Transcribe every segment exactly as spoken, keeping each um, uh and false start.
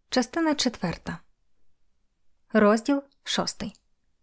Частина четверта. Розділ шостий.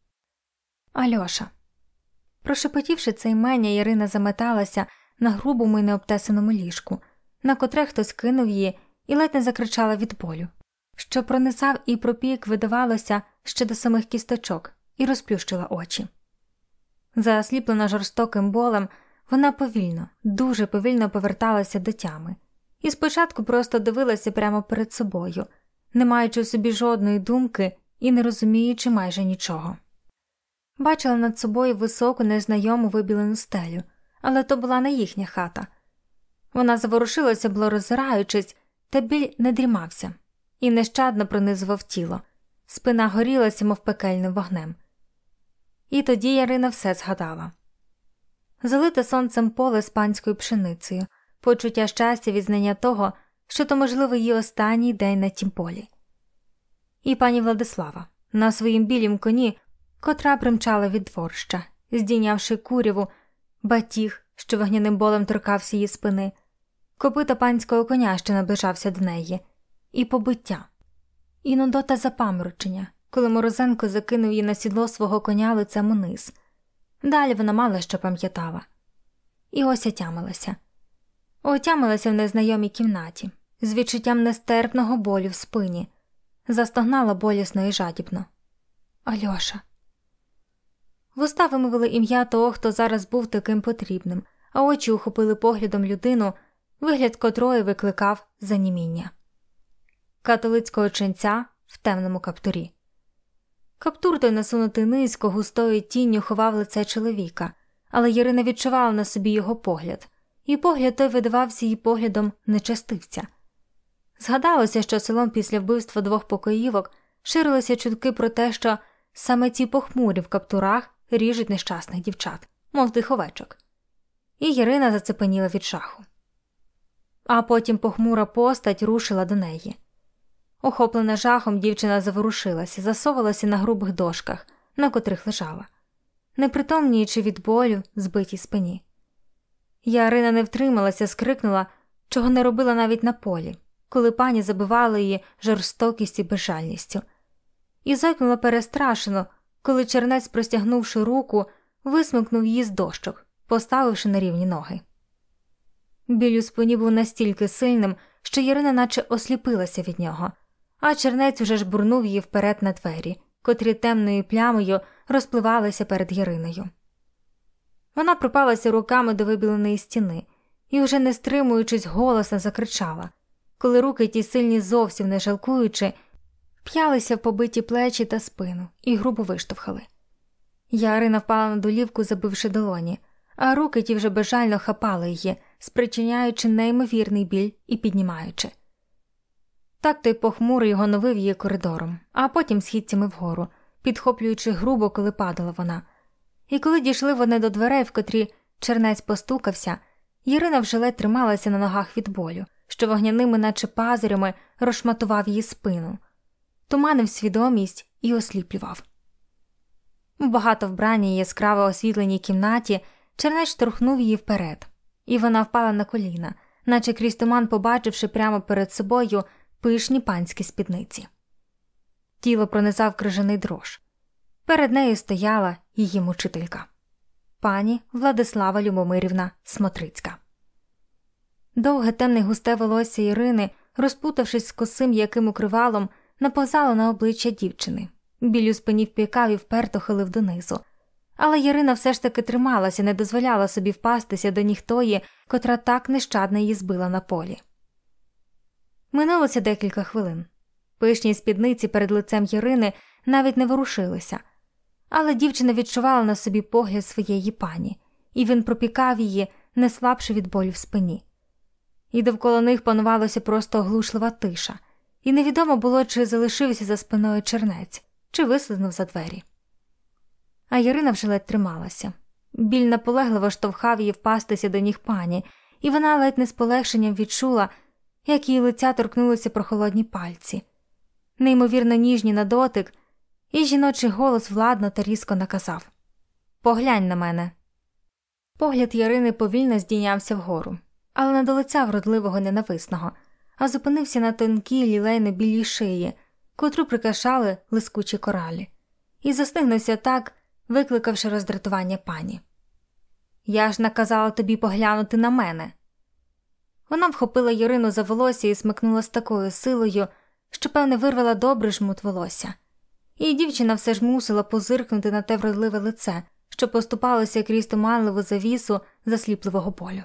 Альоша. Прошепотівши це імення, Ірина заметалася на грубому й необтесаному ліжку, на котре хтось кинув її і ледь не закричала від болю, що пронизав і пропік, видавалося, ще до самих кісточок, і розплющила очі. Засліплена жорстоким болем, вона повільно, дуже повільно поверталася до тями. І спочатку просто дивилася прямо перед собою, не маючи в собі жодної думки і не розуміючи майже нічого. Бачила над собою високу, незнайому вибілену стелю, але то була не їхня хата. Вона заворушилася, було роззираючись, та біль не дрімався і нещадно пронизував тіло. Спина горілася, мов пекельним вогнем. І тоді Ярина все згадала. Залите сонцем поле з панською пшеницею, почуття щастя від знання того, що то, можливо, її останній день на тім полі. І пані Владислава, на своїм білім коні, котра примчала від дворища, здійнявши куряву, батіг, що вогняним болем торкався її спини, копита панського коня, що наближався до неї, і побиття, і нудота запаморочення, коли Морозенко закинув її на сідло свого коня лицем униз. Далі вона мало що пам'ятала. І ось отямилася. Отямилася в незнайомій кімнаті, з відчуттям нестерпного болю в спині. Застогнала болісно і жадібно. Альоша. Вуста вимовили ім'я того, хто зараз був таким потрібним, а очі ухопили поглядом людину, вигляд котрої викликав заніміння. Католицького ченця в темному каптурі. Каптур той, насунутий низько, густою тінню ховав лице чоловіка, але Ірина відчувала на собі його погляд, і погляд той видавався їй поглядом нечестивця. Згадалося, що селом після вбивства двох покоївок ширилися чутки про те, що саме ці похмурі в каптурах ріжуть нещасних дівчат, мов тиховечок. І Ірина зацепеніла від жаху. А потім похмура постать рушила до неї. Охоплена жахом, дівчина заворушилася, засовувалася на грубих дошках, на котрих лежала, непритомніючи від болю, збитій спині. Ярина не втрималася, скрикнула, чого не робила навіть на полі, коли пані забивала її жорстокістю і безжальністю. І зойкнула перестрашено, коли чернець, простягнувши руку, висмикнув її з дощок, поставивши на рівні ноги. Біль у спині був настільки сильним, що Ірина наче осліпилася від нього, а чернець уже ж бурнув її вперед на двері, котрі темною плямою розпливалися перед Іриною. Вона припалася руками до вибіленої стіни і, вже не стримуючись, голосно закричала, коли руки ті сильні зовсім не жалкуючи, вп'ялися в побиті плечі та спину і грубо виштовхали. Ярина впала на долівку, забивши долоні, а руки ті вже безжально хапали її, спричиняючи неймовірний біль і піднімаючи. Так той похмурий гоновив її коридором, а потім східцями вгору, підхоплюючи грубо, коли падала вона. І коли дійшли вони до дверей, в котрі чернець постукався, Ірина вже ледь трималася на ногах від болю, що вогняними, наче пазурями, розшматував її спину, туманив свідомість і осліплював. У багато вбраній яскраво освітленій кімнаті чернець штовхнув її вперед, і вона впала на коліна, наче крізь туман побачивши прямо перед собою пишні панські спідниці. Тіло пронизав крижаний дрож. Перед нею стояла її мучителька. Пані Владислава Любомирівна Смотрицька. Довге темне густе волосся Ірини, розпутавшись з косим яким укривалом, наповзало на обличчя дівчини. Біль у спині впікав і вперто хилив донизу. Але Ірина все ж таки трималася, не дозволяла собі впастися до ніг тої, котра так нещадно її збила на полі. Минулося декілька хвилин. Пишні спідниці перед лицем Ірини навіть не ворушилися. Але дівчина відчувала на собі погляд своєї пані, і він пропікав її, не слабше від болю в спині. І довкола них панувалася просто оглушлива тиша, і невідомо було, чи залишився за спиною чернець, чи вислизнув за двері. А Ірина вже ледь трималася. Біль наполегливо штовхав її впастися до ніг пані, і вона ледь не з полегшенням відчула, як її лиця торкнулися прохолодні пальці. Неймовірно ніжні на дотик, і жіночий голос владно та різко наказав: «Поглянь на мене». Погляд Ірини повільно здійнявся вгору, але не до лиця вродливого ненависного, а зупинився на тонкій лілейно-білій шиї, котру прикрашали лискучі коралі, і застигнувся так, викликавши роздратування пані. «Я ж наказала тобі поглянути на мене!» Вона вхопила Ірину за волосся і смикнула з такою силою, що, певне, вирвала добрий жмут волосся. І дівчина все ж мусила позиркнути на те вродливе лице, що поступалося крізь туманливу завісу засліпливого болю.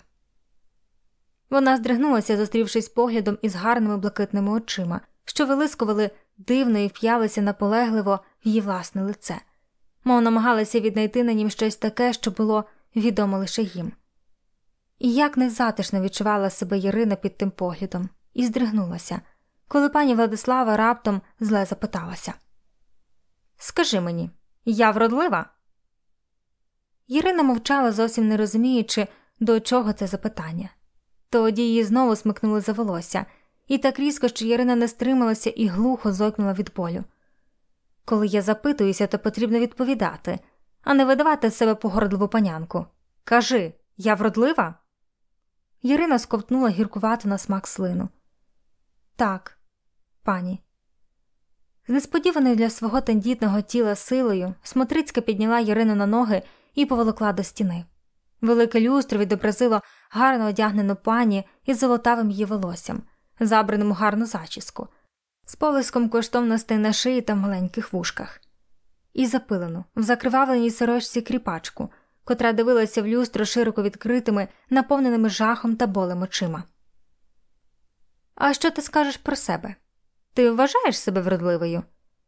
Вона здригнулася, зустрівшись поглядом із гарними блакитними очима, що вилискували дивно і вп'ялися наполегливо в її власне лице, мов намагалися віднайти на нім щось таке, що було відомо лише їм. І як незатишно відчувала себе Ірина під тим поглядом, і здригнулася, коли пані Владислава раптом зле запиталася. «Скажи мені, я вродлива?» Ірина мовчала, зовсім не розуміючи, до чого це запитання. Тоді її знову смикнули за волосся, і так різко, що Ірина не стрималася і глухо зойкнула від болю. «Коли я запитуюся, то потрібно відповідати, а не видавати з себе погордливу панянку. Кажи, я вродлива?» Ірина сковтнула гіркувату на смак слину. «Так, пані». З несподіваною для свого тендітного тіла силою Смотрицька підняла Ірину на ноги і поволокла до стіни. Велике люстро відобразило гарно одягнену пані із золотавим її волоссям, забраним у гарну зачіску, з полиском коштовностей на шиї та маленьких вушках. І запилену, в закривавленій сорочці кріпачку, котра дивилася в люстро широко відкритими, наповненими жахом та болем очима. «А що ти скажеш про себе? Ти вважаєш себе вродливою?»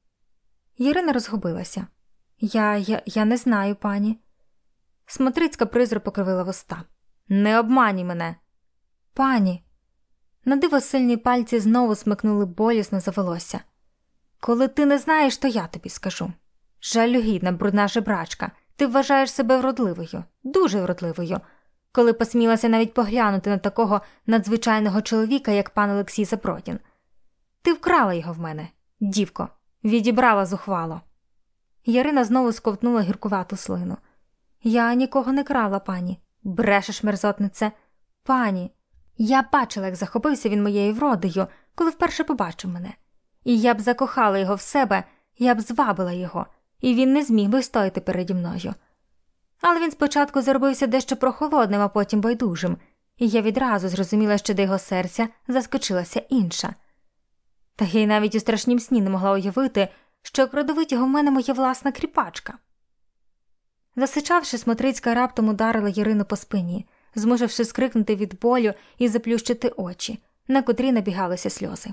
Ірина розгубилася. Я, я, я не знаю, пані». Смотрицька призро покривила вуста. «Не обманюй мене!» «Пані!» На диво сильні пальці знову смикнули болісно за волосся. «Коли ти не знаєш, то я тобі скажу. Жалюгідна, брудна жебрачка, ти вважаєш себе вродливою, дуже вродливою, коли посмілася навіть поглянути на такого надзвичайного чоловіка, як пан Олексій Забродін. Ти вкрала його в мене, дівко, відібрала зухвало». Ярина знову сковтнула гіркувату слину. «Я нікого не крала, пані». «Брешеш, мерзотнице». «Пані, я бачила, як захопився він моєю вродою, коли вперше побачив мене. І я б закохала його в себе, я б звабила його, і він не зміг би стояти переді мною. Але він спочатку зробився дещо прохолодним, а потім байдужим, і я відразу зрозуміла, що до його серця заскочилася інша. Та я й навіть у страшнім сні не могла уявити, що крадовить його в мене моя власна кріпачка». Засичавши, Смотрицька раптом ударила Ірину по спині, змусивши скрикнути від болю і заплющити очі, на котрі набігалися сльози.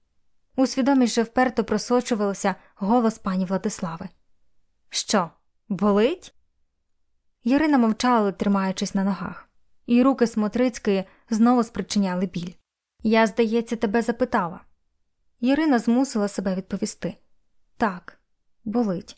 У свідомість же вперто просочувався голос пані Владислави. «Що, болить?» Ірина мовчала, тримаючись на ногах, і руки Смотрицької знову спричиняли біль. «Я, здається, тебе запитала». Ірина змусила себе відповісти. «Так, болить».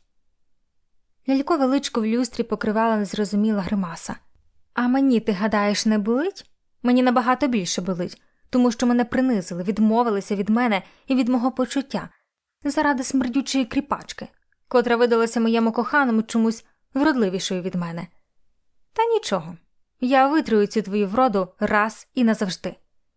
Лялькове личко в люстрі покривала незрозуміла гримаса. «А мені, ти гадаєш, не болить? Мені набагато більше болить, тому що мене принизили, відмовилися від мене і від мого почуття, заради смердючої кріпачки, котра видалася моєму коханому чомусь вродливішою від мене. Та нічого, я витрую цю твою вроду раз і назавжди».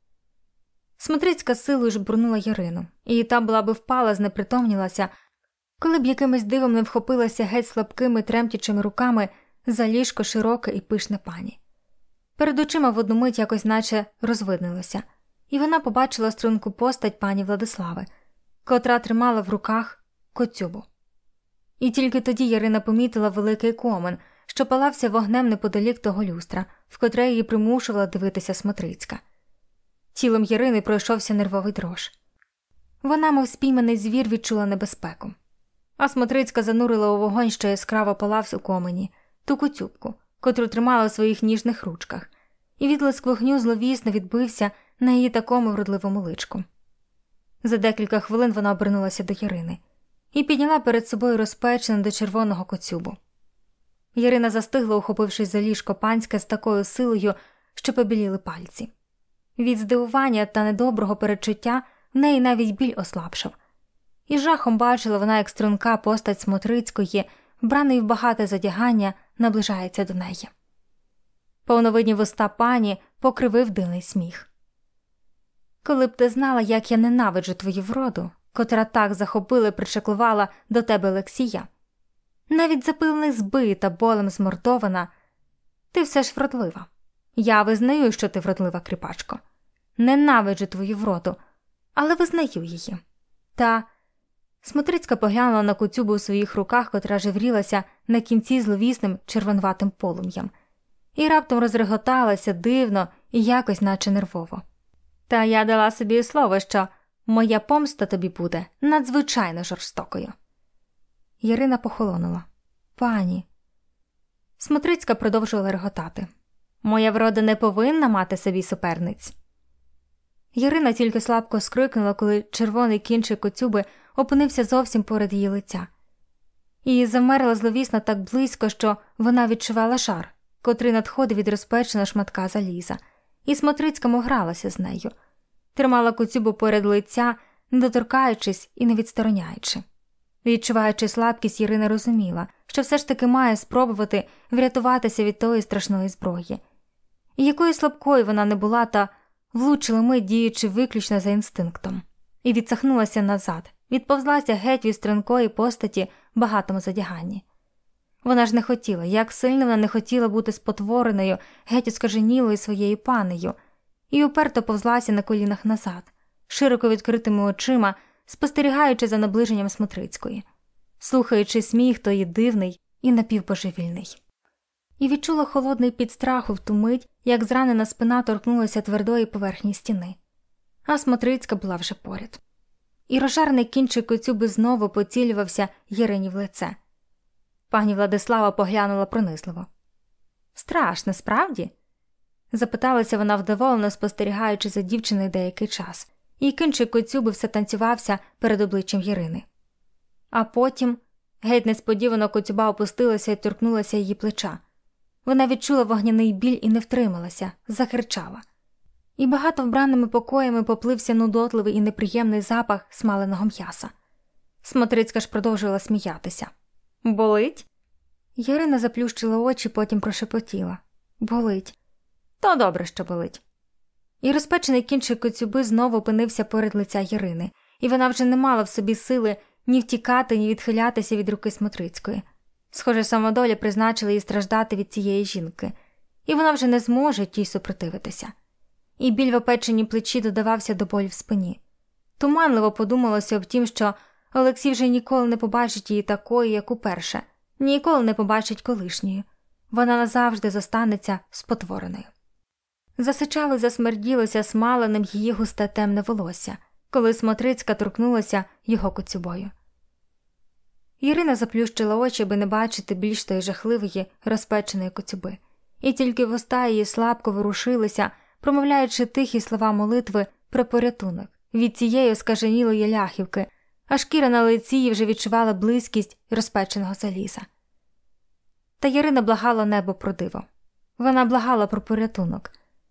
Смотрицька силою жбурнула Ярину, і та була би впала, знепритомнілася, коли б якимось дивом не вхопилася геть слабкими тремтячими руками за ліжко широке і пишне пані. Перед очима в одну мить якось наче розвиднилося, і вона побачила струнку постать пані Владислави, котра тримала в руках коцюбу. І тільки тоді Ярина помітила великий комен, що палався вогнем неподалік того люстра, в котре її примушувала дивитися Смотрицька. Тілом Ярини пройшовся нервовий дрож. Вона, мов спійманий звір, відчула небезпеку. А Смотрицька занурила у вогонь, що яскраво палав у комені, ту коцюбку, котру тримала у своїх ніжних ручках, і відблиск вогню зловісно відбився на її такому вродливому личку. За декілька хвилин вона обернулася до Ярини і підняла перед собою розпечену до червоного коцюбу. Ярина застигла, ухопившись за ліжко панське з такою силою, що побіліли пальці. Від здивування та недоброго передчуття в неї навіть біль ослабшав. І жахом бачила вона, як струнка постать Смотрицької, вбраної в багате задягання, наближається до неї. Повновидні вуста пані покривив дивний сміх. Коли б ти знала, як я ненавиджу твою вроду, котра так захопила і причеклувала до тебе Олексія. Навіть запилений збита, болем змордована, ти все ж вродлива. Я визнаю, що ти вродлива, кріпачко. Ненавиджу твою вроду, але визнаю її. Та... Смотрицька поглянула на Коцюбу у своїх руках, котра живрілася на кінці зловісним червонуватим полум'ям, і раптом розреготалася дивно і якось наче нервово. Та я дала собі слово, що моя помста тобі буде надзвичайно жорстокою. Ірина похолонула. Пані. Смотрицька продовжувала реготати. Моя врода не повинна мати собі суперниць. Ірина тільки слабко скрикнула, коли червоний кінчик Коцюби опинився зовсім поряд її лиця. І замерла зловісно так близько, що вона відчувала жар, котрий надходив від розпеченого шматка заліза, і Смотрицька гралася з нею. Тримала Коцюбу поряд лиця, не доторкаючись і не відстороняючи. Відчуваючи слабкість, Ірина розуміла, що все ж таки має спробувати врятуватися від тої страшної зброї. І якою слабкою вона не була, та влучила мить, діючи виключно за інстинктом. І відсахнулася назад, відповзлася геть від стрункої постаті в багатому задяганні. Вона ж не хотіла, як сильно вона не хотіла бути спотвореною, геть оскаженілою своєю панею, і уперто повзлася на колінах назад, широко відкритими очима, спостерігаючи за наближенням Смотрицької, слухаючи сміх той дивний і напівбожевільний. І відчула холодний під страху в ту мить, як зранена спина торкнулася твердої поверхні стіни. А Смотрицька була вже поряд. І розжарений кінчик Коцюби знову поцілювався Ірині в лице. Пані Владислава поглянула пронизливо. «Страшно, справді?» Запиталася вона вдоволено, спостерігаючи за дівчиною деякий час, і кінчик Коцюби все танцювався перед обличчям Ірини. А потім, геть несподівано, Коцюба опустилася і торкнулася її плеча. Вона відчула вогняний біль і не втрималася, захирчала. І багато вбраними покоями поплився нудотливий і неприємний запах смаленого м'яса. Смотрицька ж продовжувала сміятися. «Болить?» Ірина заплющила очі, потім прошепотіла. «Болить. То добре, що болить». І розпечений кінчик Коцюби знову опинився поряд лиця Ірини, і вона вже не мала в собі сили ні втікати, ні відхилятися від руки Смотрицької. Схоже, самодоля призначила їй страждати від цієї жінки, і вона вже не зможе тій супротивитися. І біль в опеченій плечі додавався до болю в спині. Туманливо подумалося об тім, що Олексій вже ніколи не побачить її такою, як уперше, ніколи не побачить колишньої. Вона назавжди зостанеться спотвореною. Засичало, засмерділося смаленим її густе темне волосся, коли Смотрицька торкнулася його Коцюбою. Ірина заплющила очі, аби не бачити більш тої жахливої, розпеченої Коцюби, і тільки вуста її слабко ворушилися, промовляючи тихі слова молитви про порятунок від цієї оскаженілої ляхівки, а шкіра на лиці її вже відчувала близькість розпеченого заліза. Та Ірина благала небо про диво. Вона благала про порятунок.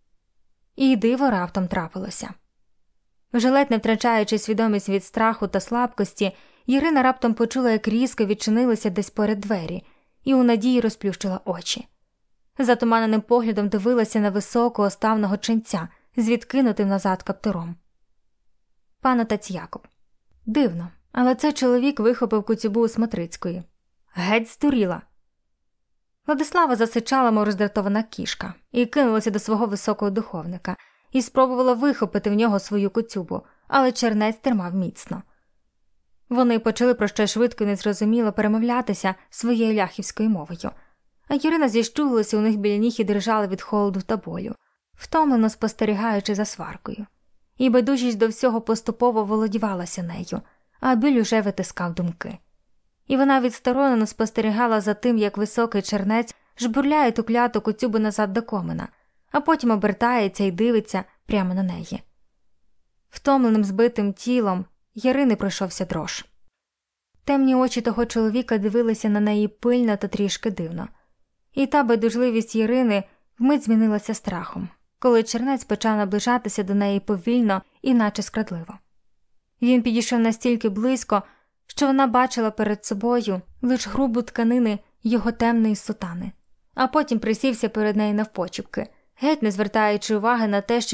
І диво раптом трапилося. Вже ледь не втрачаючи свідомість від страху та слабкості, Ірина раптом почула, як різко відчинилися десь поряд двері, і у надії розплющила очі. Затуманеним поглядом дивилася на високого ставного ченця з відкинутим назад каптуром. Пан отець Якоб. Дивно, але цей чоловік вихопив Коцюбу у Смотрицької. Геть здуріла. Владислава засичала, мов роздратована кішка, і кинулася до свого високого духовника, і спробувала вихопити в нього свою Коцюбу, але чернець тримав міцно. Вони почали про щось швидко і незрозуміло перемовлятися своєю ляхівською мовою, а Ірина зіщулилася у них біля ніг і дрижала від холоду та болю, втомлено спостерігаючи за сваркою. І байдужість до всього поступово володівалася нею, а біль уже витискав думки. І вона відсторонено спостерігала за тим, як високий чернець жбурляє ту кляту Коцюбу назад до комина, а потім обертається і дивиться прямо на неї. Втомленим збитим тілом Ірини пройшовся дрож. Темні очі того чоловіка дивилися на неї пильно та трішки дивно. І та байдужливість Ірини вмить змінилася страхом, коли чернець почав наближатися до неї повільно і наче скрадливо. Він підійшов настільки близько, що вона бачила перед собою лиш грубу тканини його темної сутани, а потім присівся перед нею навпочіпки, геть не звертаючи уваги на те, що йому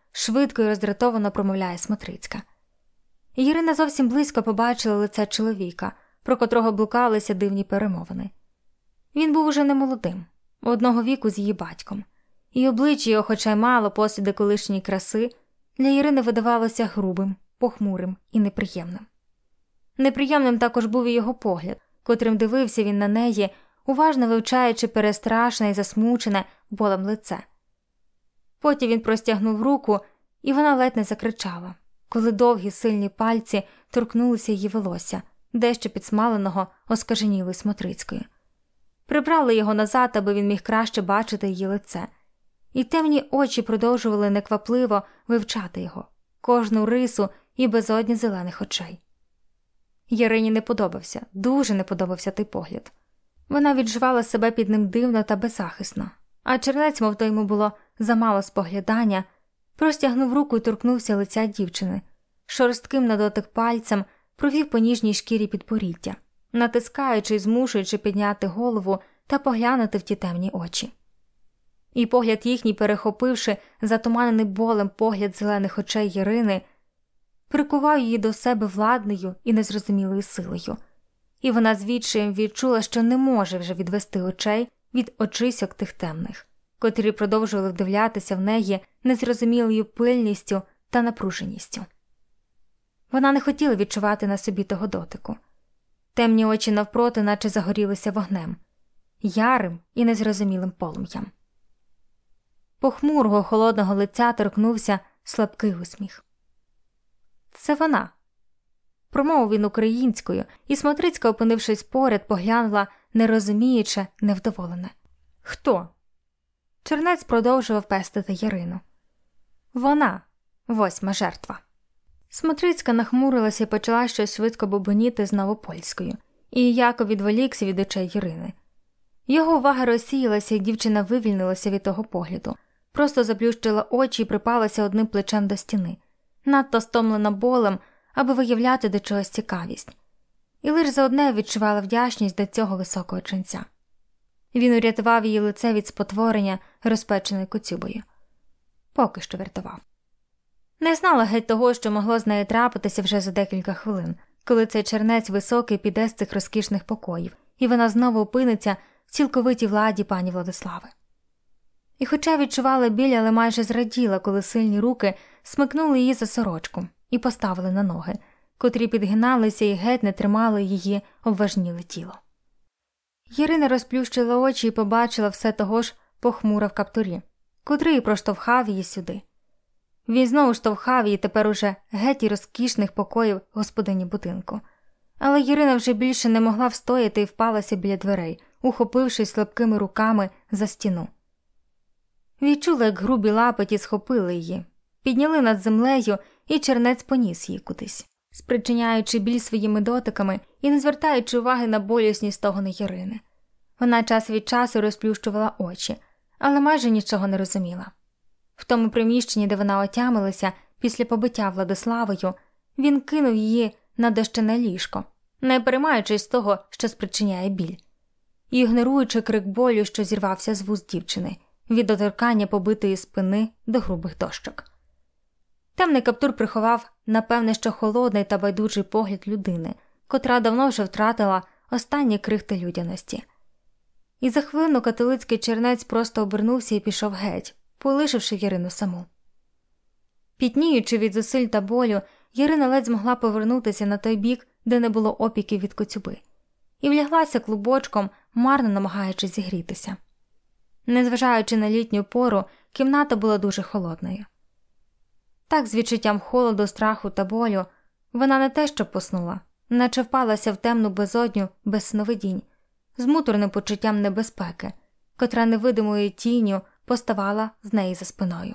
швидко і роздратовано промовляє Смотрицька. Ірина зовсім близько побачила лице чоловіка, про котрого блукалися дивні перемовини. Він був уже немолодим, одного віку з її батьком, і обличчя його, хоча й мало посліди колишньої краси, для Ірини видавалося грубим, похмурим і неприємним. Неприємним також був і його погляд, котрим дивився він на неї, уважно вивчаючи перестрашне і засмучене болем лице. Потім він простягнув руку, і вона ледь не закричала, коли довгі сильні пальці торкнулися її волосся, дещо підсмаленого оскаженілою Смотрицькою. Прибрали його назад, аби він міг краще бачити її лице, і темні очі продовжували неквапливо вивчати його, кожну рису і безодні зелених очей. Ярині не подобався, дуже не подобався той погляд. Вона відчувала себе під ним дивно та беззахисно, а Чернець, мов то йому було замало споглядання, простягнув руку і торкнувся лиця дівчини, шорстким на дотик пальцем провів по ніжній шкірі підборіддя, натискаючи і змушуючи підняти голову та поглянути в ті темні очі. І погляд їхній, перехопивши затуманений болем погляд зелених очей Ірини, прикував її до себе владною і незрозумілою силою. І вона з відчаєм відчула, що не може вже відвести очей від очисок тих темних, котрі продовжували вдивлятися в неї незрозумілою пильністю та напруженістю. Вона не хотіла відчувати на собі того дотику. Темні очі навпроти наче загорілися вогнем, ярим і незрозумілим полум'ям. Похмурого холодного лиця торкнувся слабкий усміх. «Це вона», – промовив він українською, і Смотрицька, опинившись поряд, поглянула нерозуміюче, невдоволене. «Хто?» Чернець продовжував пестити Ярину. «Вона, восьма жертва». Смотрицька нахмурилася і почала щось швидко бубоніти знову польською, і Яков відволікся від очей Ірини. Його увага розсіялася, і дівчина вивільнилася від того погляду, просто заплющила очі і припалася одним плечем до стіни, надто стомлена болем, аби виявляти до чогось цікавість. І лише за одне відчувала вдячність до цього високого ченця. Він урятував її лице від спотворення розпеченою коцюбою. Поки що врятував. Не знала геть того, що могло з нею трапитися вже за декілька хвилин, коли цей чернець високий піде з цих розкішних покоїв, і вона знову опиниться в цілковитій владі пані Владислави. І хоча відчувала біль, але майже зраділа, коли сильні руки смикнули її за сорочку і поставили на ноги, котрі підгиналися і геть не тримали її обважніле тіло. Ірина розплющила очі і побачила все того ж похмура в каптурі, котрий проштовхав її сюди. Він знову штовхав її тепер уже геть і розкішних покоїв господині будинку. Але Ірина вже більше не могла встояти і впалася біля дверей, ухопившись слабкими руками за стіну. Відчула, як грубі лапоті схопили її, підняли над землею, і чернець поніс її кудись, спричиняючи біль своїми дотиками і не звертаючи уваги на болісні стогони Ірини. Вона час від часу розплющувала очі, але майже нічого не розуміла. В тому приміщенні, де вона отямилася після побиття Владиславою, він кинув її на дощане ліжко, не переймаючись того, що спричиняє біль, і ігноруючи крик болю, що зірвався з вуст дівчини, від доторкання побитої спини до грубих дощок. Темний каптур приховав, напевне, що холодний та байдужий погляд людини, котра давно вже втратила останні крихти людяності. І за хвилину католицький чернець просто обернувся і пішов геть, полишивши Ірину саму. Пітніючи від зусиль та болю, Ірина ледь змогла повернутися на той бік, де не було опіків від коцюби, і вляглася клубочком, марно намагаючись зігрітися. Незважаючи на літню пору, кімната була дуже холодною. Так, з відчуттям холоду, страху та болю, вона не те що поснула, наче впалася в темну безодню без сновидінь, з муторним почуттям небезпеки, котра невидимою тінню поставала з неї за спиною.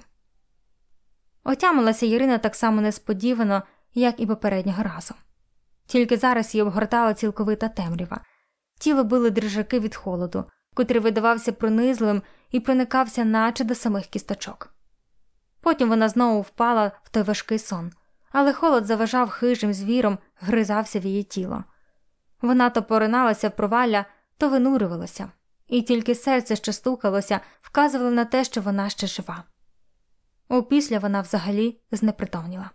Отямилася Ірина так само несподівано, як і попереднього разу. Тільки зараз її обгортала цілковита темрява. Тіло били дрижаки від холоду, котрий видавався пронизливим і проникався наче до самих кісточок. Потім вона знову впала в той важкий сон, але холод заважав хижим звіром, гризався в її тіло. Вона то пориналася в провалля, то винурювалася, і тільки серце, що стукалося, вказувало на те, що вона ще жива. Опісля вона взагалі знепритомніла.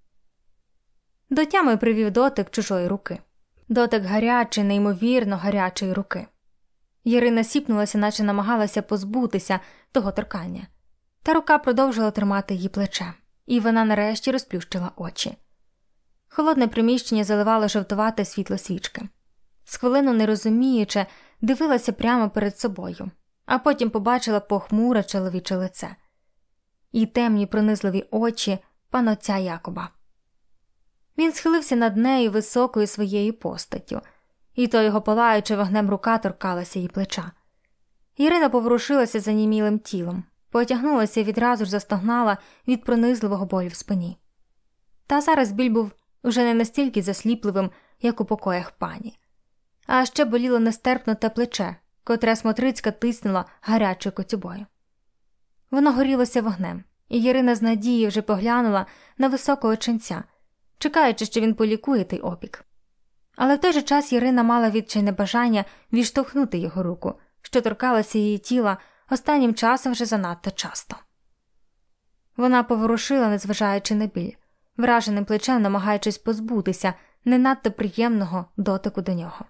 До тями привів дотик чужої руки. Дотик гарячий, неймовірно гарячої руки. Ірина сіпнулася, наче намагалася позбутися того торкання. Та рука продовжила тримати її плече, і вона нарешті розплющила очі. Холодне приміщення заливало жовтувате світло свічки. З хвилину не розуміючи, дивилася прямо перед собою, а потім побачила похмуре чоловіче лице і темні пронизливі очі панотця Якоба. Він схилився над нею високою своєю постаттю, і то його палаюча вогнем рука торкалася її плеча. Ірина поворушилася занімілим тілом, потягнулася і відразу ж застогнала від пронизливого болю в спині. Та зараз біль був уже не настільки засліпливим, як у покоях пані. А ще боліло нестерпно те плече, котре Смотрицька тиснула гарячою коцюбою. Воно горілося вогнем, і Ірина з надією вже поглянула на високого ченця, чекаючи, що він полікує той опік. Але в той же час Ірина мала відчайне бажання відштовхнути його руку, що торкалася її тіла останнім часом вже занадто часто. Вона поворушила, незважаючи на біль, враженим плечем намагаючись позбутися не надто приємного дотику до нього.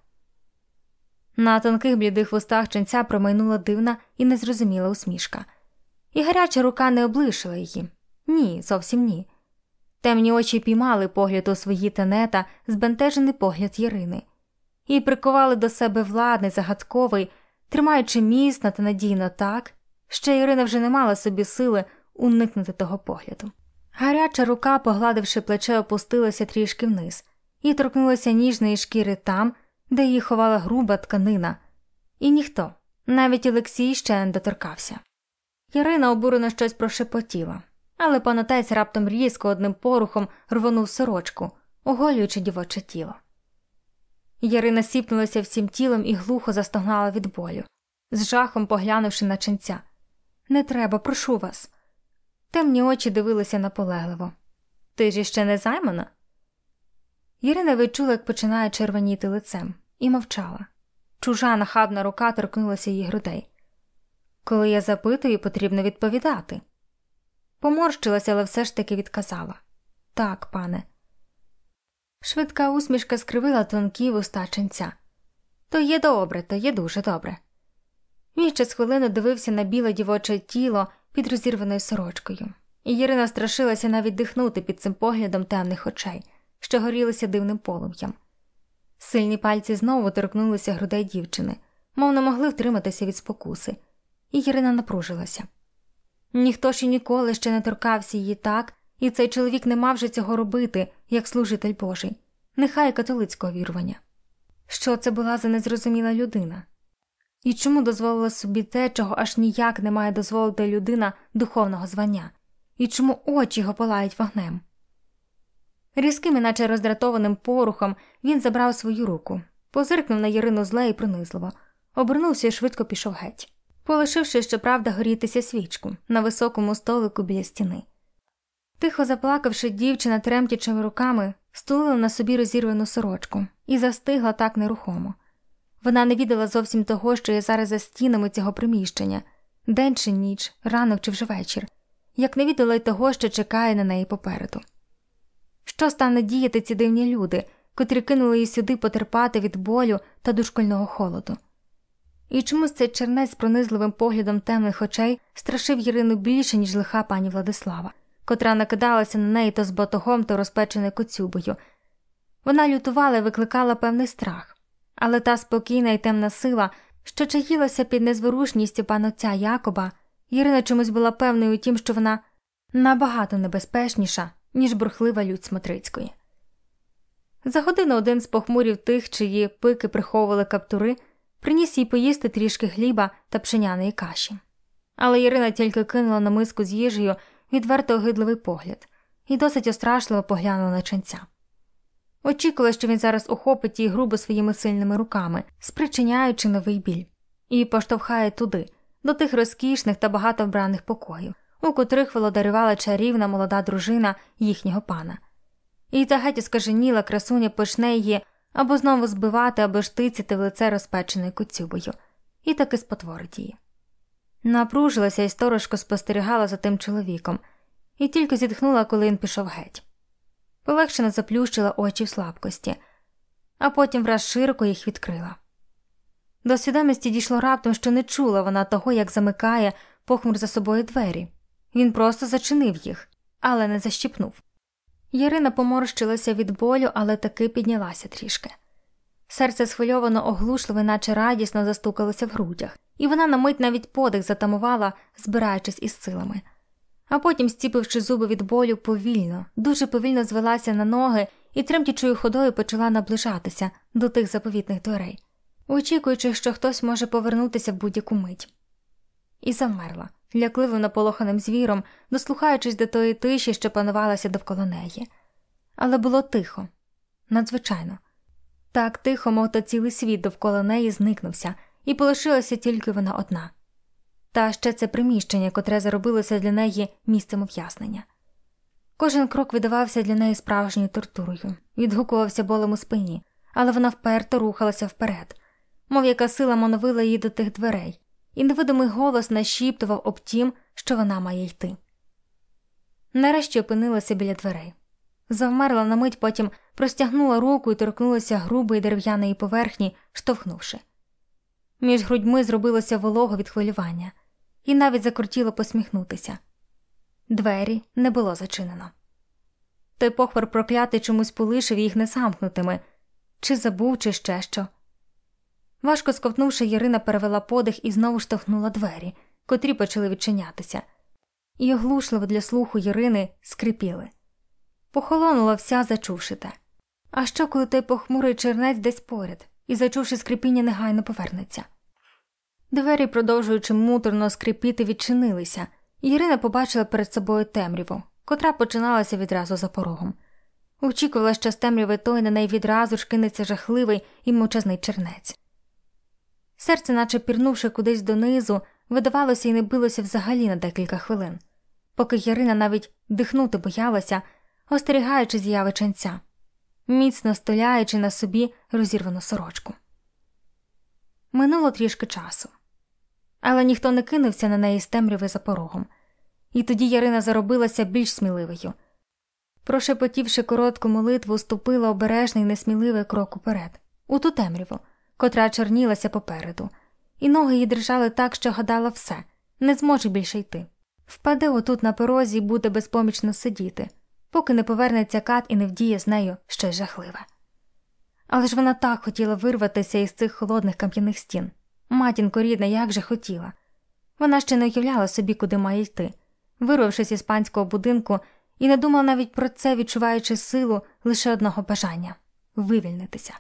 На тонких блідих вустах ченця промайнула дивна і незрозуміла усмішка. І гаряча рука не облишила її. Ні, зовсім ні. Темні очі піймали погляд у свої тенета, збентежений погляд Ірини. І прикували до себе владний, загадковий, тримаючи міцно та надійно так, що Ірина вже не мала собі сили уникнути того погляду. Гаряча рука, погладивши плече, опустилася трішки вниз і торкнулася ніжної шкіри там, де її ховала груба тканина. І ніхто, навіть Олексій, ще не доторкався. Ірина обурено щось прошепотіла, але панотець раптом різко одним порухом рвонув сорочку, оголюючи дівоче тіло. Ірина сіпнулася всім тілом і глухо застогнала від болю, з жахом поглянувши на ченця. «Не треба, прошу вас». Темні очі дивилися наполегливо. «Ти ж іще не займана?» Ірина відчула, як починає червоніти лицем, і мовчала. Чужа нахабна рука торкнулася її грудей. «Коли я запитую, потрібно відповідати». Поморщилася, але все ж таки відказала. «Так, пане». Швидка усмішка скривила тонкі вуста ченця. «То є добре, то є дуже добре». Він ще з хвилину дивився на біле дівоче тіло під розірваною сорочкою. І Ірина страшилася навіть дихнути під цим поглядом темних очей, що горілися дивним полум'ям. Сильні пальці знову торкнулися грудей дівчини, мов не могли втриматися від спокуси. І Ірина напружилася. Ніхто ж і ніколи ще не торкався її так, і цей чоловік не мав же цього робити, як служитель Божий, нехай католицького вірування. Що це була за незрозуміла людина? І чому дозволила собі те, чого аж ніяк не має дозволити людина духовного звання? І чому очі його палають вогнем? Різким, іначе роздратованим порухом він забрав свою руку, позиркнув на Ірину зле і пронизливо, обернувся і швидко пішов геть, полишивши, щоправда, горітися свічку на високому столику біля стіни. Тихо заплакавши, дівчина тремтячими руками стулила на собі розірвану сорочку і застигла так нерухомо. Вона не відала зовсім того, що є зараз за стінами цього приміщення, день чи ніч, ранок чи вже вечір, як не відала й того, що чекає на неї попереду. Що стане діяти ці дивні люди, котрі кинули її сюди потерпати від болю та дошкульного холоду? І чомусь цей чернець з пронизливим поглядом темних очей страшив Ірину більше, ніж лиха пані Владислава, котра накидалася на неї то з батогом, то розпеченою коцюбою. Вона лютувала і викликала певний страх, але та спокійна і темна сила, що чаїлася під незворушністю панотця Якоба, Ірина чомусь була певною у тім, що вона набагато небезпечніша, ніж бурхлива лють Смотрицької. За годину один з похмурів тих, чиї пики приховували каптури, приніс їй поїсти трішки хліба та пшеняної каші. Але Ірина тільки кинула на миску з їжею відверто огидливий погляд і досить острашливо поглянула на ченця. Очікувала, що він зараз охопить її грубо своїми сильними руками, спричиняючи новий біль, і поштовхає туди, до тих розкішних та багато вбраних покоїв, у котрих володарювала чарівна молода дружина їхнього пана. І та геть оскаженіла красуня почне її або знову збивати, або штицяти в лице розпеченою коцюбою, і таки спотворить її. Напружилася і сторожко спостерігала за тим чоловіком, і тільки зітхнула, коли він пішов геть. Полегшено заплющила очі в слабкості, а потім враз широко їх відкрила. До свідомості дійшло раптом, що не чула вона того, як замикає похмур за собою двері. Він просто зачинив їх, але не защіпнув. Ярина поморщилася від болю, але таки піднялася трішки. Серце схвильовано оглушливо, наче радісно застукалося в грудях, і вона на мить навіть подих затамувала, збираючись із силами. А потім, стіпивши зуби від болю, повільно, дуже повільно звелася на ноги і тремтячою ходою почала наближатися до тих заповітних дверей, очікуючи, що хтось може повернутися в будь-яку мить. І завмерла, лякливим наполоханим звіром, дослухаючись до тої тиші, що панувалася довкола неї. Але було тихо. Надзвичайно. Так тихо, мов то цілий світ довкола неї зникнувся, і полишилася тільки вона одна. Та ще це приміщення, котре заробилося для неї місцем ув'язнення. Кожен крок видавався для неї справжньою тортурою, відгукувався болем у спині, але вона вперто рухалася вперед, мов яка сила мановила її до тих дверей, і невидимий голос нашіптував об тім, що вона має йти. Нарешті опинилася біля дверей. Завмерла на мить, потім простягнула руку і торкнулася грубої дерев'яної поверхні, штовхнувши. Між грудьми зробилося волого від хвилювання, і навіть закортіло посміхнутися. Двері не було зачинено. Той похвар проклятий чомусь полишив їх незамкнутими, чи забув, чи ще що. Важко сковтнувши, Ярина перевела подих і знову штовхнула двері, котрі почали відчинятися. І оглушливо для слуху Ярини скрипіли. Похолонула вся, зачувши те. А що, коли той похмурий чернець десь поряд, і, зачувши скрипіння, негайно повернеться? Двері, продовжуючи муторно скрипіти, відчинилися, і Ірина побачила перед собою темряву, котра починалася відразу за порогом. Очікувала, що з темряви той на неї відразу ж кинеться жахливий і мовчазний чернець. Серце, наче пірнувши кудись донизу, видавалося і не билося взагалі на декілька хвилин, поки Ярина навіть дихнути боялася, остерігаючи з'яви ченця, міцно столяючи на собі розірвану сорочку. Минуло трішки часу, але ніхто не кинувся на неї з темряви за порогом, і тоді Ярина заробилася більш сміливою. Прошепотівши коротку молитву, ступила обережний несміливий крок уперед, у ту темряву, котра чорнілася попереду, і ноги їй дрижали так, що гадала все, не зможе більше йти. Впаде отут на порозі і буде безпомічно сидіти, поки не повернеться Кат і не вдіє з нею щось жахливе. Але ж вона так хотіла вирватися із цих холодних кам'яних стін. Матінко рідна, як же хотіла. Вона ще не уявляла собі, куди має йти, вирвавшись із панського будинку, і не думала навіть про це, відчуваючи силу лише одного бажання – вивільнитися.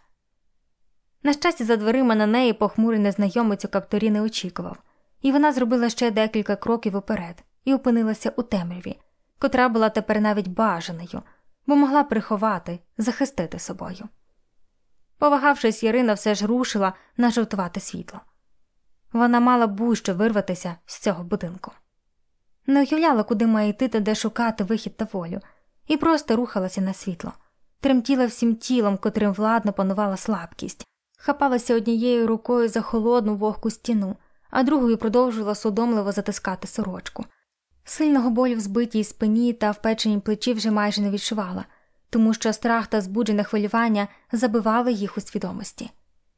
На щастя, за дверима на неї похмурий незнайомець у каптурі не очікував, і вона зробила ще декілька кроків уперед і опинилася у темряві, котра була тепер навіть бажаною, бо могла приховати, захистити собою. Повагавшись, Ярина все ж рушила на жовтувате світло. Вона мала будь-що вирватися з цього будинку. Не уявляла, куди має йти та де шукати вихід та волю, і просто рухалася на світло. Тремтіла всім тілом, котрим владно панувала слабкість. Хапалася однією рукою за холодну вогку стіну, а другою продовжувала судомливо затискати сорочку. Сильного болю в збитій спині та в печеній плечі вже майже не відчувала, тому що страх та збуджене хвилювання забивали їх у свідомості.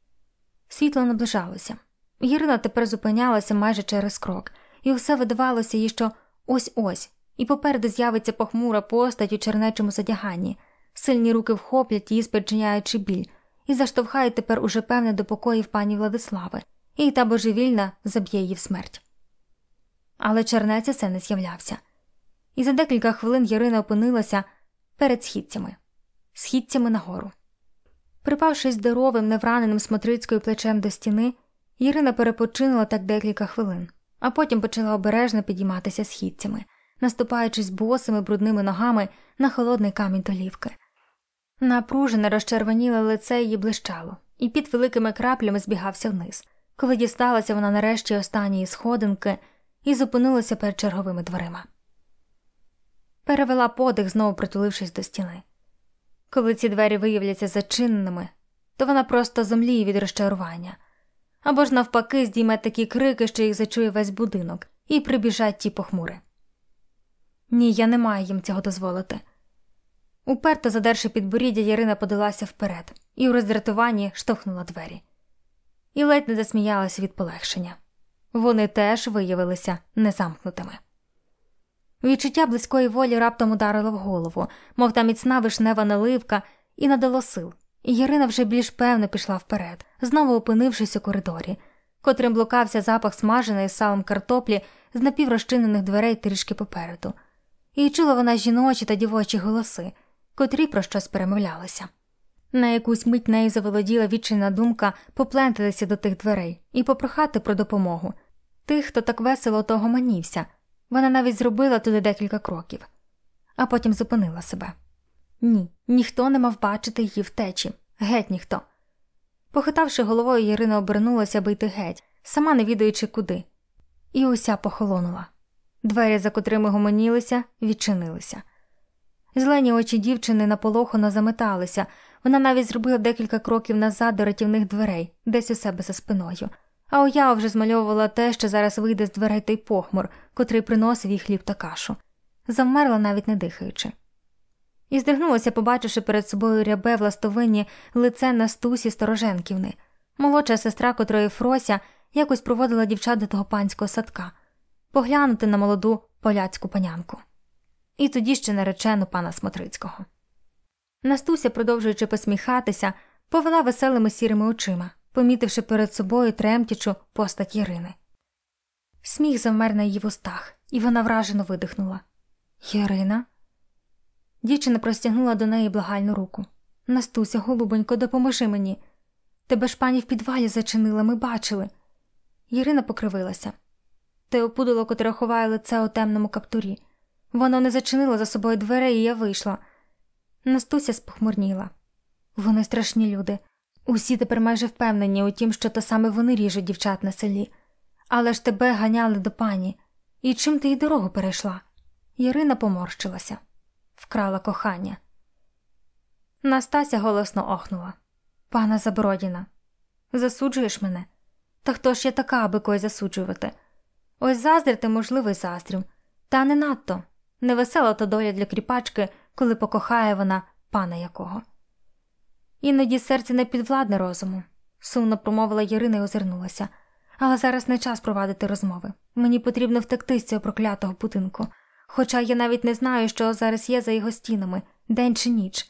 Світло наближалося. Ірина тепер зупинялася майже через крок, і усе видавалося їй, що ось-ось, і попереду з'явиться похмура постать у чернечому задяганні, сильні руки вхоплять її, спричиняючи біль, і заштовхають тепер уже певне до покоїв пані Владислави, і та божевільна заб'є її в смерть. Але чернець усе не з'являвся. І за декілька хвилин Ярина опинилася перед східцями. Східцями нагору. Припавшись здоровим, невраненим смотрицькою плечем до стіни, Ярина перепочинула так декілька хвилин, а потім почала обережно підійматися східцями, наступаючись босими брудними ногами на холодний камінь долівки. Напружене, розчервоніле лице її блищало, і під великими краплями збігався вниз, коли дісталася вона нарешті останньої сходинки і зупинилася перед черговими дверима. Перевела подих, знову притулившись до стіни. Коли ці двері виявляться зачиненими, то вона просто зомліє від розчарування. Або ж навпаки здійме такі крики, що їх зачує весь будинок, і прибіжать ті похмури. Ні, я не маю їм цього дозволити. Уперто задерши підборіддя, Ярина подалася вперед і у роздратуванні штовхнула двері. І ледь не засміялася від полегшення. Вони теж виявилися незамкнутими. Відчуття близької волі раптом ударило в голову, мов та міцна вишнева наливка, і надало сил. І Ярина вже більш певно пішла вперед, знову опинившись у коридорі, котрим блукався запах смаженої з салом картоплі з напіврозчинених дверей трішки попереду. І чула вона жіночі та дівочі голоси, котрі про щось перемовлялися. На якусь мить нею заволоділа відчайна думка поплентатися до тих дверей і попрохати про допомогу. Тих, хто так весело того манівся. Вона навіть зробила туди декілька кроків. А потім зупинила себе. Ні, ніхто не мав бачити її втечі. Геть ніхто. Похитавши головою, Ярина обернулася, аби йти геть, сама не відаючи куди. І уся похолонула. Двері, за котрими гомонілися, відчинилися. Зелені очі дівчини наполохано заметалися, вона навіть зробила декілька кроків назад до рятівних дверей, десь у себе за спиною. А уява вже змальовувала те, що зараз вийде з дверей той похмур, котрий приносив їй хліб та кашу. Завмерла, навіть не дихаючи. І здригнулася, побачивши перед собою рябе в ластовинні лице Настусі Стороженківни, молодша сестра котрої Фрося якось проводила дівчат до того панського садка, поглянути на молоду поляцьку панянку. І тоді ще наречену пана Смотрицького. Настуся, продовжуючи посміхатися, повела веселими сірими очима, помітивши перед собою тремтячу постать Ярини. Сміх завмер на її вустах, і вона вражено видихнула. «Ярина?» Дівчина простягнула до неї благальну руку. «Настуся, голубонько, допоможи мені. Тебе ж пані в підвалі зачинила, ми бачили». Ярина покривилася. Те опудало, котре ховає лице у темному каптурі. Воно не зачинило за собою дверей, і я вийшла. Настуся спохмурніла. Вони страшні люди. Усі тепер майже впевнені у тім, що то саме вони ріжуть дівчат на селі. Але ж тебе ганяли до пані. І чим ти їй дорогу перейшла? Ярина поморщилася. Вкрала кохання. Настася голосно охнула. Пана Забродіна, засуджуєш мене? Та хто ж я така, аби когось засуджувати? Ось заздрити, можливо, й заздрю. Та не надто. Невесела то доля для кріпачки, коли покохає вона пана якого. Іноді серце не підвладне розуму, сумно промовила Ярина і озирнулася. Але зараз не час провадити розмови. Мені потрібно втекти з цього проклятого будинку. Хоча я навіть не знаю, що зараз є за його стінами, день чи ніч.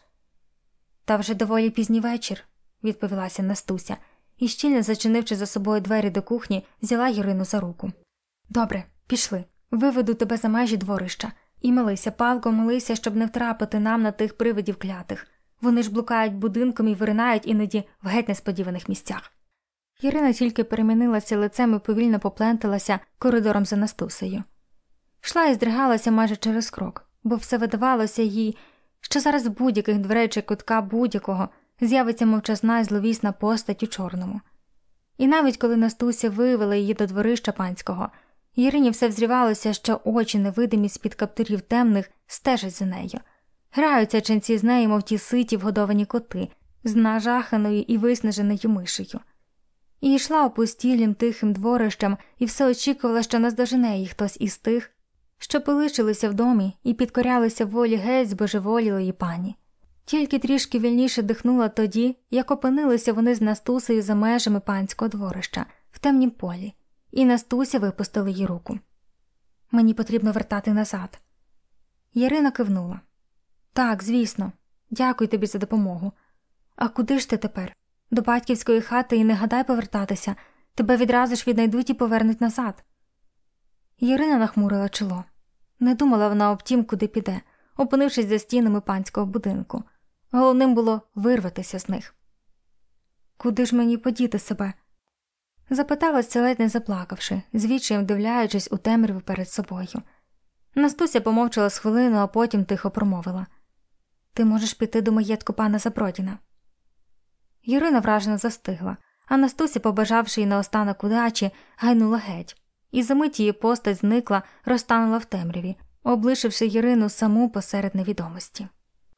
Та вже доволі пізній вечір, відповілася Настуся, і щільно зачинивши за собою двері до кухні, взяла Ярину за руку. Добре, пішли. Виведу тебе за межі дворища. І молися, палко, молися, щоб не втрапити нам на тих привидів клятих. Вони ж блукають будинком і виринають іноді в геть несподіваних місцях. Ярина тільки перемінилася лицем і повільно попленталася коридором за Настусею. Йшла і здригалася майже через крок, бо все видавалося їй, що зараз з будь-яких дверей чи кутка будь-якого з'явиться мовчазна і зловісна постать у чорному. І навіть коли Настуся вивела її до дворища панського, Ярині все взрівалося, що очі невидимі з-під каптурів темних стежать за нею. Граються ченці з нею, мов ті ситі вгодовані коти, з нажаханою і виснаженою мишею. І йшла опустілим тихим дворищем, і все очікувала, що наздожене її хтось із тих, що полишилися в домі і підкорялися волі геть збожеволілої пані. Тільки трішки вільніше дихнула тоді, як опинилися вони з Настусею за межами панського дворища, в темнім полі, і Настуся випустила їй руку. «Мені потрібно вертати назад». Ярина кивнула. «Так, звісно. Дякую тобі за допомогу. А куди ж ти тепер? До батьківської хати і не гадай повертатися. Тебе відразу ж віднайдуть і повернуть назад». Ярина нахмурила чоло. Не думала вона об тім, куди піде, опинившись за стінами панського будинку. Головним було вирватися з них. «Куди ж мені подіти себе?» Запиталася, ледь не заплакавши, звідчаєм вдивляючись у темряву перед собою. Настуся помовчала з хвилину, а потім тихо промовила. «Ти можеш піти до маєтку пана Забродіна». Ярина вражено застигла, а Настуся, побажавши їй наостанок удачі, гайнула геть. І за мить її постать зникла, розтанула в темряві, облишивши Ярину саму посеред невідомості.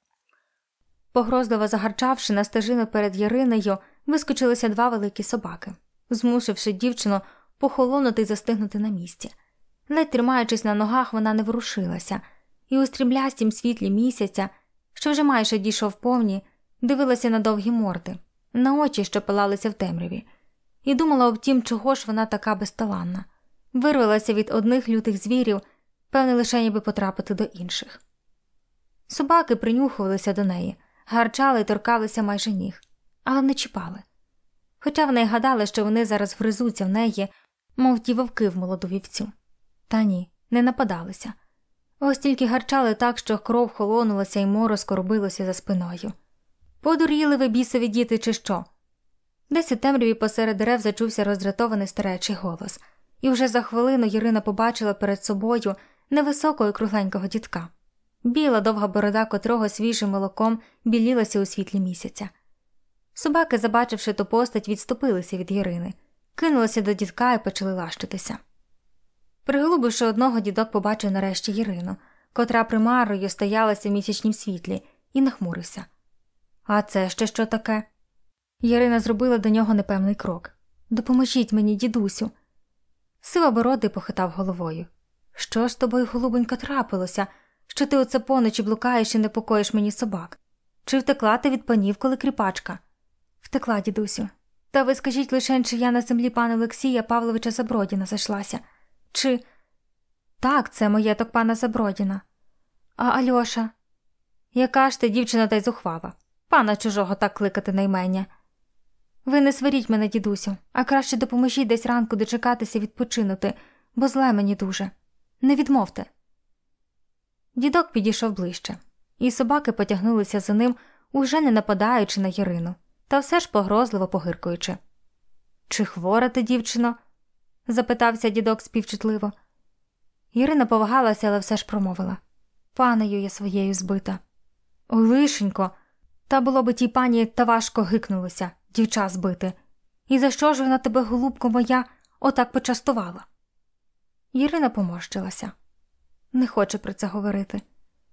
Погрозливо загарчавши на стежину перед Яриною, вискочилися два великі собаки, змусивши дівчину похолонути й застигнути на місці. Ледь тримаючись на ногах, вона не ворушилася, і у стріблястім світлі місяця, що вже майже дійшов повні, дивилася на довгі морди, на очі, що палалися в темряві, і думала об тім, чого ж вона така безталанна. Вирвалася від одних лютих звірів, певне, лише ніби потрапити до інших. Собаки принюхувалися до неї, гарчали й торкалися майже ніг, але не чіпали. Хоча вони й гадали, що вони зараз вгризуться в неї, мов ті вовки в молоду вівцю. Та ні, не нападалися. Ось тільки гарчали так, що кров холонулася і морозко робилося за спиною. Подуріли ви, бісові діти, чи що? Десь у темряві посеред дерев зачувся роздратований старечий голос, і вже за хвилину Ірина побачила перед собою невисокого і кругленького дідка. Біла довга борода котрого свіжим молоком білілася у світлі місяця. Собаки, забачивши ту постать, відступилися від Ірини, кинулися до дідка і почали лащитися. Приголубивши одного, дідок побачив нарешті Ірину, котра примарою стоялася в місячнім світлі, і нахмурився. «А це ще що таке?» Ірина зробила до нього непевний крок. «Допоможіть мені, дідусю!» Сивобородий похитав головою. «Що ж з тобою, голубонька, трапилося, що ти оце поночі блукаєш і непокоїш мені собак? Чи втекла ти від панів, коли кріпачка?» «Втекла, дідусю. Та ви скажіть лише, чи я на землі пана Олексія Павловича Забродіна зайшлася? Чи...» «Так, це маєток пана Забродіна. А Альоша?» «Яка ж ти, дівчина, та й зухвала? Пана чужого так кликати на імення». «Ви не сваріть мене, дідусю, а краще допоможіть десь ранку дочекатися відпочинути, бо зле мені дуже. Не відмовте». Дідок підійшов ближче, і собаки потягнулися за ним, уже не нападаючи на Ірину, та все ж погрозливо погиркуючи. «Чи хвора ти, дівчино?» – запитався дідок співчутливо. Ірина повагалася, але все ж промовила. «Панею я своєю збита». «Ой, лишенько, та було би тій пані та важко гикнулося, дівча збити. І за що ж вона тебе, голубко моя, отак почастувала?» Ірина поморщилася. Не хоче про це говорити.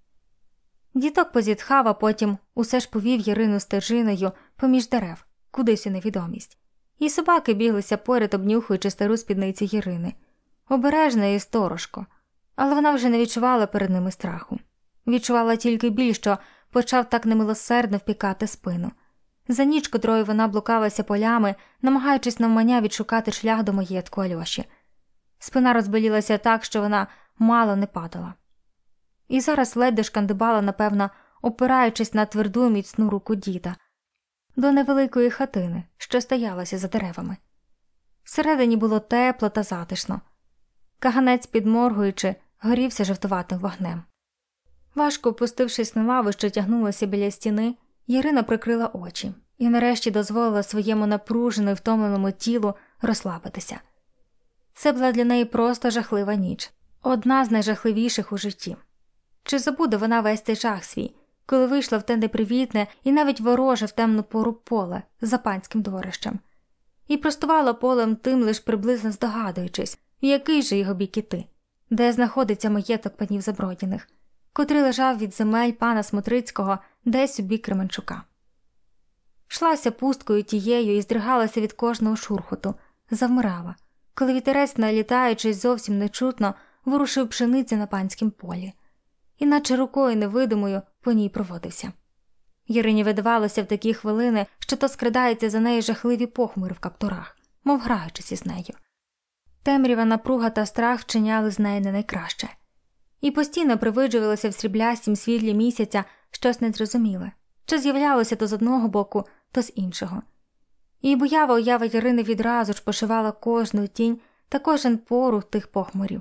Дідок позітхав, а потім усе ж повів Ірину стежиною поміж дерев, кудись у невідомість. І собаки біглися поряд, обнюхуючи стару спідницю Ірини. Обережно і сторожко. Але вона вже не відчувала перед ними страху. Відчувала тільки біль, що почав так немилосердно впікати спину. За ніч, котрою вона блукалася полями, намагаючись навмання відшукати шлях до маєтку Альоші. Спина розболілася так, що вона мало не падала. І зараз ледь шкандибала, напевно, опираючись на тверду міцну руку діда, до невеликої хатини, що стоялася за деревами. Всередині було тепло та затишно. Каганець, підморгуючи, горівся жовтуватим вогнем. Важко опустившись на лаву, що тягнулася біля стіни, Ірина прикрила очі і нарешті дозволила своєму напруженому і втомленому тілу розслабитися. Це була для неї просто жахлива ніч, одна з найжахливіших у житті. Чи забуде вона весь цей жах свій, коли вийшла в те непривітне і навіть вороже в темну пору поле за панським дворищем? І простувала полем тим, лиш приблизно здогадуючись, в який же його бік іти, де знаходиться маєток панів Забродіних, котрий лежав від земель пана Смотрицького десь у бік Кременчука. Шлася пусткою тією і здригалася від кожного шурхоту, завмирала, коли вітерець, налітаючись зовсім нечутно, ворушив пшениці на панськім полі. Іначе рукою невидимою по ній проводився. Ірині видавалося в такі хвилини, що то скрадається за нею жахливі похмури в каптурах, мов граючись із нею. Темрява, напруга та страх вчиняли з неї не найкраще. І постійно привиджувалося в сріблястім світлі місяця щось незрозуміле, що з'являлося то з одного боку, то з іншого. І боява уява Ірини відразу ж пошивала кожну тінь та кожен порух тих похмурів.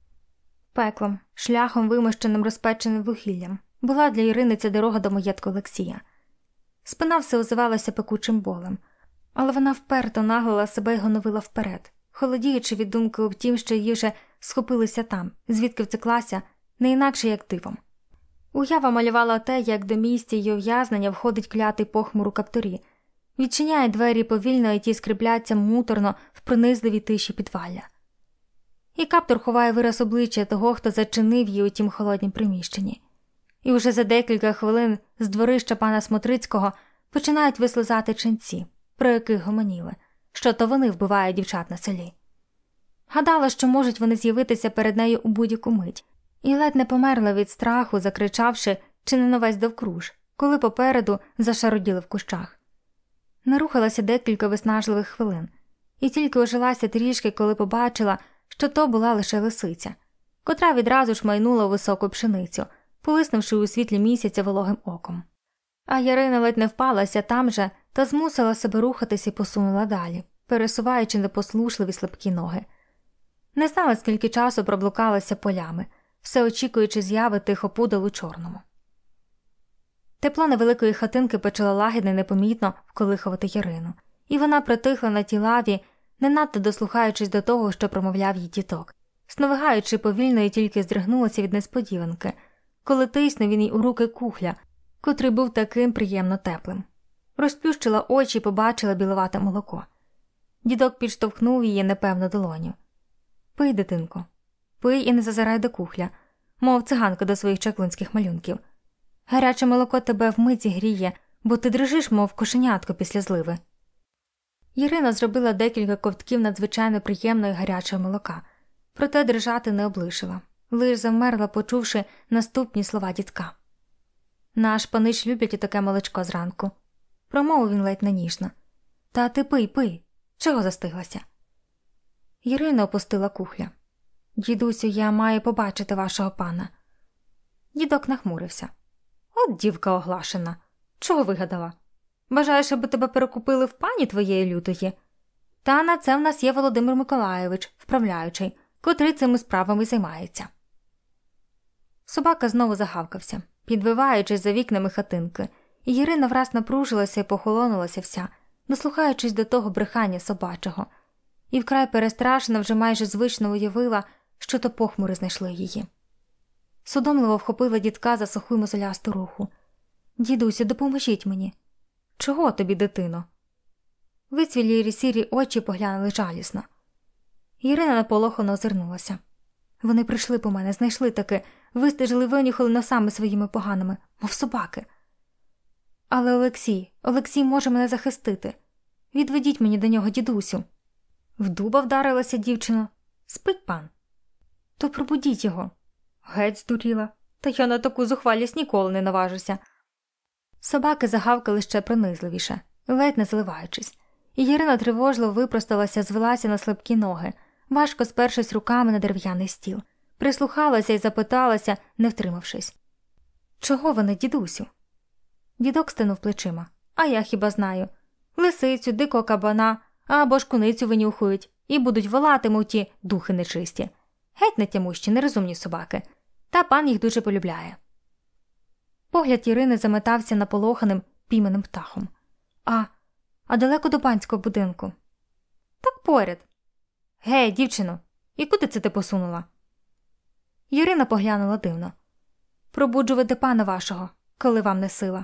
Пеклом, шляхом, вимощеним розпеченим вугіллям, була для Ірини ця дорога до маєтку Олексія. Спина все озивалася пекучим болем, але вона вперто наглила себе й гоновила вперед, холодіючи від думки об тім, що її вже схопилися там, звідки втеклася, не інакше як дивом. Уява малювала те, як до місця її ув'язнення входить клятий похмур у каптурі, відчиняє двері повільно, і ті скрипляться муторно в пронизливій тиші підвалля. І каптур ховає вираз обличчя того, хто зачинив її у тім холоднім приміщенні. І вже за декілька хвилин з дворища пана Смотрицького починають вислизати ченці, про яких гомоніли, що то вони вбивають дівчат на селі. Гадала, що можуть вони з'явитися перед нею у будь-яку мить, і ледь не померла від страху, закричавши чи не на весь довкруж, коли попереду зашароділи в кущах. Не рухалася декілька виснажливих хвилин, і тільки ожилася трішки, коли побачила, що то була лише лисиця, котра відразу ж майнула у високу пшеницю, полиснувши у світлі місяця вологим оком. А Ярина ледь не впалася там же та змусила себе рухатись і посунула далі, пересуваючи непослушливі слабкі ноги. Не знала, скільки часу проблукалася полями, все очікуючи зяви тих опудал у чорному. Тепло невеликої хатинки почало лагідно й непомітно вколихувати Ярину, і вона притихла на тій лаві, не надто дослухаючись до того, що промовляв їй діток, сновигаючи повільно і тільки здригнулася від несподіванки, коли тиснув він їй у руки кухля, котрий був таким приємно теплим. Розплющила очі і побачила біловате молоко. Дідок підштовхнув її непевно долоню. «Пий, дитинко, пий і не зазирай до кухля, мов циганка до своїх чаклунських малюнків. Гаряче молоко тебе вмить зігріє, бо ти дрижиш, мов кошенятко після зливи». Ірина зробила декілька ковтків надзвичайно приємного і гарячого молока, проте дрижати не облишила, лиш завмерла, почувши наступні слова дідка. «Наш панич люблять і таке молочко зранку», – промовив він ледь неніжно. «Та ти пий, пий, чого застиглася?» Ірина опустила кухля. «Дідусю, я маю побачити вашого пана». Дідок нахмурився. «От дівка оглашена. Чого вигадала? Бажаєш, аби тебе перекупили в пані твоєї лютої? Та на це в нас є Володимир Миколайович, вправляючий, котрий цими справами займається». Собака знову загавкався, підвиваючись за вікнами хатинки, і Ірина враз напружилася і похолонулася вся, дослухаючись до того брехання собачого, і вкрай перестрашена вже майже звично уявила, що то похмури знайшли її. Судомливо вхопила дідка за суху й мозолясту руку. «Дідусю, допоможіть мені». «Чого тобі, дитино?» Вицвілі сірі очі поглянули жалісно. Ірина наполохано озирнулася. «Вони прийшли по мене, знайшли таки, вистежили, винюхали носами своїми поганими, мов собаки. Але Олексій, Олексій може мене захистити. Відведіть мені до нього, дідусю». «В дуба вдарилася дівчина. Спить пан». «То пробудіть його». «Геть здуріла. Та я на таку зухвалість ніколи не наважуся». Собаки загавкали ще пронизливіше, ледь не зливаючись, і Ірина тривожливо випросталася, звелася на слабкі ноги, важко спершись руками на дерев'яний стіл. Прислухалася і запиталася, не втримавшись. «Чого вони, дідусю?» Дідок стинув плечима. «А я хіба знаю. Лисицю, дикого кабана, або ж куницю винюхують, і будуть волати, мов ті духи нечисті. Геть нетямущі, нерозумні собаки. Та пан їх дуже полюбляє». Погляд Ірини заметався наполоханим, пійманим птахом. «А, а далеко до панського будинку?» «Так поряд». «Гей, дівчино, і куди це ти посунула?» Ірина поглянула дивно. «Пробуджувати пана вашого, коли вам не сила».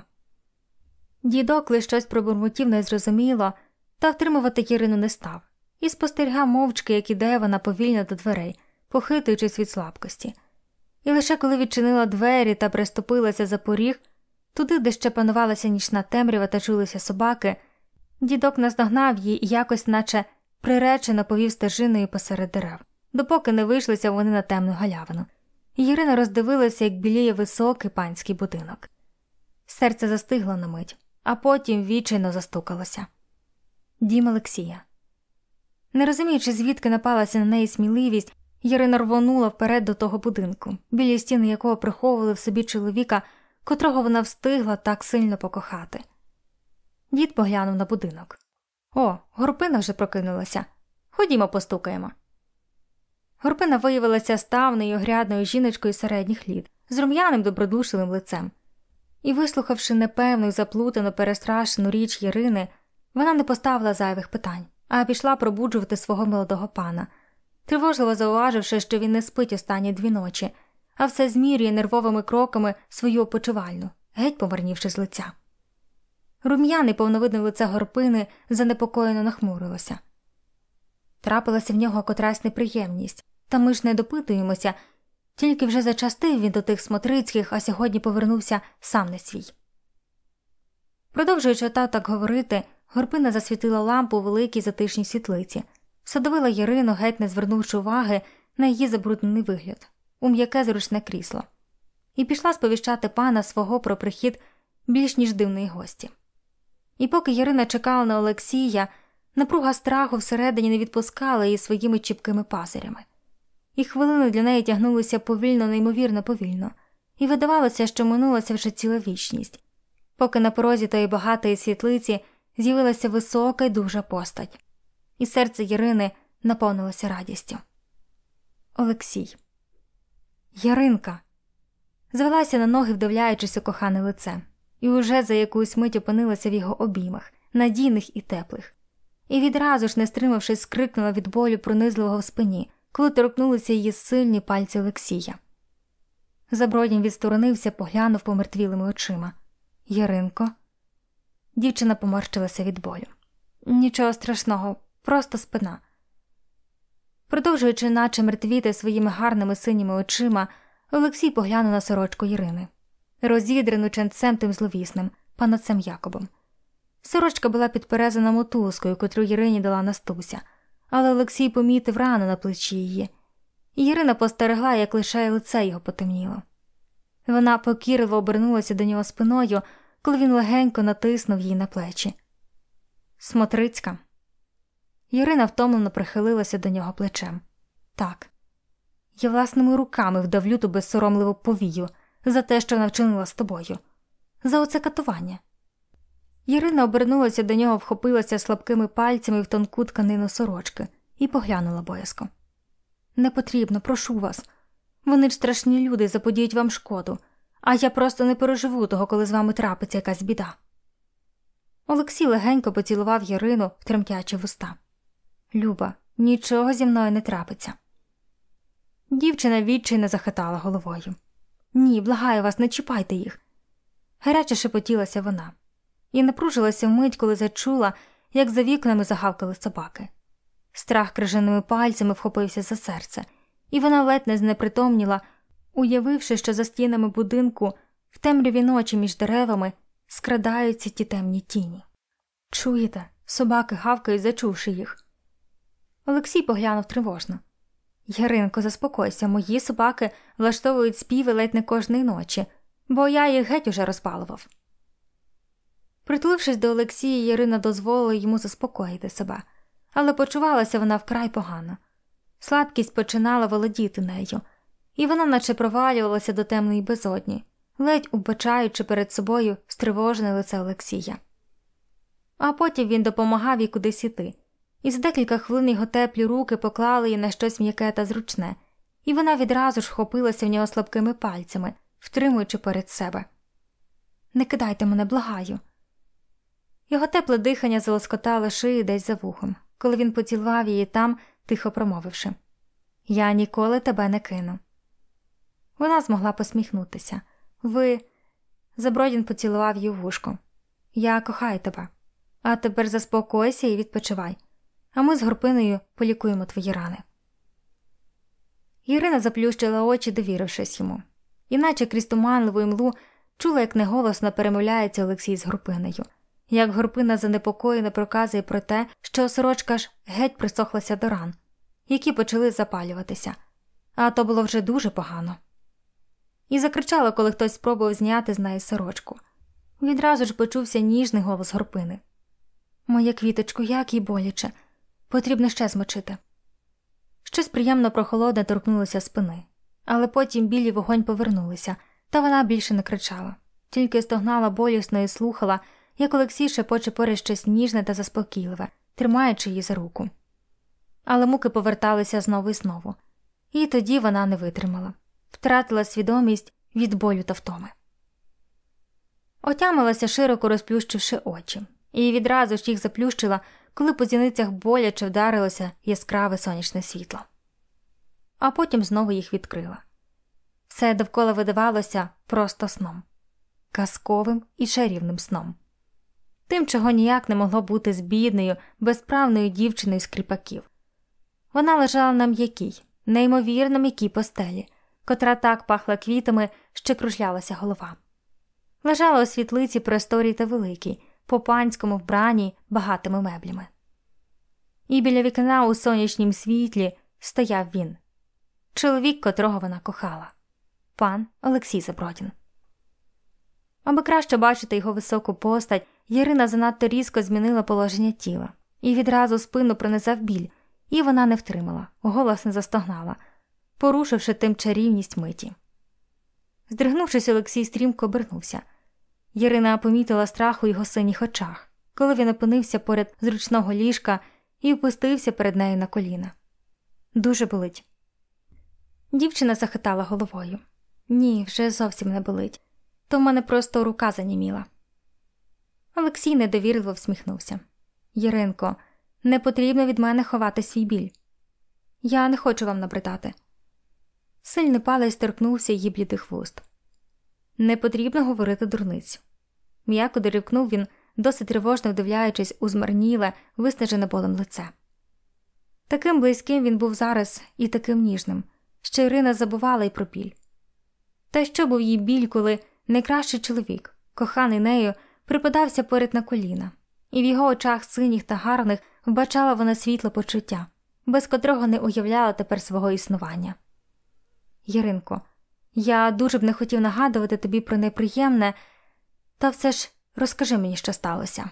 Дідок лиш щось пробурмотів незрозуміло, та втримувати Ірину не став, і спостерігав мовчки, як іде вона повільно до дверей, похитуючись від слабкості. І лише коли відчинила двері та приступилася за поріг, туди, де ще панувалася нічна темрява та чулися собаки, дідок наздогнав її і якось наче приречено повів стежиною посеред дерев, допоки не вийшлися вони на темну галявину. І Ірина роздивилася, як біліє високий панський будинок. Серце застигло на мить, а потім відчайно застукалося. Дім Олексія. Не розуміючи, звідки напалася на неї сміливість, Ірина рвонула вперед до того будинку, білі стіни якого приховували в собі чоловіка, котрого вона встигла так сильно покохати. Дід поглянув на будинок. «О, Горпина вже прокинулася. Ходімо постукаємо». Горпина виявилася ставною, огрядною жіночкою середніх літ, з рум'яним добродушливим лицем. І, вислухавши непевну й заплутану, перестрашену річ Ірини, вона не поставила зайвих питань, а пішла пробуджувати свого молодого пана, тривожливо зауваживши, що він не спить останні дві ночі, а все змірює нервовими кроками свою опочивальну, геть помарнівши з лиця. Рум'яне повновидне лице Горпини занепокоєно нахмурилося. Трапилася в нього котрась неприємність, та ми ж не допитуємося, тільки вже зачастив він до тих смотрицьких, а сьогодні повернувся сам не свій. Продовжуючи та так говорити, Горпина засвітила лампу у великій затишній світлиці, всадовила Ірину, геть не звернувши уваги на її забруднений вигляд, у м'яке зручне крісло і пішла сповіщати пана свого про прихід більш ніж дивної гості. І поки Ярина чекала на Олексія, напруга страху всередині не відпускала її своїми чіпкими пазирями. І хвилини для неї тягнулися повільно, неймовірно повільно, і видавалося, що минулася вже ціла вічність, поки на порозі тої багатої світлиці з'явилася висока й дужа постать. І серце Ярини наповнилося радістю. Олексій. Яринка. Звелася на ноги, вдивляючись у кохане лице, і уже за якусь мить опинилася в його обіймах, надійних і теплих. І відразу ж, не стримавшись, скрикнула від болю пронизливого в спині, коли торкнулися її сильні пальці Олексія. Забродін відсторонився, поглянув помертвілими очима. Яринко. Дівчина поморщилася від болю. Нічого страшного, просто спина. Продовжуючи наче мертвіти своїми гарними синіми очима, Олексій поглянув на сорочку Ірини, розідрену ченцем тим зловісним, панотцем Якобом. Сорочка була підперезана мотузкою, котру Ірині дала Настуся, але Олексій помітив рану на плечі її, і Ірина постерегла, як лише лице його потемніло. Вона покірливо обернулася до нього спиною, коли він легенько натиснув її на плечі. Смотрицька. Ірина втомлено прихилилася до нього плечем. Так. Я власними руками вдавлю ту безсоромливу повію за те, що вона вчинила з тобою. За оце катування. Ірина обернулася до нього, вхопилася слабкими пальцями в тонку тканину сорочки і поглянула боязко. Не потрібно, прошу вас. Вони ж страшні люди, заподіють вам шкоду, а я просто не переживу того, коли з вами трапиться якась біда. Олексій легенько поцілував Ірину в тремтячі вуста. Люба, нічого зі мною не трапиться. Дівчина відчайно захитала головою. Ні, благаю вас, не чіпайте їх. Гаряче шепотілася вона. І напружилася вмить, коли зачула, як за вікнами загавкали собаки. Страх крижаними пальцями вхопився за серце, і вона ледь не знепритомніла, уявивши, що за стінами будинку в темряві ночі між деревами скрадаються ті темні тіні. Чуєте? Собаки гавкають, зачувши їх. Олексій поглянув тривожно. Яринко, заспокойся, мої собаки влаштовують співи ледь не кожної ночі, бо я їх геть уже розпалував. Притулившись до Олексія, Ірина дозволила йому заспокоїти себе, але почувалася вона вкрай погано. Слабкість починала володіти нею, і вона наче провалювалася до темної безодні, ледь убачаючи перед собою стривожене лице Олексія. А потім він допомагав їй кудись іти, і за декілька хвилин його теплі руки поклали її на щось м'яке та зручне, і вона відразу ж вхопилася в нього слабкими пальцями, втримуючи перед себе. «Не кидайте мене, благаю». Його тепле дихання залоскотало шиї десь за вухом, коли він поцілував її там, тихо промовивши: «Я ніколи тебе не кину». Вона змогла посміхнутися. «Ви...» Забродін поцілував її в вушко. «Я кохаю тебе. А тепер заспокойся і відпочивай. А ми з Горпиною полікуємо твої рани». Ірина заплющила очі, довірившись йому. Іначе крізь туманливу імлу чула, як неголосно перемовляється Олексій з Горпиною. Як Горпина занепокоєно проказує про те, що сорочка ж геть присохлася до ран, які почали запалюватися. А то було вже дуже погано. І закричала, коли хтось спробував зняти з неї сорочку. Відразу ж почувся ніжний голос Горпини. «Моя квіточко, як їй боляче. Потрібно ще змочити». Щось приємно прохолодне торкнулося спини, але потім білі вогонь повернулися, та вона більше не кричала, тільки стогнала болісно і слухала, як Олексій шепоче поряд щось ніжне та заспокійливе, тримаючи її за руку. Але муки поверталися знову і знову, і тоді вона не витримала, втратила свідомість від болю та втоми. Отямилася, широко розплющивши очі, і відразу ж їх заплющила, коли по зіницях боляче вдарилося яскраве сонячне світло. А потім знову їх відкрила. Все довкола видавалося просто сном. Казковим і чарівним сном. Тим, чого ніяк не могло бути з бідною, безправною дівчиною з кріпаків. Вона лежала на м'якій, неймовірно м'якій постелі, котра так пахла квітами, що кружлялася голова. Лежала у світлиці просторій та великій, по панському вбраній багатими меблями. І біля вікна у сонячнім світлі стояв він. чоловік, котрого вона кохала. Пан Олексій Забродін. Аби краще бачити його високу постать, Ірина занадто різко змінила положення тіла. І відразу спину пронизав біль, і вона не втримала, голосно застогнала, порушивши тим чарівність миті. Здригнувшись, Олексій стрімко обернувся. Ірина помітила страх у його синіх очах, коли він опинився поряд зручного ліжка і опустився перед нею на коліна. «Дуже болить». Дівчина захитала головою. «Ні, вже зовсім не болить. То в мене просто рука заніміла». Олексій недовірливо всміхнувся. «Іринко, не потрібно від мене ховати свій біль. Я не хочу вам набридати». Сильний палець торкнувся її блідих вуст. «Не потрібно говорити дурниць». М'яко дорікнув він, досить тривожно вдивляючись у змарніле, виснажене болем лице. Таким близьким він був зараз і таким ніжним, що Ірина забувала й про біль. Та що був їй біль, коли найкращий чоловік, коханий нею, припадався поряд на коліна, і в його очах синіх та гарних вбачала вона світле почуття, без котрого не уявляла тепер свого існування. «Іринко, я дуже б не хотів нагадувати тобі про неприємне, та все ж розкажи мені, що сталося».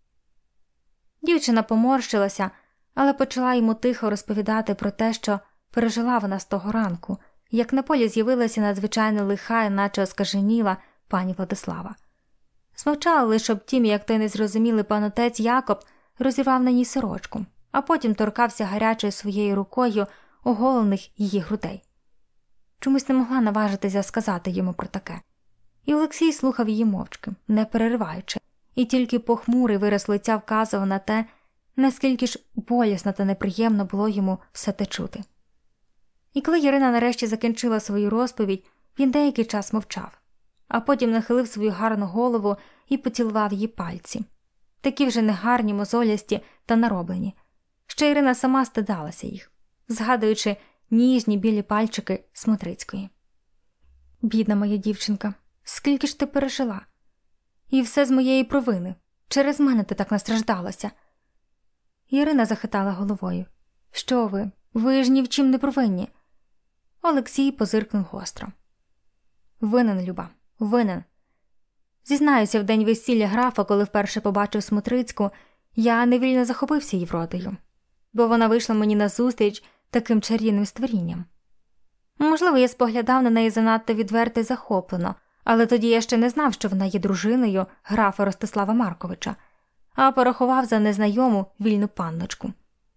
Дівчина поморщилася, але почала йому тихо розповідати про те, що пережила вона з того ранку, як на полі з'явилася надзвичайно лиха і наче оскаженіла пані Владислава. Змовчала лише об тім, як той незрозумілий пан отець Якоб розірвав на ній сорочку, а потім торкався гарячою своєю рукою оголених її грудей. Чомусь не могла наважитися сказати йому про таке. І Олексій слухав її мовчки, не перериваючи, і тільки похмурий вираз лиця вказував на те, наскільки ж болісно та неприємно було йому все те чути. І коли Ірина нарешті закінчила свою розповідь, він деякий час мовчав, а потім нахилив свою гарну голову і поцілував її пальці. Такі вже негарні, мозолясті та нароблені, що Ірина сама стидалася їх, згадуючи ніжні білі пальчики Смотрицької. «Бідна моя дівчинка, скільки ж ти пережила? І все з моєї провини. Через мене ти так настраждалася». Ірина захитала головою. «Що ви? Ви ж ні в чим не провинні». Олексій позиркнув гостро. «Винен, Люба, винен. Зізнаюся, в день весілля графа, коли вперше побачив Смотрицьку, я невільно захопився її вродою, бо вона вийшла мені назустріч таким чарівним створінням. Можливо, я споглядав на неї занадто відверто й захоплено, але тоді я ще не знав, що вона є дружиною графа Ростислава Марковича, а порахував за незнайому вільну панночку.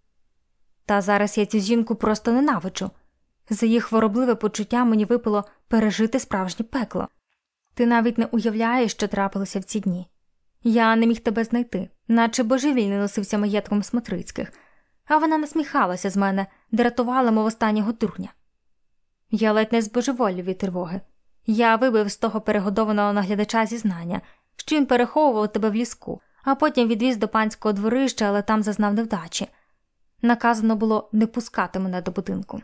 Та зараз я цю жінку просто ненавиджу. За їх хворобливе почуття мені випало пережити справжнє пекло. Ти навіть не уявляєш, що трапилося в ці дні. Я не міг тебе знайти, наче божевільний носився маєтком Смотрицьких, а вона насміхалася з мене, дратувала, мов останнього дурня. Я ледь не збожеволів від тривоги. Я вибив з того перегодованого наглядача зізнання, що він переховував тебе в ліску, а потім відвіз до панського дворища, але там зазнав невдачі. Наказано було не пускати мене до будинку.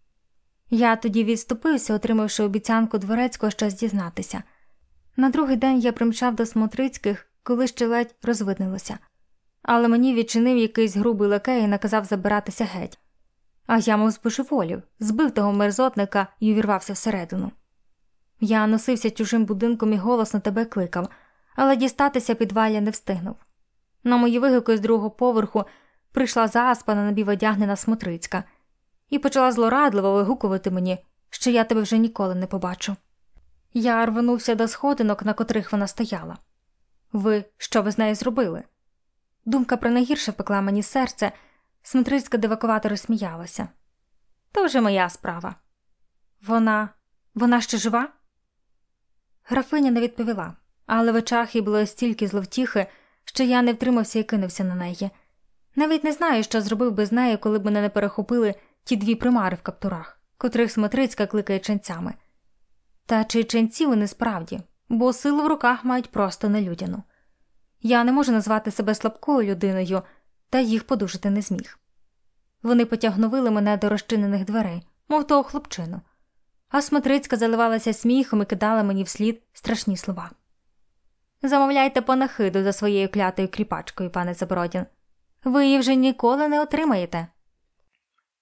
Я тоді відступився, отримавши обіцянку Дворецького щось дізнатися. На другий день я примчав до Смотрицьких, коли ще ледь розвиднилося. Але мені відчинив якийсь грубий лакей і наказав забиратися геть. А я, мов збожеволів, збив того мерзотника і увірвався всередину. Я носився чужим будинком і голосно тебе кликав, але дістатися підвалля не встигнув. На мої вигуки з другого поверху прийшла заспана, напіводягнена Смотрицька і почала злорадливо вигукувати мені, що я тебе вже ніколи не побачу. Я рванувся до сходинок, на котрих вона стояла. Ви, що ви з нею зробили? Думка про найгірше впекла мені серце. Смотрицька дивакувато розсміялася. То вже моя справа. Вона... вона ще жива? Графиня не відповіла, але в очах їй було стільки зловтіхи, що я не втримався і кинувся на неї. Навіть не знаю, що зробив би з нею, коли б мене не перехопили ті дві примари в каптурах, котрих Смотрицька кликає ченцями. Та чи ченці вони справді, бо силу в руках мають просто нелюдяну. Я не можу назвати себе слабкою людиною, та їх подужати не зміг. Вони потягнули мене до розчинених дверей, мов того хлопчину, а Смотрицька заливалася сміхом і кидала мені вслід страшні слова. Замовляйте панахиду за своєю клятою кріпачкою, пане Забродін. Ви її вже ніколи не отримаєте.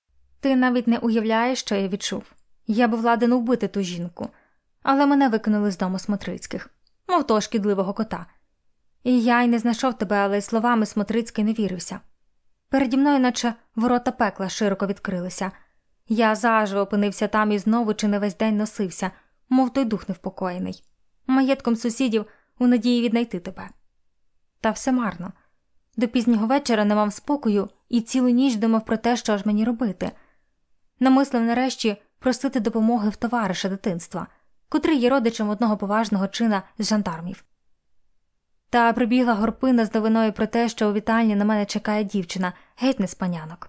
Ти навіть не уявляєш, що я відчув. Я був ладен убити ту жінку, але мене викинули з дому Смотрицьких, мов того шкідливого кота. І я й не знайшов тебе, але й словами Смотрицький не вірився. Переді мною наче ворота пекла широко відкрилися. Я заживо опинився там і знову чи не весь день носився, мов той дух невпокоєний, маєтком сусідів у надії віднайти тебе. Та все марно. До пізнього вечора не мав спокою і цілу ніч думав про те, що ж мені робити. Намислив нарешті просити допомоги в товариша дитинства, котрий є родичем одного поважного чина з жандармів. Та прибігла Горпина з новиною про те, що у вітальні на мене чекає дівчина, геть не з панянок.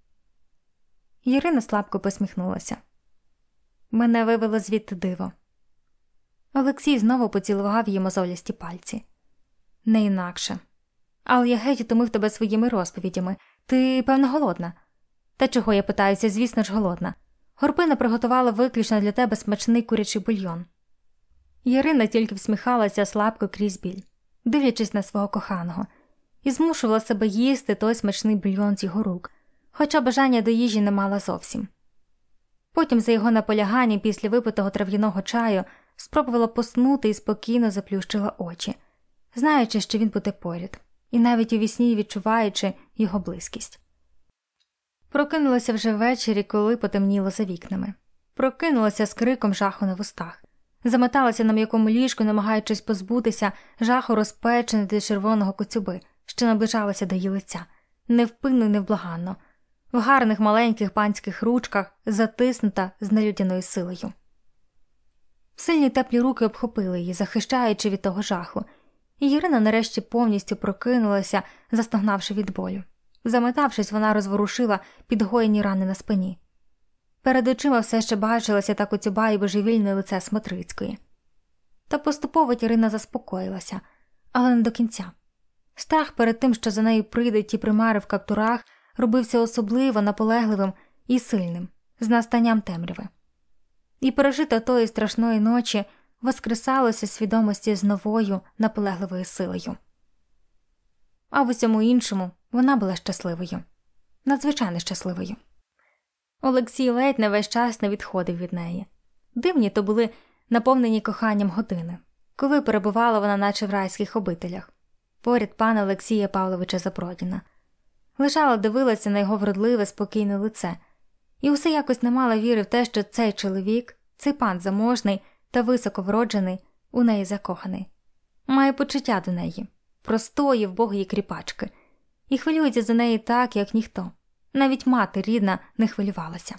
Ірина слабко посміхнулася. Мене вивело звідти диво. Олексій знову поцілував її мозолясті пальці. Не інакше. Але я геть утомив тебе своїми розповідями. Ти, певно, голодна? Та чого, я питаюся, звісно ж, голодна. Горпина приготувала виключно для тебе смачний курячий бульйон. Ірина тільки всміхалася слабко крізь біль, дивлячись на свого коханого, і змушувала себе їсти той смачний бульйон з його рук, хоча бажання до їжі не мала зовсім. Потім за його наполяганням після випитого трав'яного чаю спробувала поснути і спокійно заплющила очі, знаючи, що він буде поряд, і навіть у вісні відчуваючи його близькість. Прокинулася вже ввечері, коли потемніло за вікнами. Прокинулася з криком жаху на вустах. Заметалася на м'якому ліжку, намагаючись позбутися жаху розпеченої до червоного коцюби, що наближалася до її лиця, невпинно й невблаганно, в гарних маленьких панських ручках, затиснута з нелюдяною силою. Сильні теплі руки обхопили її, захищаючи від того жаху, і Ірина нарешті повністю прокинулася, застогнавши від болю. Заметавшись, вона розворушила підгоєні рани на спині. Перед очима все ще бачилася та коцюба і божевільне лице Смотрицької. Та поступово Ірина заспокоїлася, але не до кінця. Страх перед тим, що за нею прийдуть ті примари в каптурах, робився особливо наполегливим і сильним, з настанням темряви. І пережита тої страшної ночі воскресалося свідомості з новою наполегливою силою. А в усьому іншому вона була щасливою. Надзвичайно щасливою. Олексій ледь не весь час не відходив від неї. Дивні то були наповнені коханням години, коли перебувала вона наче в райських обителях, поряд пана Олексія Павловича Забродіна. Лежала, дивилася на його вродливе, спокійне лице, і усе якось не мала віри в те, що цей чоловік, цей пан заможний та високовроджений, у неї закоханий. Має почуття до неї, простої, вбогої кріпачки, і хвилюється за неї так, як ніхто. Навіть мати рідна не хвилювалася.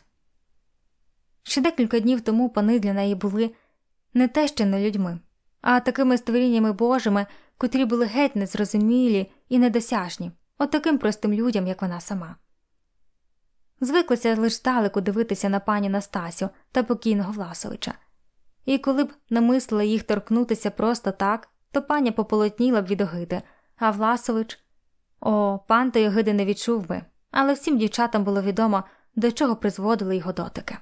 Ще декілька днів тому пани для неї були не те ще не людьми, а такими створіннями Божими, котрі були геть незрозумілі і недосяжні, от таким простим людям, як вона сама. Звиклася лиш здалеку дивитися на пані Настасю та покійного Власовича. І коли б намислила їх торкнутися просто так, то паня пополотніла б від огиди, а Власович... О, пан той огиди не відчув би, але всім дівчатам було відомо, до чого призводили його дотики.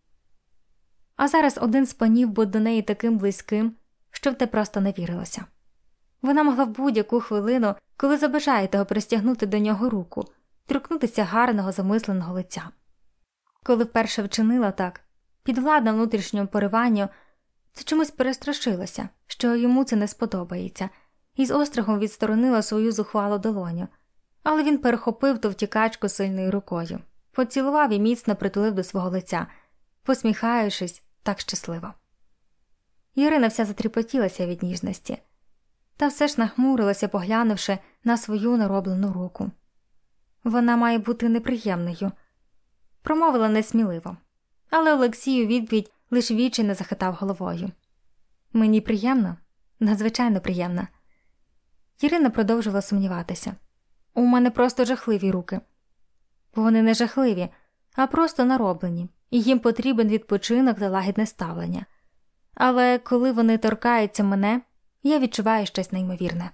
А зараз один з панів був до неї таким близьким, що в те просто не вірилося. Вона могла в будь-яку хвилину, коли забажає того, простягнути до нього руку, торкнутися гарного замисленого лиця. Коли вперше вчинила так, підвладна внутрішньому пориванню, то чомусь перестрашилася, що йому це не сподобається, і з острахом відсторонила свою зухвалу долоню. Але він перехопив ту втікачку сильною рукою, поцілував і міцно притулив до свого лиця, посміхаючись так щасливо. Ірина вся затріпотілася від ніжності, та все ж нахмурилася, поглянувши на свою нароблену руку. Вона має бути неприємною. Промовила несміливо, але Олексій у відповідь лиш вічі не захитав головою. Мені приємно, надзвичайно приємно. Ірина продовжувала сумніватися. У мене просто жахливі руки. Вони не жахливі, а просто нароблені, і їм потрібен відпочинок та лагідне ставлення. Але коли вони торкаються мене, я відчуваю щось неймовірне.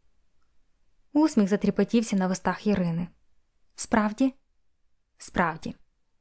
Усміх затріпотівся на вустах Ірини. Справді? Справді.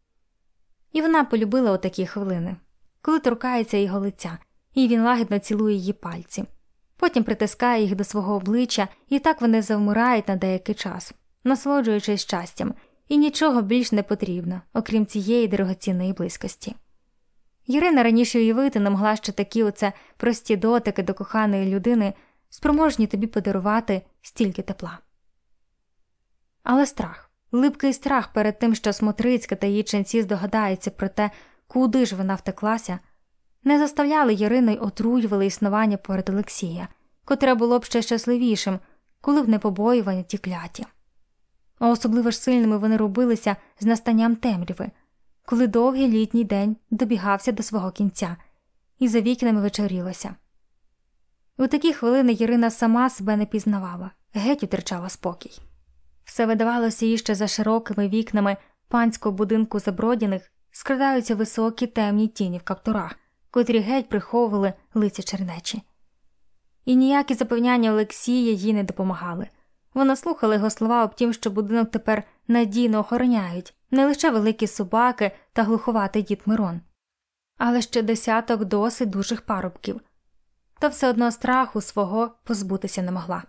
І вона полюбила отакі хвилини, коли торкається його лиця, і він лагідно цілує її пальці. Потім притискає їх до свого обличчя, і так вони завмирають на деякий час, насолоджуючись щастям, І нічого більш не потрібно, окрім цієї дорогоцінної близькості. Ірина раніше уявити не могла, що такі оце прості дотики до коханої людини спроможні тобі подарувати стільки тепла. Але страх, липкий страх перед тим, що Смотрицька та її ченці здогадаються про те, куди ж вона втеклася, не заставляли Ірину й отруювали існування перед Олексія, котре було б ще щасливішим, коли б не побоювання ті кляті. А особливо ж сильними вони робилися з настанням темряви, коли довгий літній день добігався до свого кінця, і за вікнами вечорілося. У такі хвилини Ірина сама себе не пізнавала, геть втрачала спокій. Все видавалося їй, що за широкими вікнами панського будинку Забродіних скрадаються високі темні тіні в каптурах, котрі геть приховували лиця чернечі. І ніякі запевняння Олексія їй не допомагали. Вона слухала його слова об тім, що будинок тепер надійно охороняють не лише великі собаки та глуховатий дід Мирон, але ще десяток досить дужих парубків. Та все одно страху свого позбутися не могла.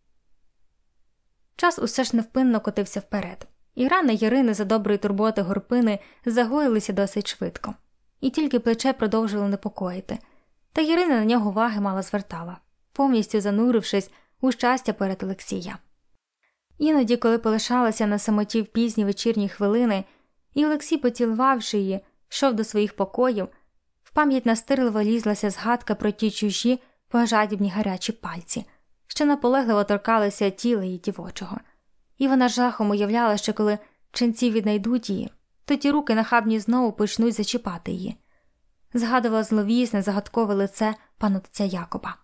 Час усе ж невпинно котився вперед, і рани Ірини за доброї турботи Горпини загоїлися досить швидко. І тільки плече продовжувало непокоїти, та Ірина на нього уваги мало звертала, повністю занурившись у щастя перед Олексія. Іноді, коли полишалася на самоті в пізні вечірні хвилини, і Олексій, поцілувавши її, йшов до своїх покоїв, в пам'ять настирливо лізлася згадка про ті чужі, пожадібні гарячі пальці, що наполегливо торкалися тіла її дівочого. І вона жахом уявляла, що коли ченці віднайдуть її, то ті руки нахабні знову почнуть зачіпати її. Згадувала зловісне, загадкове лице панотця Якоба.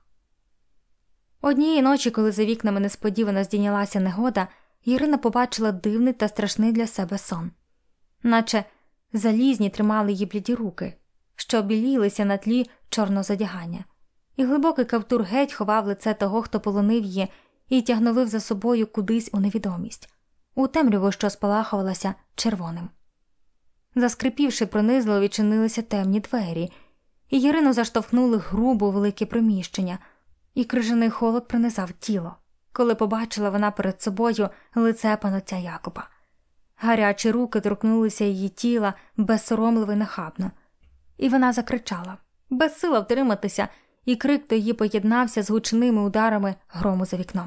Однієї ночі, коли за вікнами несподівано здійнялася негода, Ірина побачила дивний та страшний для себе сон. Наче залізні тримали її бліді руки, що обілілися на тлі чорного задягання. І глибокий каптур геть ховав лице того, хто полонив її і тягновив за собою кудись у невідомість, у темряву, що спалахувалася червоним. Заскрипівши пронизливо, відчинилися темні двері, і Ірину заштовхнули грубо у велике приміщення, і крижаний холод пронизав тіло, коли побачила вона перед собою лице панотця Якоба. Гарячі руки торкнулися її тіла безсоромливо й нахабно, і вона закричала, безсила втриматися, і крик то її поєднався з гучними ударами грому за вікном.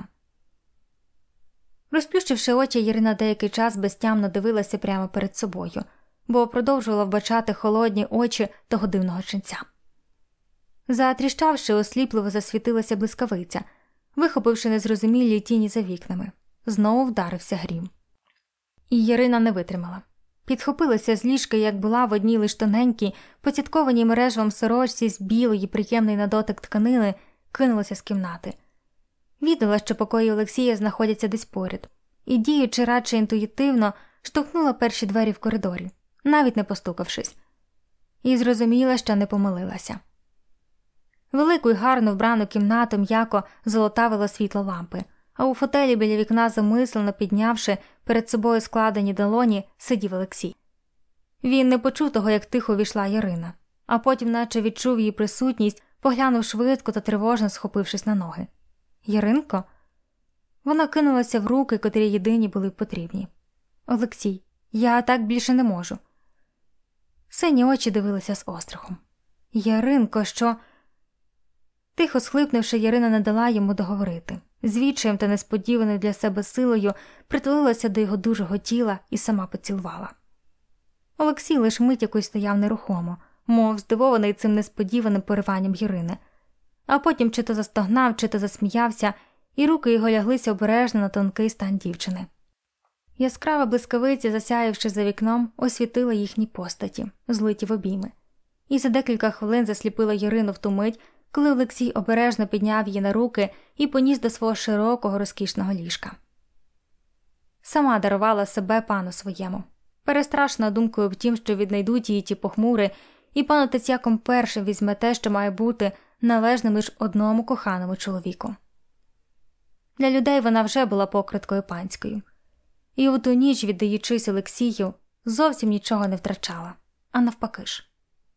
Розплющивши очі, Ірина деякий час безтямно дивилася прямо перед собою, бо продовжувала вбачати холодні очі того дивного ченця. Затріщавши, осліпливо засвітилася блискавиця, вихопивши незрозумілі тіні за вікнами. Знову вдарився грім. І Ірина не витримала. Підхопилася з ліжка, як була в одній лиш тоненькій, поцяткованій мережевом сорочці з білої, приємної на дотик тканини, кинулася з кімнати. Відала, що покої Олексія знаходяться десь поряд, і, діючи радше інтуїтивно, штовхнула перші двері в коридорі, навіть не постукавшись. І зрозуміла, що не помилилася. Велику й гарно вбрану кімнату м'яко золотавило світло лампи, а у фотелі біля вікна, замислено піднявши перед собою складені долоні, сидів Олексій. Він не почув того, як тихо війшла Ірина, а потім наче відчув її присутність, поглянув швидко та тривожно схопившись на ноги. «Іринко?» Вона кинулася в руки, котрі єдині були потрібні. «Олексій, я так більше не можу». Сині очі дивилися з острахом. «Іринко, що...» Тихо схлипнувши, Ірина не дала йому договорити. Звідчаєм та несподіваною для себе силою притулилася до його дужого тіла і сама поцілувала. Олексій лиш мить якось стояв нерухомо, мов здивований цим несподіваним пориванням Ірини. А потім чи то застогнав, чи то засміявся, і руки його ляглися обережно на тонкий стан дівчини. Яскрава блискавиця, засяявши за вікном, освітила їхні постаті, злиті в обійми. І за декілька хвилин засліпила Ірину в ту мить, коли Олексій обережно підняв її на руки і поніс до свого широкого розкішного ліжка. Сама дарувала себе пану своєму, перестрашена думкою в тім, що віднайдуть її ті похмури, і пан отець Яком першим візьме те, що має бути належним лише одному коханому чоловіку. Для людей вона вже була покриткою панською, і у ту ніч, віддаючись Олексію, зовсім нічого не втрачала, а навпаки ж.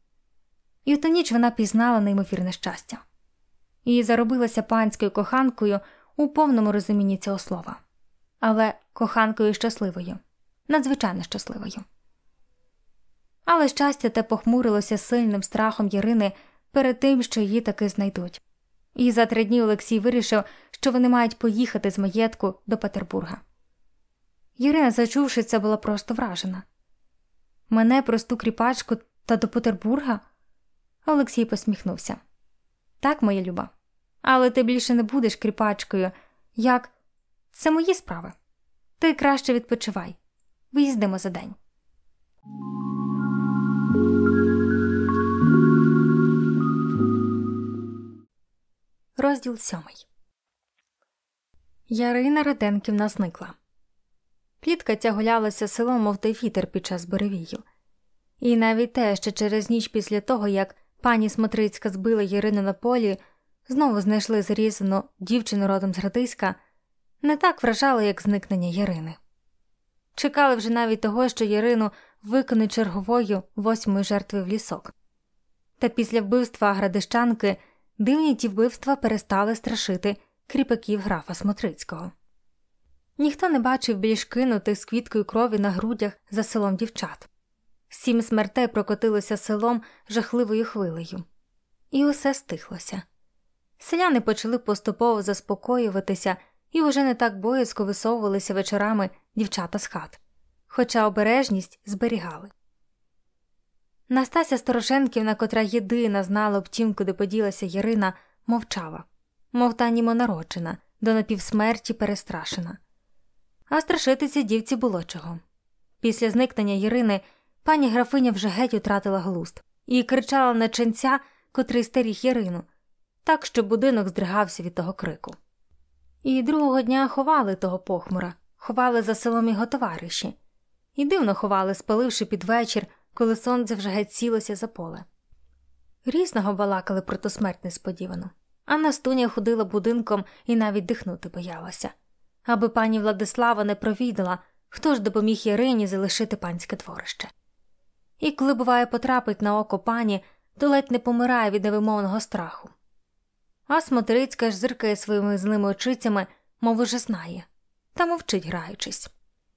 І в ту ніч вона пізнала неймовірне щастя. І заробилася панською коханкою у повному розумінні цього слова. Але коханкою щасливою. надзвичайно щасливою. Але щастя те похмурилося сильним страхом Ірини перед тим, що її таки знайдуть. І за три дні Олексій вирішив, що вони мають поїхати з маєтку до Петербурга. Ірина, зачувши це, була просто вражена. «Мене, просту кріпачку, та до Петербурга?» Олексій посміхнувся. «Так, моя люба. Але ти більше не будеш кріпачкою. Як? Це мої справи. Ти краще відпочивай. Виїздимо за день». Розділ сьомий. Ярина Раденківна зникла. Плітка ця гулялася селом, мов той вітер під час буревію. І навіть те, що через ніч після того, як пані Смотрицька збила Ярину на полі, знову знайшли зарізану дівчину родом з Градиська, не так вражало, як зникнення Ярини. Чекали вже навіть того, що Ярину виконують черговою восьмою жертвою в лісок. Та після вбивства градищанки дивні ті вбивства перестали страшити кріпаків графа Смотрицького. Ніхто не бачив більш кинутих з квіткою крові на грудях за селом дівчат. Сім смертей прокотилося селом жахливою хвилею. І усе стихлося. Селяни почали поступово заспокоюватися і уже не так боязко висовувалися вечорами дівчата з хат, хоча обережність зберігали. Настася Сторошенківна, котра єдина знала об тім, куди поділася Ярина, мовчала, мов та німонароджена, до напівсмерті перестрашена. А страшитися дівці було чого. Після зникнення Ярини пані графиня вже геть утратила глузд і кричала на ченця, котрий стеріг Ярину, так, що будинок здригався від того крику. І другого дня ховали того похмура, ховали за селом його товариші. І дивно ховали, спаливши під вечір, коли сонце вже геть сілося за поле. Різного балакали про ту смерть несподівану. А Настуня ходила будинком і навіть дихнути боялася, аби пані Владислава не провідала, хто ж допоміг Ярині залишити панське дворище. І коли, буває, потрапить на око пані, то ледь не помирає від невимовного страху. А Смотрицька ж зиркає своїми злими очицями, мов уже знає, та мовчить, граючись.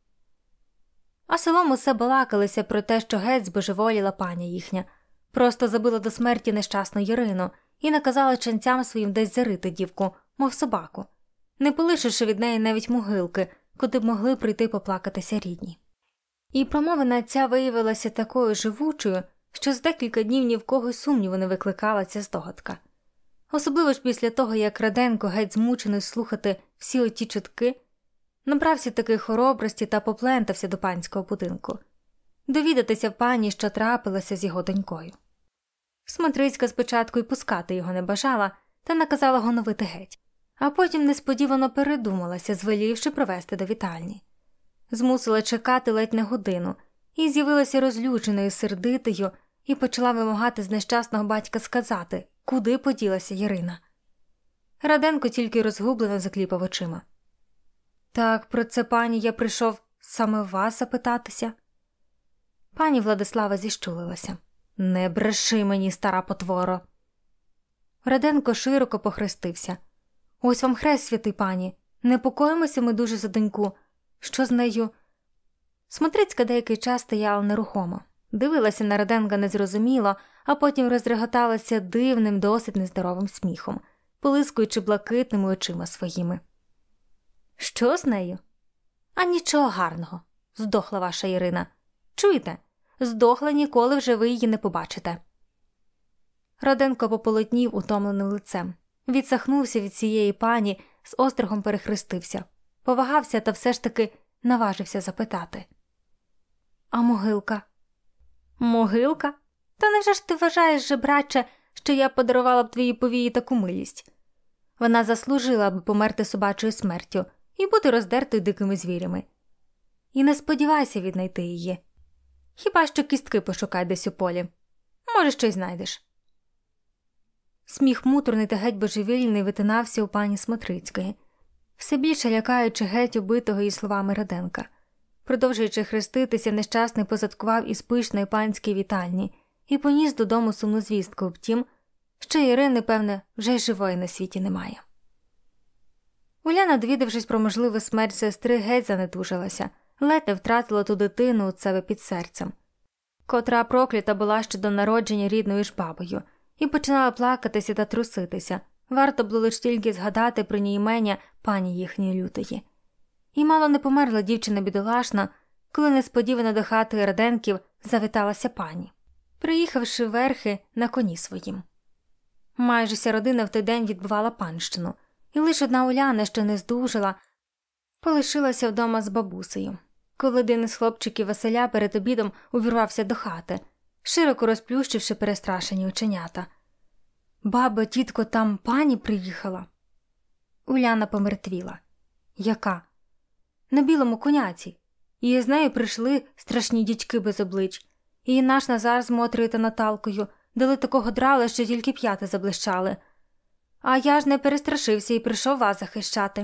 А селом усе балакалися про те, що геть збожеволіла паня їхня, просто забила до смерті нещасну Ярину і наказала ченцям своїм десь зарити дівку, мов собаку, не полишивши від неї навіть могилки, куди б могли прийти поплакатися рідні. І промовина ця виявилася такою живучою, що з декілька днів ні в кого сумніву не викликала ця здогадка. Особливо ж після того, як Раденко, геть змучений слухати всі оті чутки, набрався таки хоробрості та поплентався до панського будинку. Довідатися в пані, що трапилося з його донькою. Смотрицька спочатку й пускати його не бажала, та наказала гоновити геть, а потім несподівано передумалася, звелівши провести до вітальні. Змусила чекати ледь не годину, і з'явилася розлюченою, сердитою, і почала вимагати з нещасного батька сказати, куди поділася Ярина. Раденко тільки розгублено закліпав очима. «Так, про це, пані, я прийшов саме вас запитатися?» Пані Владислава зіщулилася. «Не бреши мені, стара потворо!» Раденко широко похрестився. «Ось вам хрест, святий пані, непокоїмося ми дуже за доньку. Що з нею?» Смотрицька деякий час стояла нерухомо, дивилася на Раденка незрозуміло, а потім розреготалася дивним, досить нездоровим сміхом, полискуючи блакитними очима своїми. «Що з нею?» «А нічого гарного. Здохла ваша Ірина. Чуєте? Здохла, ніколи вже ви її не побачите». Раденко пополотнів утомленим лицем. Відсахнувся від цієї пані, з острахом перехрестився. Повагався та все ж таки наважився запитати. «А могилка?» «Могилка? Та невже ж ти вважаєш, жебраче, що я подарувала б твоїй повії таку милість? Вона заслужила, аби померти собачою смертю і бути роздертою дикими звірями. І не сподівайся віднайти її. Хіба що кістки пошукай десь у полі. Може, щось знайдеш». Сміх муторний та геть божевільний витинався у пані Смотрицької, все більше лякаючи геть убитого її словами Раденка. Продовжуючи хреститися, нещасний позадкував із пишної панської вітальні і поніс додому сумну звістку об тім, що Ірини, певне, вже й живої на світі немає. Уляна, довідавшись про можливу смерть сестри, геть занедужалася, ледь не втратила ту дитину у себе під серцем, котра проклята була ще до народження рідною ж бабою, і починала плакатися та труситися, варто було лиш тільки згадати про ній імення пані їхньої лютої. І мало не померла дівчина бідолашна, коли несподівано до хати Раденків завіталася пані, приїхавши верхи на коні своїм. Майже вся родина в той день відбувала панщину, і лише одна Уляна, що не здужала, полишилася вдома з бабусею. Коли один із хлопчиків Василя перед обідом увірвався до хати, широко розплющивши перестрашені оченята. «Баба, тітко, там пані приїхала?» Уляна помертвіла. «Яка?» «На білому коняці. І з нею прийшли страшні дідьки без облич. І наш Назар з Мотрею та Наталкою дали такого драла, що тільки п'яти заблищали. А я ж не перестрашився і прийшов вас захищати».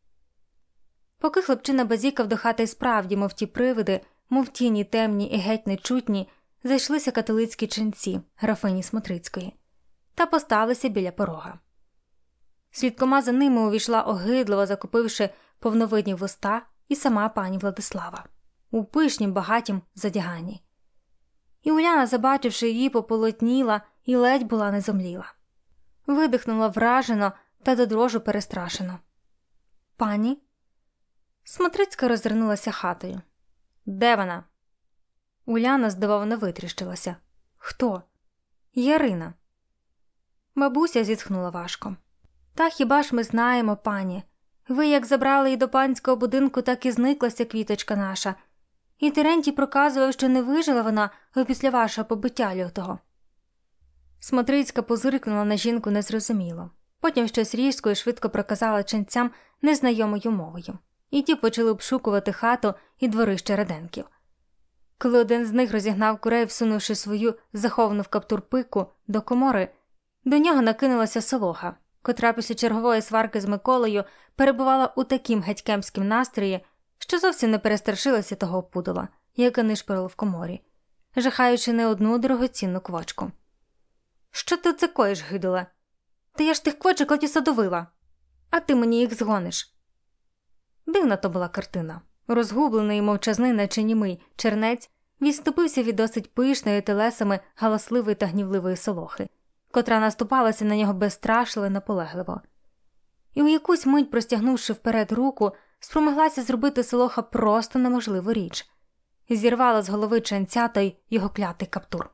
Поки хлопчина базікав до хати справді, мов ті привиди, мов тіні темні і геть нечутні, зайшлися католицькі ченці графині Смотрицької та посталися біля порога. Слідкома за ними увійшла огидливо, закупивши повновидні вуста, і сама пані Владислава у пишнім багатім задяганні. І Уляна, забачивши її, пополотніла і ледь була не зомліла. Видихнула вражено та до дрожу перестрашено. «Пані?» Смотрицька розвернулася хатою. «Де вона?» Уляна здивовано витріщилася. «Хто?» «Ярина». Бабуся зітхнула важко. «Та хіба ж ми знаємо, пані? Ви як забрали її до панського будинку, так і зниклася квіточка наша. І Терентій проказував, що не вижила вона після вашого побиття лютого». Смотрицька позиркнула на жінку незрозуміло. Потім щось різко і швидко проказала ченцям незнайомою мовою. І ті почали обшукувати хату і дворище Раденків. Коли один з них розігнав курей, всунувши свою заховану в каптур пику до комори, до нього накинулася Солоха, котра після чергової сварки з Миколою перебувала у таким гетькемськім настрої, що зовсім не перестрашилася того опудала, яке нишпорило в коморі, жахаючи не одну дорогоцінну квочку. «Що ти це коїш, гидоле? Та я ж тих квочок ледь садовила, а ти мені їх згониш». Дивна то була картина. Розгублений і мовчазний, наче німий чернець відступився від досить пишної телесами галасливої та гнівливої Солохи, котра наступалася на нього безстрашливо і наполегливо. І у якусь мить, простягнувши вперед руку, спромоглася зробити Солоха просто неможливу річ. Зірвала з голови ченця той його клятий каптур.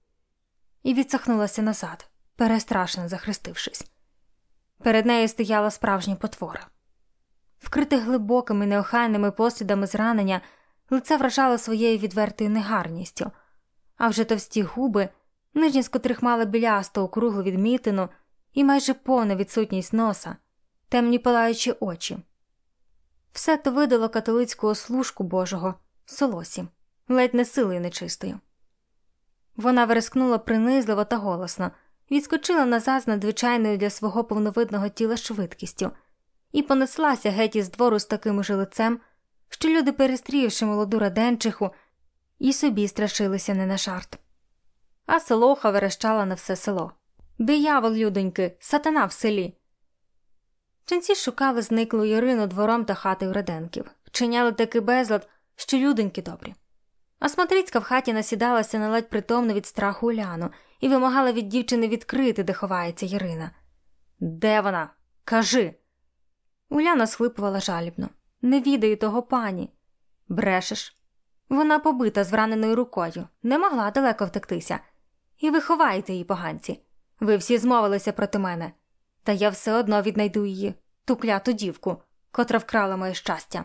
І відсахнулася назад, перестрашено захрестившись. Перед нею стояла справжня потвора. Вкрите глибокими неохайними послідами зранення, лице вражало своєю відвертою негарністю, а вже товсті губи, нижні з котрих мали білясту округлу відмітину і майже повна відсутність носа, темні палаючі очі. Все то видало католицьку ослушку Божого Солосі, ледь не силою нечистою. Вона верескнула принизливо та голосно, відскочила назад з надзвичайною для свого повновидного тіла швидкістю і понеслася геть із двору з таким же лицем, що люди, перестрівши молоду Раденчиху, і собі страшилися не на жарт. А Солоха верещала на все село. «Диявол, людоньки, сатана в селі!» Ченці шукали зниклу Ірину двором та хатою Раденків, вчиняли такий безлад, що людоньки добрі. А Смотрицька в хаті насідалася на ледь притомну від страху Уляну і вимагала від дівчини відкрити, де ховається Ірина. «Де вона? Кажи!» Уляна схлипувала жалібно. «Не відаю того, пані». «Брешеш. Вона побита з враненою рукою, не могла далеко втектися. І ви ховаєте її, поганці. Ви всі змовилися проти мене. Та я все одно віднайду її, ту кляту дівку, котра вкрала моє щастя».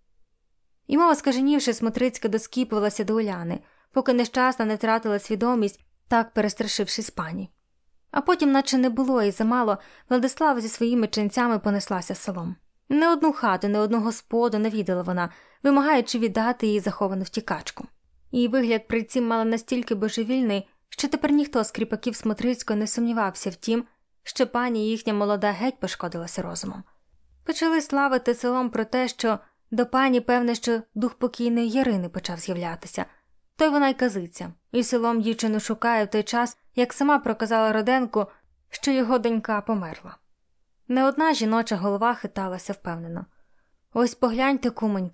І мова скаженівши, Смотрицька доскіпувалася до Уляни, поки нещасна не тратила свідомість, так перестрашившись пані. А потім, наче не було і замало, Владислава зі своїми ченцями понеслася селом. Не одну хату, не одну господу навідала вона, вимагаючи віддати їй заховану втікачку. Її вигляд при цім мала настільки божевільний, що тепер ніхто з кріпаків Смотрицької не сумнівався в тім, що пані їхня молода геть пошкодилася розумом. Почали славити селом про те, що до пані, певне, що дух покійної Ярини почав з'являтися. То й вона й казиться, і селом дівчину шукає в той час, як сама проказала Роденку, що його донька померла. Не одна жіноча голова хиталася впевнено. «Ось погляньте, кумоньки,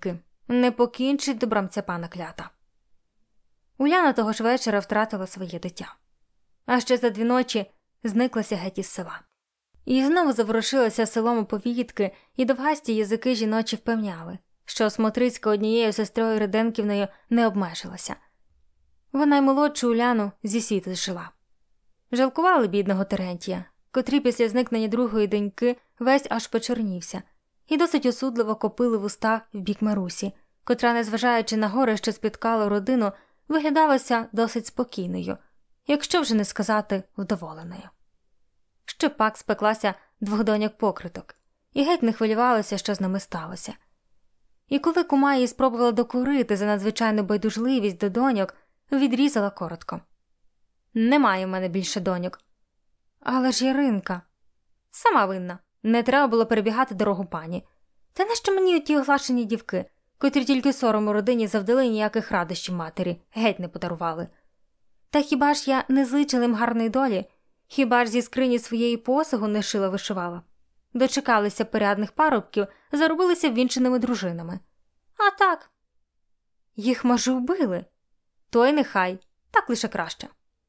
Не покінчить добром ця пана клята. Уляна того ж вечора втратила своє дитя. А ще за дві ночі зниклася геть із села. І знову заворушилося селом оповідки, і довгасті язики жіночі впевняли, що Смотрицька однією сестрою Риденківною не обмежилася. Вона й молодшу Уляну зі світу зжила. Жалкували бідного Терентія, котрий після зникнення другої доньки весь аж почорнівся, і досить осудливо копили вуста в бік Марусі, котра, незважаючи на горе, що спіткало родину, виглядалася досить спокійною, якщо вже не сказати вдоволеною. Ще пак спеклася двох доньок покриток, і геть не хвилювалася, що з ними сталося. І коли кума її спробувала докурити за надзвичайну байдужливість до доньок, відрізала коротко. «Немає в мене більше доньок». «Але ж Яринка...» «Сама винна. Не треба було перебігати дорогу пані. Та нащо мені оті оглашені дівки, котрі тільки сором у родині завдали, ніяких радощів матері, геть не подарували. Та хіба ж я не зичила їм гарної долі? Хіба ж зі скрині своєї посугу не шила-вишивала? Дочекалися порядних парубків, заробилися вінченими дружинами. А так. Їх, може, вбили? То й нехай, так лише краще».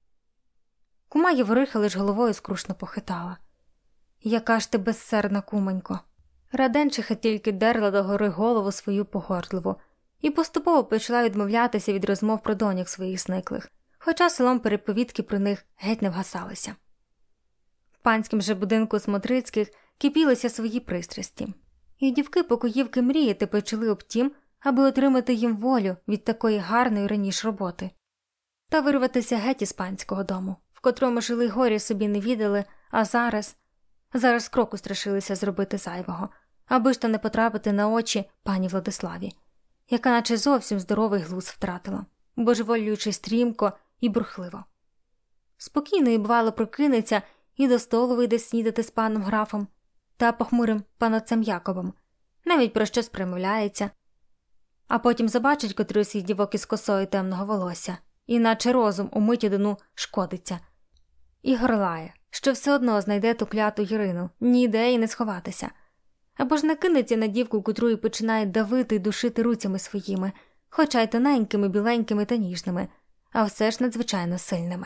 Кума Євриха лиш головою скрушно похитала. «Яка ж ти безсердна, кумонько!» Раденчиха тільки дерла догори голову свою погордливу і поступово почала відмовлятися від розмов про доньок своїх зниклих, хоча селом переповідки про них геть не вгасалися. В панськім же будинку Смотрицьких кипілися свої пристрасті, і дівки-покоївки мріяти почали об тім, аби отримати їм волю від такої гарної раніше роботи. Та вирватися геть із панського дому, в котрому жили горі собі не відали, а зараз... Зараз кроку страшилися зробити зайвого, аби ж то не потрапити на очі пані Владиславі, яка наче зовсім здоровий глузд втратила, божеволюючи стрімко і бурхливо. Спокійно і бувало прокинеться і до столу вийде снідати з паном графом та похмурим панотцем Якобом, навіть про щось примовляється, а потім забачить котрусь із дівок із косою темного волосся, і наче розум умить одну шкодиться, і горлає, що все одно знайде ту кляту Ірину, ніде і не сховатися. Або ж накинеться на дівку, котру і починає давити й душити руцями своїми, хоча й тоненькими, біленькими та ніжними, а все ж надзвичайно сильними.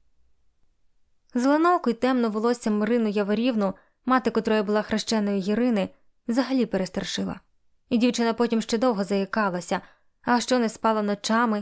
Зеленоку й темно волоссям Марину Яворівну, мати котрої була хрещеною Ірини, взагалі перестрашила. І дівчина потім ще довго заїкалася, а що не спала ночами,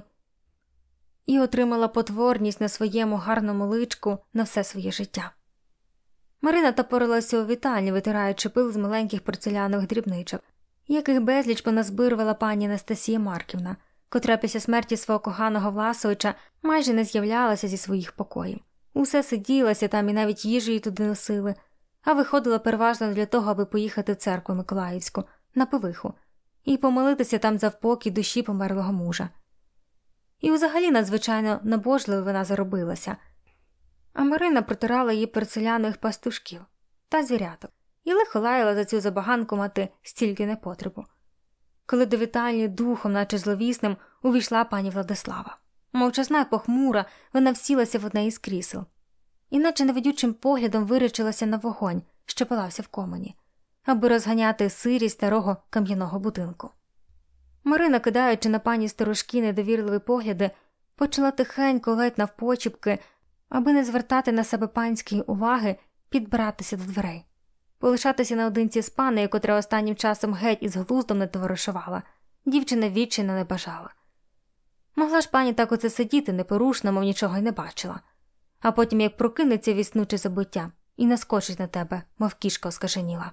і отримала потворність на своєму гарному личку на все своє життя. Марина топорилася у вітальні, витираючи пил з маленьких порцелянових дрібничок, яких безліч поназбирувала пані Анастасія Марківна, котра після смерті свого коханого Власовича майже не з'являлася зі своїх покоїв. Усе сиділася там і навіть їжу їй туди носили, а виходила переважно для того, аби поїхати в церкву Миколаївську, на Пивиху, і помолитися там за впокій душі померлого мужа. І взагалі надзвичайно набожливо вона заробилася. А Марина протирала її порцелянових пастушків та звіряток і лихо лаяла за цю забаганку мати стільки непотребу. Коли до вітальні духом, наче зловісним, увійшла пані Владислава. Мовчазна й похмура, вона всілася в одне із крісел. Іначе невидючим поглядом вирячилася на вогонь, що палався в комині, аби розганяти сирість старого кам'яного будинку. Марина, кидаючи на пані Сторожки недовірливі погляди, почала тихенько, ледь навпочіпки, аби не звертати на себе панської уваги, підбиратися до дверей. Полишатися наодинці з панею, котра останнім часом геть із глуздом не товаришувала, дівчина відчайно не бажала. Могла ж пані так оце сидіти непорушно, мов нічого й не бачила, а потім як прокинеться віснуче забуття і наскочить на тебе, мов кішка оскаженіла.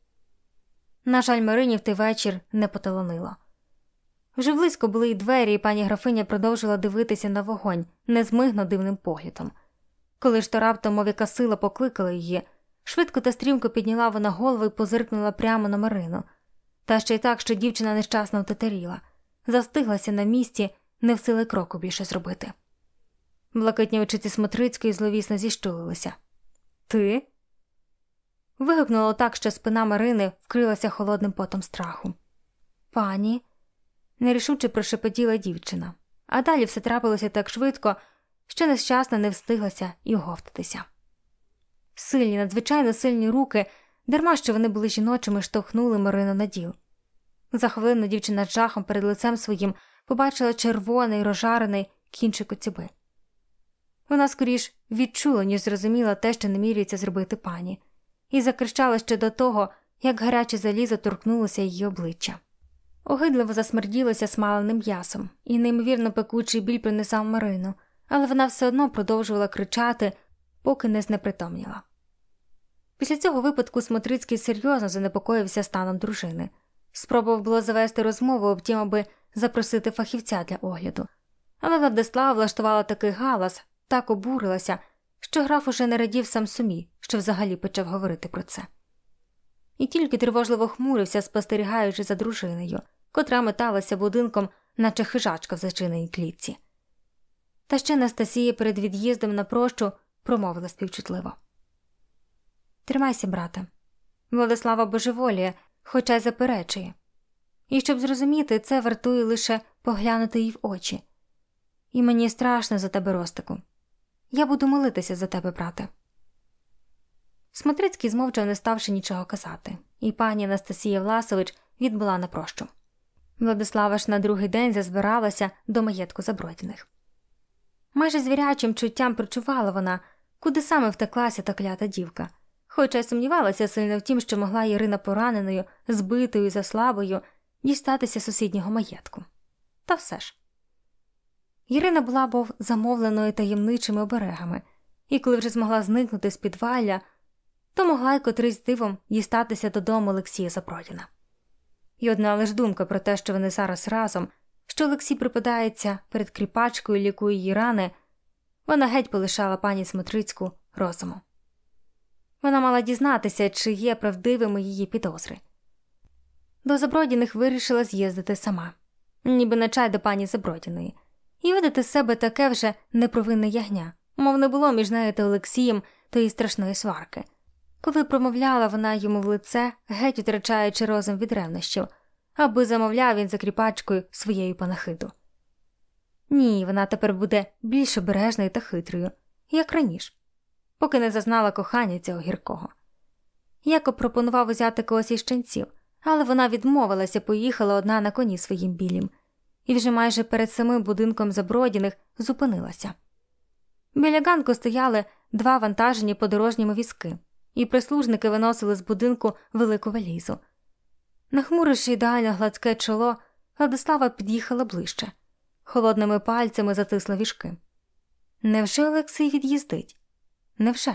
На жаль, Марині в той вечір не поталонило. Вже близько були й двері, і пані графиня продовжила дивитися на вогонь незмигно дивним поглядом. Коли ж то раптом, мов яка сила, покликала її, швидко та стрімко підняла вона голову і позиркнула прямо на Марину. Та ще й так, що дівчина нещасно втетеріла, застиглася на місці, не в сили кроку більше зробити. Блакитні очиці Смотрицької зловісно зіщулилися. «Ти?» Вигукнуло так, що спина Марини вкрилася холодним потом страху. «Пані?» Нерішуче прошепотіла дівчина, а далі все трапилося так швидко, що нещасно не встиглася і оговтатися. Сильні, надзвичайно сильні руки, дарма що вони були жіночими, штовхнули Марину на діл. За хвилину дівчина з жахом перед лицем своїм побачила червоний, розжарений кінчик оцюби. Вона скоріш відчула, ніж зрозуміла те, що намірюється зробити пані, і закричала ще до того, як гаряче залізо торкнулося її обличчя. Огидливо засмерділося смаленим м'ясом, і неймовірно пекучий біль принесав Марину, але вона все одно продовжувала кричати, поки не знепритомніла. Після цього випадку Смотрицький серйозно занепокоївся станом дружини. Спробував було завести розмову об тім, аби запросити фахівця для огляду. Але Владислава влаштувала такий галас, так обурилася, що граф уже не радів сам собі, що взагалі почав говорити про це. І тільки тривожливо хмурився, спостерігаючи за дружиною, котра металася будинком, наче хижачка в зачиненій клітці. Та ще Настасія перед від'їздом на прощу промовила співчутливо: «Тримайся, брате. Владислава божеволіє, хоча й заперечує. І щоб зрозуміти це, вартує лише поглянути їй в очі. І мені страшно за тебе, Ростику. Я буду молитися за тебе, брате». Смотрицький змовчав, не ставши нічого казати, і пані Анастасія Власович відбула на прощу. Владислава ж на другий день зазбиралася до маєтку Забродіних. Майже звірячим чуттям прочувала вона, куди саме втеклася та клята дівка, хоча й сумнівалася сильно в тім, що могла Ірина пораненою, збитою, заслабою дістатися сусіднього маєтку. Та все ж. Ірина була, бов замовленою таємничими оберегами, і коли вже змогла зникнути з підвалля, то могла й котрись дивом дістатися додому Олексія Забродіна. І одна лиш думка про те, що вони зараз разом, що Олексій припадається перед кріпачкою і лікує її рани, вона геть полишала пані Смотрицьку розуму. Вона мала дізнатися, чи є правдивими її підозри. До Забродіних вирішила з'їздити сама, ніби на чай до пані Забродіної, і видати з себе таке вже непровинне ягня, мов не було між нею та Олексієм тої страшної сварки, коли промовляла вона йому в лице, геть втрачаючи розум від ревнощів, аби замовляв він за кріпачкою своєю панахиду. Ні, вона тепер буде більш обережною та хитрою, як раніше, поки не зазнала кохання цього гіркого. Якоб пропонував взяти когось із ченців, але вона відмовилася, поїхала одна на коні своїм білім, і вже майже перед самим будинком Забродіних зупинилася. Біля ганку стояли два вантажені подорожніми візки, і прислужники виносили з будинку велику валізу. Нахмуривши ідеально гладке чоло, Владислава під'їхала ближче. Холодними пальцями затисла віжки. Невже Олексій від'їздить? Невже?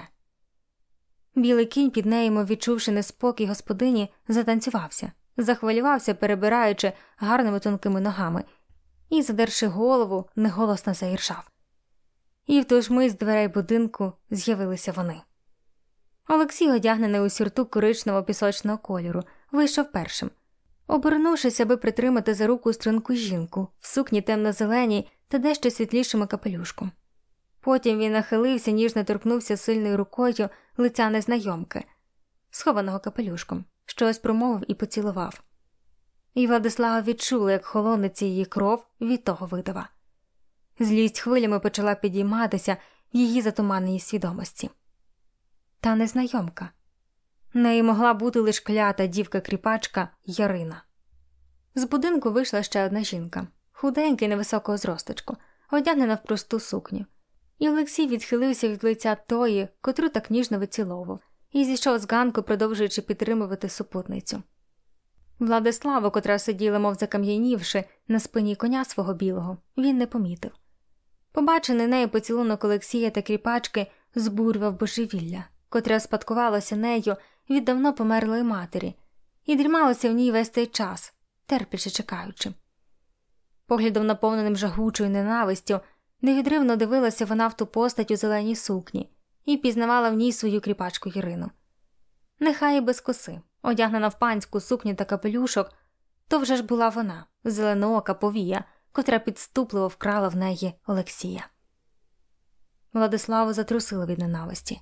Білий кінь під нею, мов відчувши неспокій господині, затанцювався, захвилювався, перебираючи гарними тонкими ногами, і, задерши голову, неголосно заіржав. І в ту ж мить з дверей будинку з'явилися вони. Олексій, одягнений у сюртук коричневого пісочного кольору, вийшов першим, обернувшись, аби притримати за руку струнку жінку в сукні темно-зеленій та дещо світлішому капелюшку. Потім він нахилився, ніжно торкнувся сильною рукою лиця незнайомки, схованого капелюшком, щось промовив і поцілував. І Владислава відчула, як холониться її кров від того видива. Злість хвилями почала підійматися в її затуманеній свідомості. Та незнайомка. Нею могла бути лише клята дівка-кріпачка Ярина. З будинку вийшла ще одна жінка, худенька і невисокого зросточку, одягнена в просту сукню. І Олексій відхилився від лиця тої, котру так ніжно виціловував, і зійшов з ганку, продовжуючи підтримувати супутницю. Владиславу, котра сиділа, мов закам'янівши, на спині коня свого білого, він не помітив. Побачений нею поцілунок Олексія та кріпачки збурював божевілля, котре спадкувалося нею від давно померлої матері, і дрімалося в ній весь цей час, терпляче чекаючи. Поглядом, наповненим жагучою ненавистю, невідривно дивилася вона в ту постать у зеленій сукні і пізнавала в ній свою кріпачку Ірину. Нехай і без коси, одягнена в панську сукню та капелюшок, то вже ж була вона, зеленоока повія, котра підступливо вкрала в неї Олексія. Владиславу затрусило від ненависті.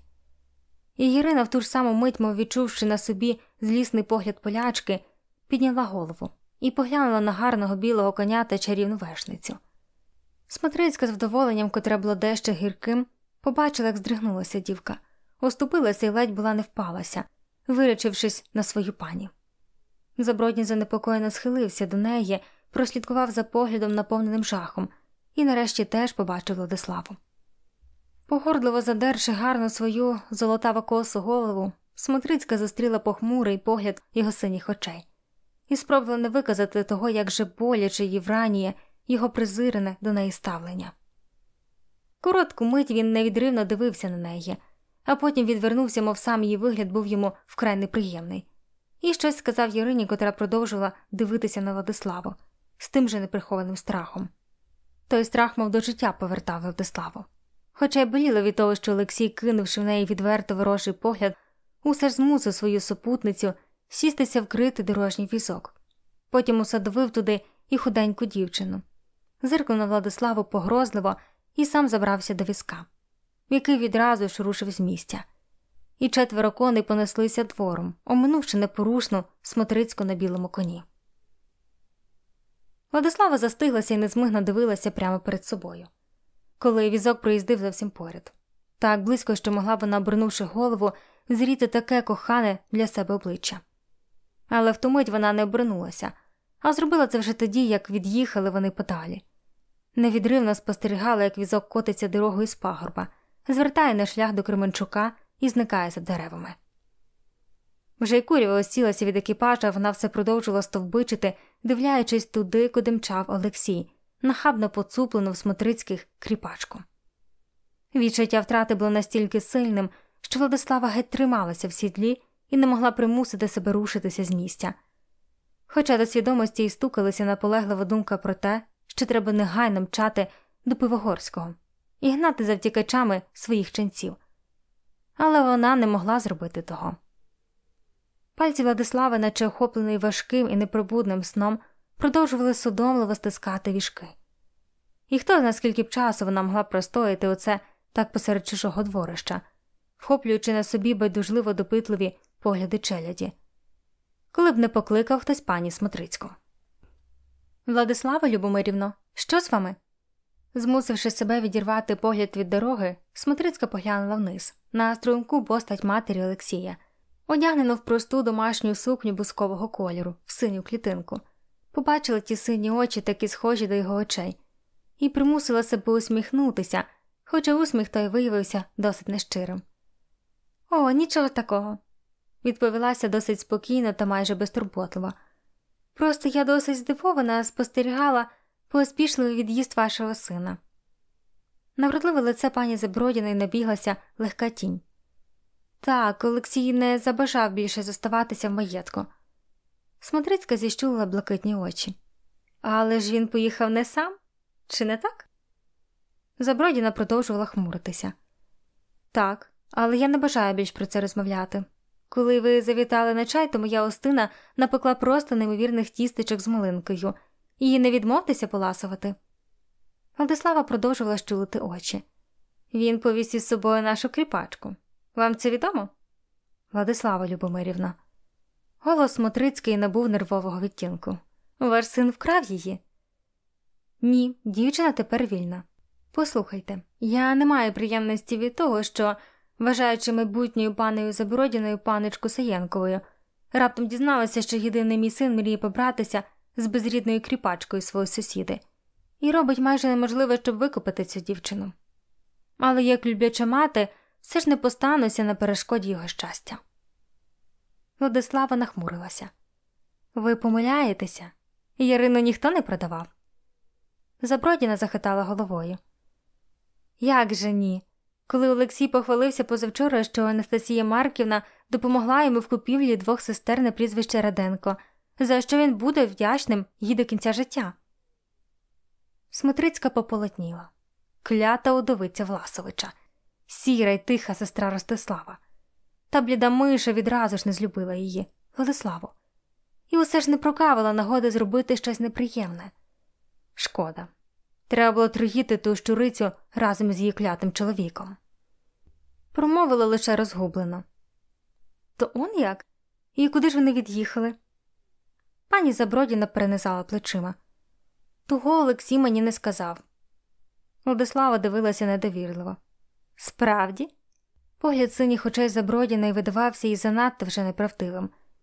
І Ірина в ту ж саму мить, мов відчувши на собі злісний погляд полячки, підняла голову і поглянула на гарного білого коня та чарівну вершницю. Смотрицька з вдоволенням, котре було дещо гірким, побачила, як здригнулася дівка, оступилася і ледь була не впалася, вирячившись на свою пані. Забродній занепокоєно схилився до неї, прослідкував за поглядом, наповненим жахом, і нарешті теж побачив Владиславу. Погордливо задерши гарно свою золотаво-косу голову, Смотрицька зустріла похмурий погляд його синіх очей і спробувала не виказати того, як же боляче їй враніє його презирене до неї ставлення. Коротку мить він невідривно дивився на неї, а потім відвернувся, мов сам її вигляд був йому вкрай неприємний. І щось сказав Ярині, котра продовжувала дивитися на Владиславу з тим же неприхованим страхом. Той страх, мов до життя, повертав Владиславу. Хоча й боліло від того, що Олексій, кинувши в неї відверто ворожий погляд, усе ж змусив свою супутницю сістися в критий дорожній візок. Потім усадовив туди і худеньку дівчину. Зиркнув на Владиславу погрозливо і сам забрався до візка, який відразу ж рушив з місця. І четверо коней понеслися двором, оминувши непорушну Смотрицьку на білому коні. Владислава застиглася і незмигно дивилася прямо перед собою, коли візок проїздив зовсім поряд. Так близько, що могла вона, обернувши голову, зріти таке кохане для себе обличчя. Але в ту мить вона не обернулася, а зробила це вже тоді, як від'їхали вони подалі. Невідривно спостерігала, як візок котиться дорогою з пагорба, звертає на шлях до Кременчука і зникає за деревами. Вже й курява осілася від екіпажа, вона все продовжувала стовбичити, дивляючись туди, куди мчав Олексій, нахабно поцуплену в Смотрицьких кріпачку. Відчуття втрати було настільки сильним, що Владислава геть трималася в сідлі і не могла примусити себе рушитися з місця. Хоча до свідомості й стукалася наполеглива думка про те, що треба негайно мчати до Пивогорського і гнати за втікачами своїх ченців. Але вона не могла зробити того. Пальці Владислави, наче охоплений важким і непробудним сном, продовжували судомливо стискати віжки. І хто знає, скільки б часу вона могла простояти оце так посеред чужого дворища, вхоплюючи на собі байдужливо допитливі погляди челяді, коли б не покликав хтось пані Смотрицьку. «Владислава Любомирівно, що з вами?» Змусивши себе відірвати погляд від дороги, Смотрицька поглянула вниз, на струнку постать матері Олексія, одягнену в просту домашню сукню бускового кольору, в синю клітинку. Побачила ті сині очі, такі схожі до його очей, і примусила себе усміхнутися, хоча усміх той виявився досить нещирим. «О, нічого такого», – відповілася досить спокійно та майже безтурботливо. «Просто я досить здивована спостерігала поспішливий від'їзд вашого сина». На вродливе лице пані Забродіної набіглася легка тінь. Так, Олексій не забажав більше зоставатися в маєтку. Смотрицька зіщулила блакитні очі. Але ж він поїхав не сам? Чи не так? Забродіна продовжувала хмуритися. Так, але я не бажаю більш про це розмовляти. Коли ви завітали на чай, то моя Остина напекла просто неймовірних тістечок з малинкою. Її не відмовтеся поласувати. Владислава продовжувала щулити очі. Він повіз із собою нашу кріпачку. Вам це відомо? Владислава Любомирівна. Голос Смотрицький набув нервового відтінку. Ваш син вкрав її? Ні, дівчина тепер вільна. Послухайте, я не маю приємності від того, що, вважаючи майбутньою панею Забродіною паничку Саєнковою, раптом дізналася, що єдиний мій син мріє побратися з безрідною кріпачкою свого сусіди і робить майже неможливе, щоб викупити цю дівчину. Але як любляча мати, все ж не постануся на перешкоді його щастя. Владислава нахмурилася. Ви помиляєтеся? Ярину ніхто не продавав? Забродіна захитала головою. Як же ні? Коли Олексій похвалився позавчора, що Анастасія Марківна допомогла йому в купівлі двох сестер на прізвище Раденко, за що він буде вдячним їй до кінця життя. Смотрицька пополотніла. Клята удовиця Власовича. Сіра й тиха сестра Ростислава. Та бліда миша відразу ж не злюбила її, Владиславу. І усе ж не прокавила нагоди зробити щось неприємне. Шкода. Треба було труїти ту щурицю разом з її клятим чоловіком. Промовила лише розгублено. То он як? І куди ж вони від'їхали? Пані Забродіна перенизала плечима. Того Олексій мені не сказав. Владислава дивилася недовірливо. Справді? Погляд синіх очей Забродіної видавався і занадто вже неправдивим,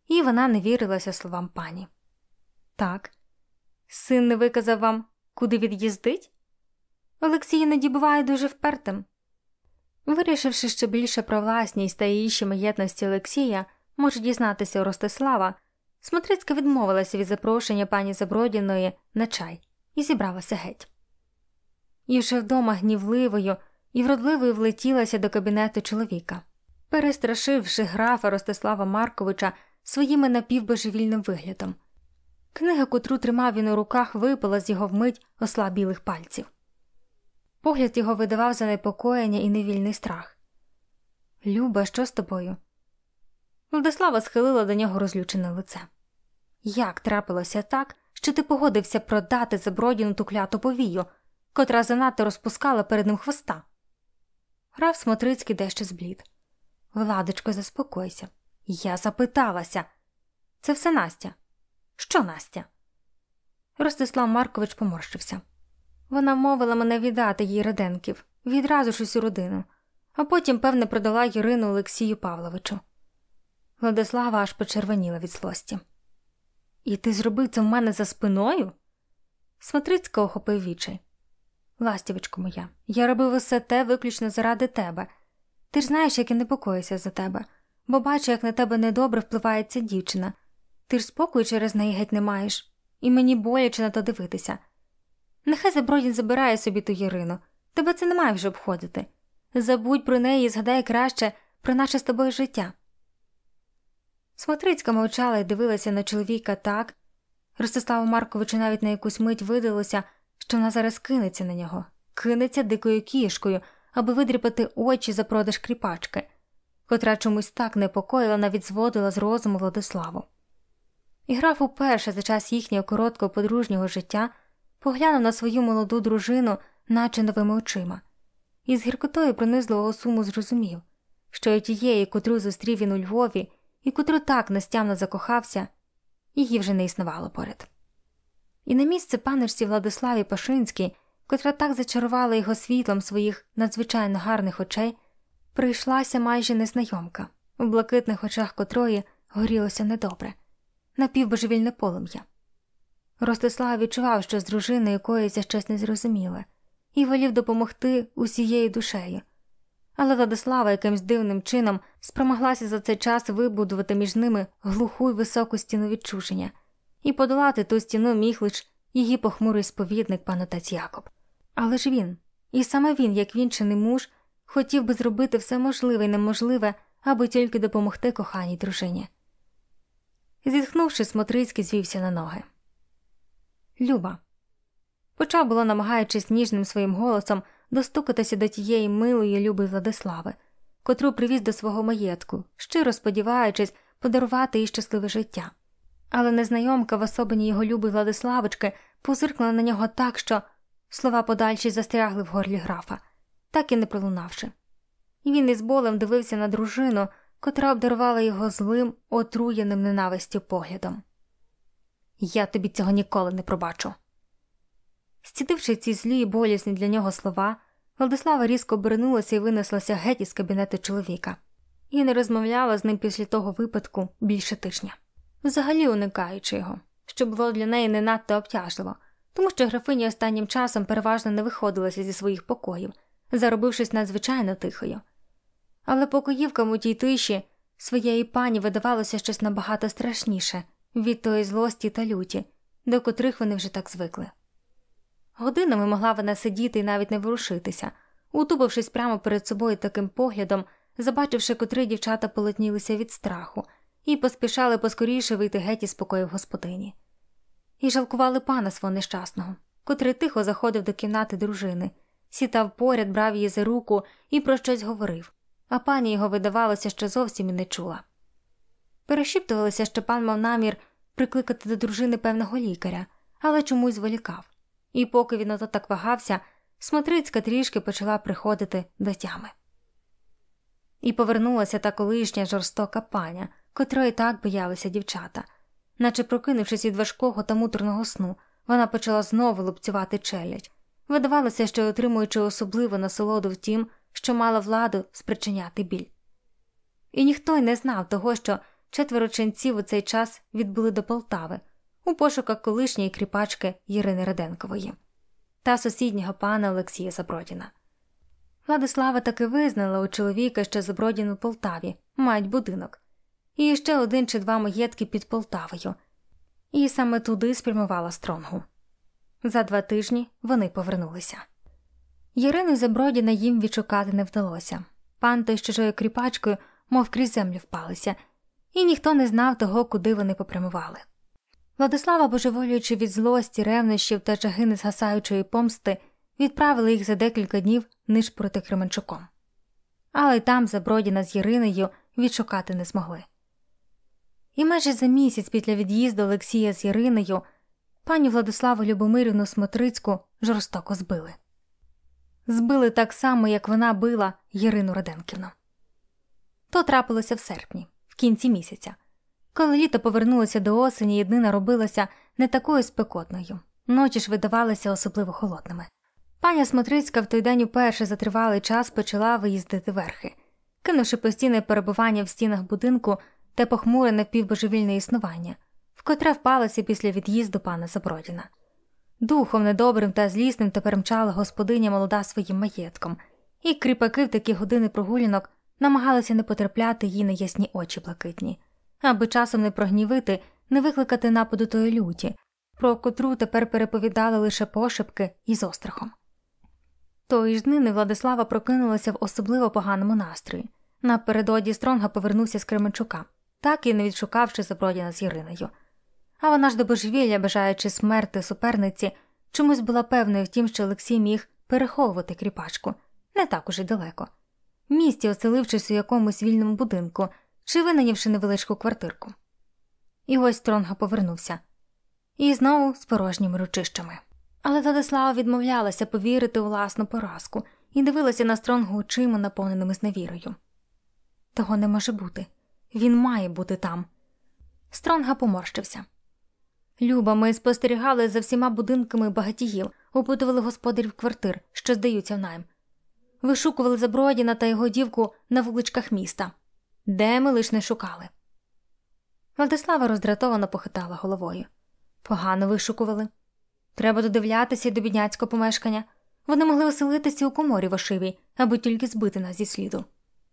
і вона не вірилася словам пані. Так, син не виказав вам, куди від'їздить? Олексій іноді буває дуже впертим. Вирішивши ще більше про власність та інші маєтності Олексія, може дізнатися у Ростислава, Смотрицька відмовилася від запрошення пані Забродіної на чай і зібралася геть. І вже вдома гнівливою і вродливою влетілася до кабінету чоловіка, перестрашивши графа Ростислава Марковича своїм напівбожевільним виглядом. Книга, котру тримав він у руках, випала з його вмить ослабілих пальців. Погляд його видавав занепокоєння і невільний страх. «Люба, що з тобою?» Владислава схилила до нього розлючене лице. «Як трапилося так, що ти погодився продати Забродіну ту кляту повію, котра занадто розпускала перед ним хвоста?» Граф Смотрицький дещо зблід. «Владочко, заспокойся. Я запиталася. Це все Настя». «Що Настя?» Ростислав Маркович поморщився. «Вона мовила мене віддати їй Раденків, відразу ж усю родину, а потім, певне, продала Ірину Олексію Павловичу». Владислава аж почервоніла від злості. «І ти зробив це в мене за спиною?» Смотрицька охопив відчай. «Ластівочко моя, я робив усе те виключно заради тебе. Ти ж знаєш, як я непокоюся за тебе, бо бачу, як на тебе недобре впливає ця дівчина. Ти ж спокою через неї геть не маєш, і мені боляче на то дивитися. Нехай Забродін забирає собі ту Ірину, тебе це не має вже обходити. Забудь про неї і згадай краще про наше з тобою життя». Смотрицька мовчала і дивилася на чоловіка так. Ростиславу Марковичу навіть на якусь мить видалося, що вона зараз кинеться на нього, кинеться дикою кішкою, аби видріпати очі за продаж кріпачки, котра чомусь так непокоїла, навіть зводила з розуму Владиславу. І граф уперше за час їхнього короткого подружнього життя поглянув на свою молоду дружину наче новими очима, і з гіркотою пронизливого суму зрозумів, що й тієї, котру зустрів він у Львові, і котру так нестямно закохався, її вже не існувало поряд. І на місце паночці Владиславі Пашинській, котра так зачарувала його світлом своїх надзвичайно гарних очей, прийшлася майже незнайомка, у блакитних очах котрої горілося недобре, напівбожевільне полум'я. Ростислав відчував, що з дружиною коїться щось незрозуміле, і волів допомогти усією душею. Але Владислава якимсь дивним чином спромоглася за цей час вибудувати між ними глуху й високу стіну відчуження, і подолати ту стіну міг лиш її похмурий сповідник пан отець Якоб. Але ж він, і саме він, як вінчаний муж, хотів би зробити все можливе й неможливе, аби тільки допомогти коханій дружині. Зітхнувши, Смотрицький звівся на ноги. «Люба», почав було, намагаючись ніжним своїм голосом достукатися до тієї милої любої Владислави, котру привіз до свого маєтку, щиро сподіваючись подарувати їй щасливе життя. Але незнайомка в особині його любої Владиславочки позиркнула на нього так, що слова подальші застрягли в горлі графа, так і не пролунавши. І він із болем дивився на дружину, котра обдарувала його злим, отруєним ненавистю поглядом. «Я тобі цього ніколи не пробачу». Зцідивши ці злі і болісні для нього слова, Владислава різко обернулася і винеслася геть із кабінету чоловіка. І не розмовляла з ним після того випадку більше тижня, взагалі уникаючи його, що було для неї не надто обтяжливо, тому що графиня останнім часом переважно не виходилася зі своїх покоїв, заробившись надзвичайно тихою. Але покоївкам у тій тиші своєї пані видавалося щось набагато страшніше від тої злості та люті, до котрих вони вже так звикли. Годинами могла вона сидіти і навіть не ворушитися, утупившись прямо перед собою таким поглядом, забачивши, котри дівчата полотнілися від страху і поспішали поскоріше вийти геть із покоїв господині. І жалкували пана свого нещасного, котрий тихо заходив до кімнати дружини, сідав поряд, брав її за руку і про щось говорив, а пані його, видавалося, що зовсім і не чула. Перешіптувалися, що пан мав намір прикликати до дружини певного лікаря, але чомусь зволікав. І поки він ото так вагався, Смотрицька трішки почала приходити до тями. І повернулася та колишня жорстока паня, котрої так боялися дівчата. Наче прокинувшись від важкого та муторного сну, вона почала знову лупцювати челядь. Видавалося, що отримуючи особливу насолоду в тім, що мала владу спричиняти біль. І ніхто й не знав того, що четверо ченців у цей час відбули до Полтави у пошуках колишньої кріпачки Ірини Руденкової та сусіднього пана Олексія Забродіна. Владислава таки визнала у чоловіка, що Забродін у Полтаві мають будинок, і ще один чи два маєтки під Полтавою, і саме туди спрямувала Стронгу. За два тижні вони повернулися. Ірину Забродіна їм відшукати не вдалося. Пан той з чужою кріпачкою мов крізь землю впалися, і ніхто не знав того, куди вони попрямували. Владислава, божеволюючи від злості, ревнощів та жаги незгасаючої помсти, відправила їх за декілька днів нишпорити Кременчуком. Але й там Забродіна з Іриною відшукати не змогли. І майже за місяць після від'їзду Олексія з Іриною пані Владиславу Любомирівну Смотрицьку жорстоко збили. Збили так само, як вона била Ірину Руденківну. То трапилося в серпні, в кінці місяця. Коли літо повернулося до осені, і днина робилася не такою спекотною, ночі ж видавалися особливо холодними. Пані Смотрицька в той день уперше за тривалий час почала виїздити верхи, кинувши постійне перебування в стінах будинку та похмуре напівбожевільне існування, в котре впалася після від'їзду пана Забродіна. Духом недобрим та злісним тепер мчала господиня молода своїм маєтком, і кріпаки в такі години прогулянок намагалися не потрапляти їй на ясні очі блакитні, аби часом не прогнівити, не викликати нападу тої люті, про котру тепер переповідали лише пошепки і з острахом. Тої ж днини Владислава прокинулася в особливо поганому настрої. Напередодні Стронга повернувся з Кременчука, так і не відшукавши Забродіна з Іриною. А вона ж до божевілля, бажаючи смерти суперниці, чомусь була певною в тім, що Олексій міг переховувати кріпачку не так уже далеко, в місті, оселившись у якомусь вільному будинку чи винайнявши невеличку квартирку. І ось Стронга повернувся. І знову з порожніми ручищами. Але Владислава відмовлялася повірити у власну поразку і дивилася на Стронгу очима, наповненими зневірою. Того не може бути. Він має бути там. Стронга поморщився. Люба, ми спостерігали за всіма будинками багатіїв, опитували господарів квартир, що здаються в найм. Вишукували Забродіна та його дівку на вуличках міста. Де ми лиш не шукали. Владислава роздратовано похитала головою. Погано вишукували. Треба додивлятися й до бідняцького помешкання. Вони могли оселитися у коморі Вошивій, аби тільки збити нас зі сліду.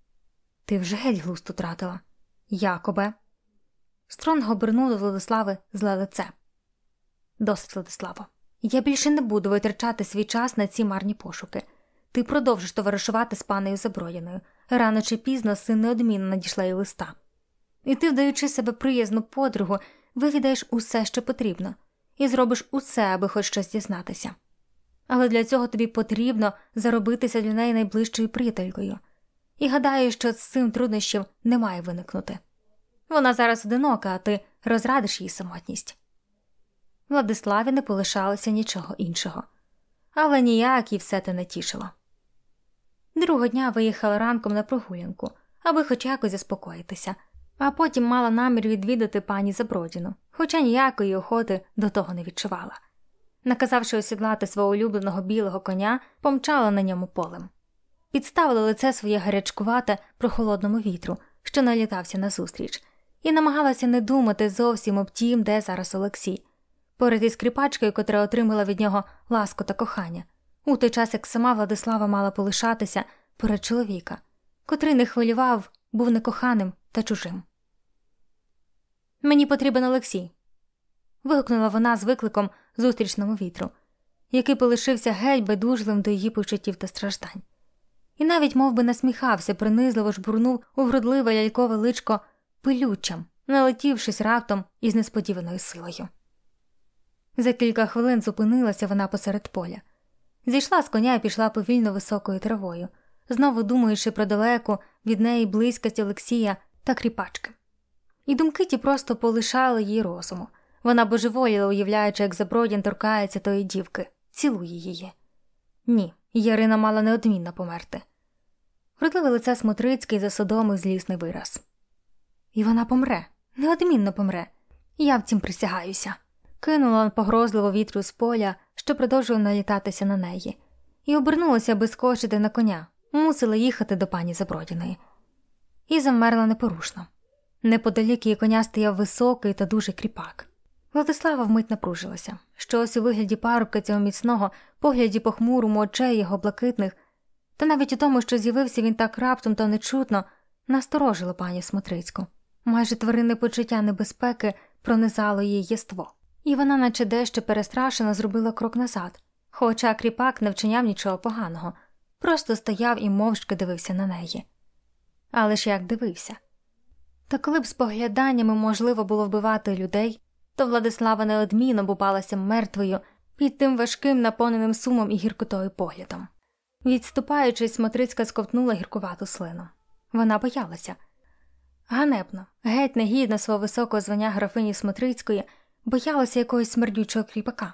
Ти вже геть глузд утратила. Якобе. Стронг обернув до Владислави зле лице. Досить, Владиславо. Я більше не буду витрачати свій час на ці марні пошуки. Ти продовжиш товаришувати з панею Забродіною. Рано чи пізно син неодмінно надійшла їй листа. І ти, вдаючи себе приязну подругу, вивідаєш усе, що потрібно, і зробиш усе, аби хоч щось дізнатися. Але для цього тобі потрібно заробитися для неї найближчою приятелькою. І гадаю, що з цим труднощів не має виникнути. Вона зараз одинока, а ти розрадиш їй самотність. Владиславі не полишалося нічого іншого. Але ніяк і все те не тішило. Другого дня виїхала ранком на прогулянку, аби хоч якось заспокоїтися, а потім мала намір відвідати пані Забродіну, хоча ніякої охоти до того не відчувала. Наказавши осідлати свого улюбленого білого коня, помчала на ньому полем. Підставила лице своє гарячкувате прохолодному вітру, що налітався назустріч, і намагалася не думати зовсім об тім, де зараз Олексій, поряд із кріпачкою, котра отримала від нього ласку та кохання, у той час, як сама Владислава мала полишатися перед чоловіка, котрий не хвилював, був некоханим та чужим. «Мені потрібен Олексій», – вигукнула вона з викликом зустрічному вітру, який полишився геть байдужливим до її почуттів та страждань. І навіть мов би насміхався, принизливо жбурнув у вродливе лялькове личко пилючам, налетівшись раптом із несподіваною силою. За кілька хвилин зупинилася вона посеред поля. Зійшла з коня і пішла повільно високою травою, знову думаючи про далеку від неї близькість Олексія та кріпачки. І думки ті просто полишали її розуму. Вона божеволіла, уявляючи, як Забродін торкається тої дівки, цілує її. Ні, Ярина мала неодмінно померти. Вродливе лице Смотрицький засодомив злісний вираз. І вона помре, неодмінно помре. Я в цім присягаюся. Кинула погрозливо вітру з поля, що продовжував налітатися на неї, і обернулася, аби скочити на коня, мусила їхати до пані Забродіної. І замерла непорушно. Неподалік її коня стояв високий та дуже кріпак. Владислава вмить напружилася. Щось у вигляді парубка цього міцного, погляді похмурому очей його блакитних, та навіть у тому, що з'явився він так раптом та нечутно, насторожило пані Смотрицьку. Майже тваринне почуття небезпеки пронизало її єство. І вона, наче дещо перестрашена, зробила крок назад, хоча кріпак не вчиняв нічого поганого, просто стояв і мовчки дивився на неї. Але ж як дивився? Та коли б спогляданнями можливо було вбивати людей, то Владислава неодмінно бупалася мертвою під тим важким, наповненим сумом і гіркотою поглядом. Відступаючись, Смотрицька сковтнула гіркувату слину. Вона боялася. Ганебно, геть негідно свого високого звання графині Смотрицької, боялася якогось смердючого кріпака.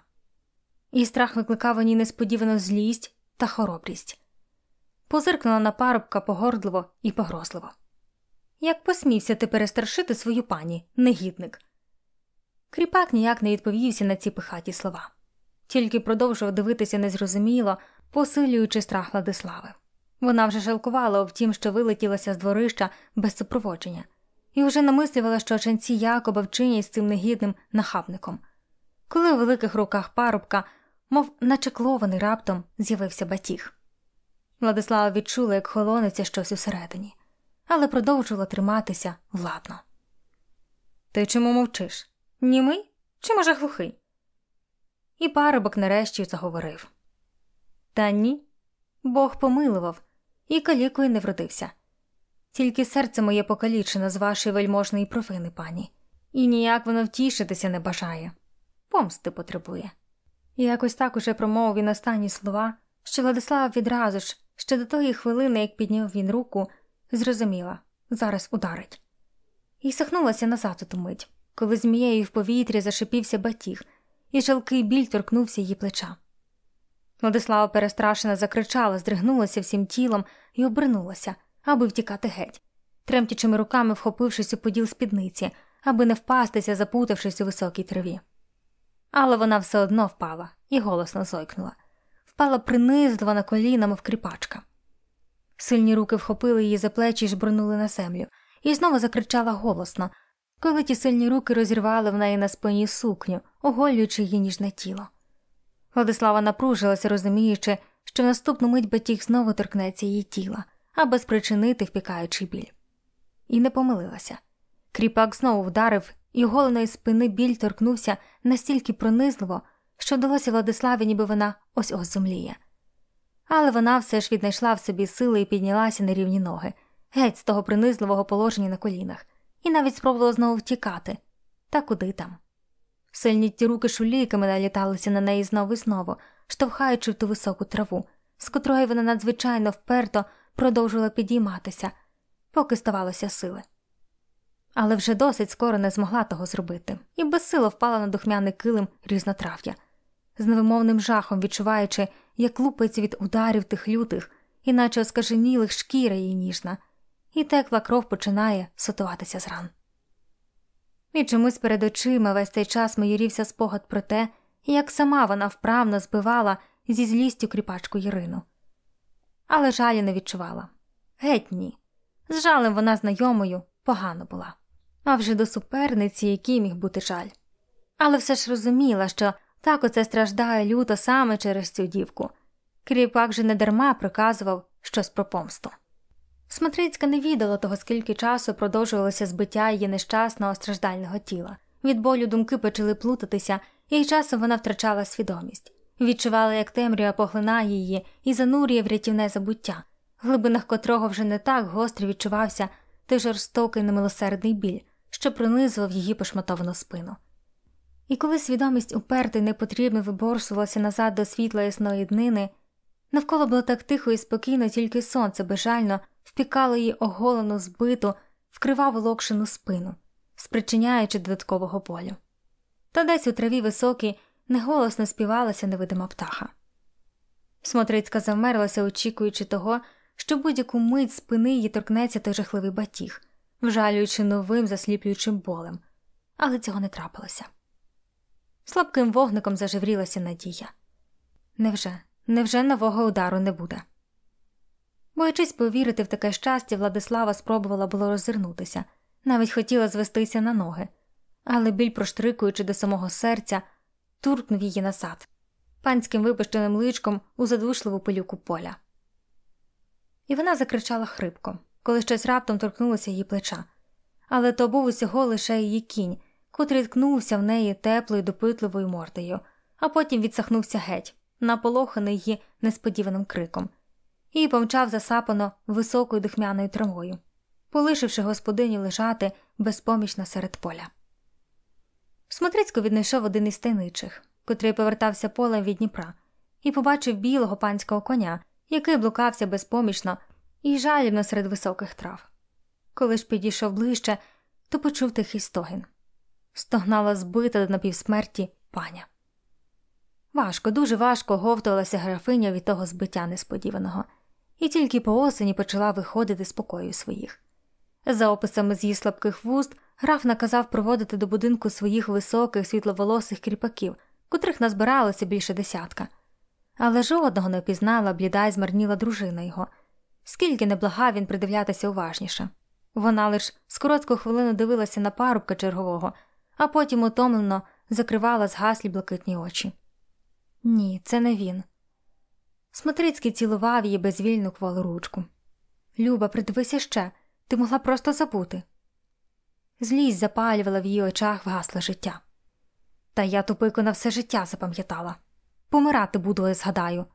І страх викликав у ній несподівану злість та хоробрість. Позиркнула на парубка погордливо і погрозливо. «Як посмівся ти перестрашити свою пані, негідник?» Кріпак ніяк не відповівся на ці пихаті слова. Тільки продовжував дивитися незрозуміло, посилюючи страх Владислави. Вона вже жалкувала об тім, що вилетілася з дворища без супроводження, і вже намислювала, що ченці Якоба вчинять з цим негідним нахабником. Коли у великих руках парубка, мов начеклований раптом, з'явився батіг. Владислава відчула, як холониться щось усередині, але продовжувала триматися владно. «Ти чому мовчиш? Німий? Чи, може, глухий?» І парубок нарешті заговорив. «Та ні, Бог помилував, і калікою не вродився. Тільки серце моє покалічено з вашої вельможної провини, пані, і ніяк воно втішитися не бажає. Помсти потребує». І якось так уже промовив він останні слова, що Владислава відразу ж, ще до тої хвилини, як підняв він руку, зрозуміла – зараз ударить. І сахнулася назад у ту мить, коли змією в повітрі зашипівся батіг, і жалкий біль торкнувся її плеча. Владислава перестрашена закричала, здригнулася всім тілом і обернулася, аби втікати геть, тремтячими руками вхопившись у поділ спідниці, аби не впастися, запутавшись у високій траві. Але вона все одно впала і голосно зойкнула. Впала принизливо на коліна, мов кріпачка. Сильні руки вхопили її за плечі і жбурнули на землю, і знову закричала голосно, коли ті сильні руки розірвали в неї на спині сукню, оголюючи її ніжне тіло. Владислава напружилася, розуміючи, що в наступну мить батіг знову торкнеться її тіла, аби спричинити впікаючий біль. І не помилилася. Кріпак знову вдарив, і оголеної спини біль торкнувся настільки пронизливо, що вдалося Владиславі, ніби вона ось-ось зомліє. Але вона все ж віднайшла в собі сили і піднялася на рівні ноги, геть з того принизливого положення на колінах, і навіть спробувала знову втікати. Та куди там? Сильні ті руки шулійками наліталися на неї знову і знову, штовхаючи в ту високу траву, з котрої вона надзвичайно вперто продовжувала підійматися, поки ставалося сили. Але вже досить скоро не змогла того зробити, і безсило впала на духмяний килим різнотрав'я, з невимовним жахом відчуваючи, як лупається від ударів тих лютих, іначе оскаженілих шкіра її ніжна, і текла кров починає сотуватися з ран. І чомусь перед очима весь цей час майорівся спогад про те, як сама вона вправно збивала зі злістю кріпачку Ірину. Але жалі не відчувала. Геть ні. З жалем вона знайомою погано була. А вже до суперниці, який міг бути жаль. Але все ж розуміла, що так оце страждає люто саме через цю дівку. Кріпак же недарма приказував щось про помсту. Смотрицька не відала того, скільки часу продовжувалося збиття її нещасного страждального тіла. Від болю думки почали плутатися, і часом вона втрачала свідомість. Відчувала, як темрява поглинає її і занурює в рятівне забуття, в глибинах котрого вже не так гостро відчувався той жорстокий немилосердний біль, що пронизував її пошматовану спину. І коли свідомість уперто й непотрібно виборсувалася назад до світла ясної днини, навколо було так тихо і спокійно, тільки сонце безжально впікало її оголену, збиту, вкриваву локшину спину, спричиняючи додаткового болю. Та десь у траві високій неголосно співалася невидима птаха. Смотрицька завмерлася, очікуючи того, що будь-яку мить спини її торкнеться той жахливий батіг, вжалюючи новим засліплюючим болем. Але цього не трапилося. Слабким вогником зажеврілася надія. Невже, невже нового удару не буде? Боячись повірити в таке щастя, Владислава спробувала було роззирнутися, Навіть хотіла звестися на ноги, але біль, проштрикуючи до самого серця, туркнув її назад, панським випущеним личком у задушливу пилюку поля. І вона закричала хрипко, коли щось раптом торкнулося її плеча. Але то був усього лише її кінь, котрий ткнувся в неї теплою допитливою мордою, а потім відсахнувся геть, наполоханий її несподіваним криком, і помчав засапано високою духмяною травою, полишивши господиню лежати безпомічно серед поля. Смотрицько віднайшов один із тайничих, котрий повертався полем від Дніпра, і побачив білого панського коня, який блукався безпомічно і жалібно серед високих трав. Коли ж підійшов ближче, то почув тихий стогін. Стогнала збита до напівсмерті паня. Важко, дуже важко говтувалася графиня від того збиття несподіваного, і тільки по осені почала виходити з покою своїх. За описами з її слабких вуст, граф наказав проводити до будинку своїх високих світловолосих кріпаків, котрих назбиралося більше десятка. Але жодного не впізнала бліда й змарніла дружина його. Скільки не благав він придивлятися уважніше. Вона лиш з коротку хвилину дивилася на парубка чергового, а потім утомлено закривала згаслі блакитні очі. Ні, це не він. Смотрицький цілував її безвільну кволу ручку. Люба, придивися ще, ти могла просто забути. Злість запалювала в її очах вгасле життя. Та я тупику на все життя запам'ятала. Помирати буду, я згадаю.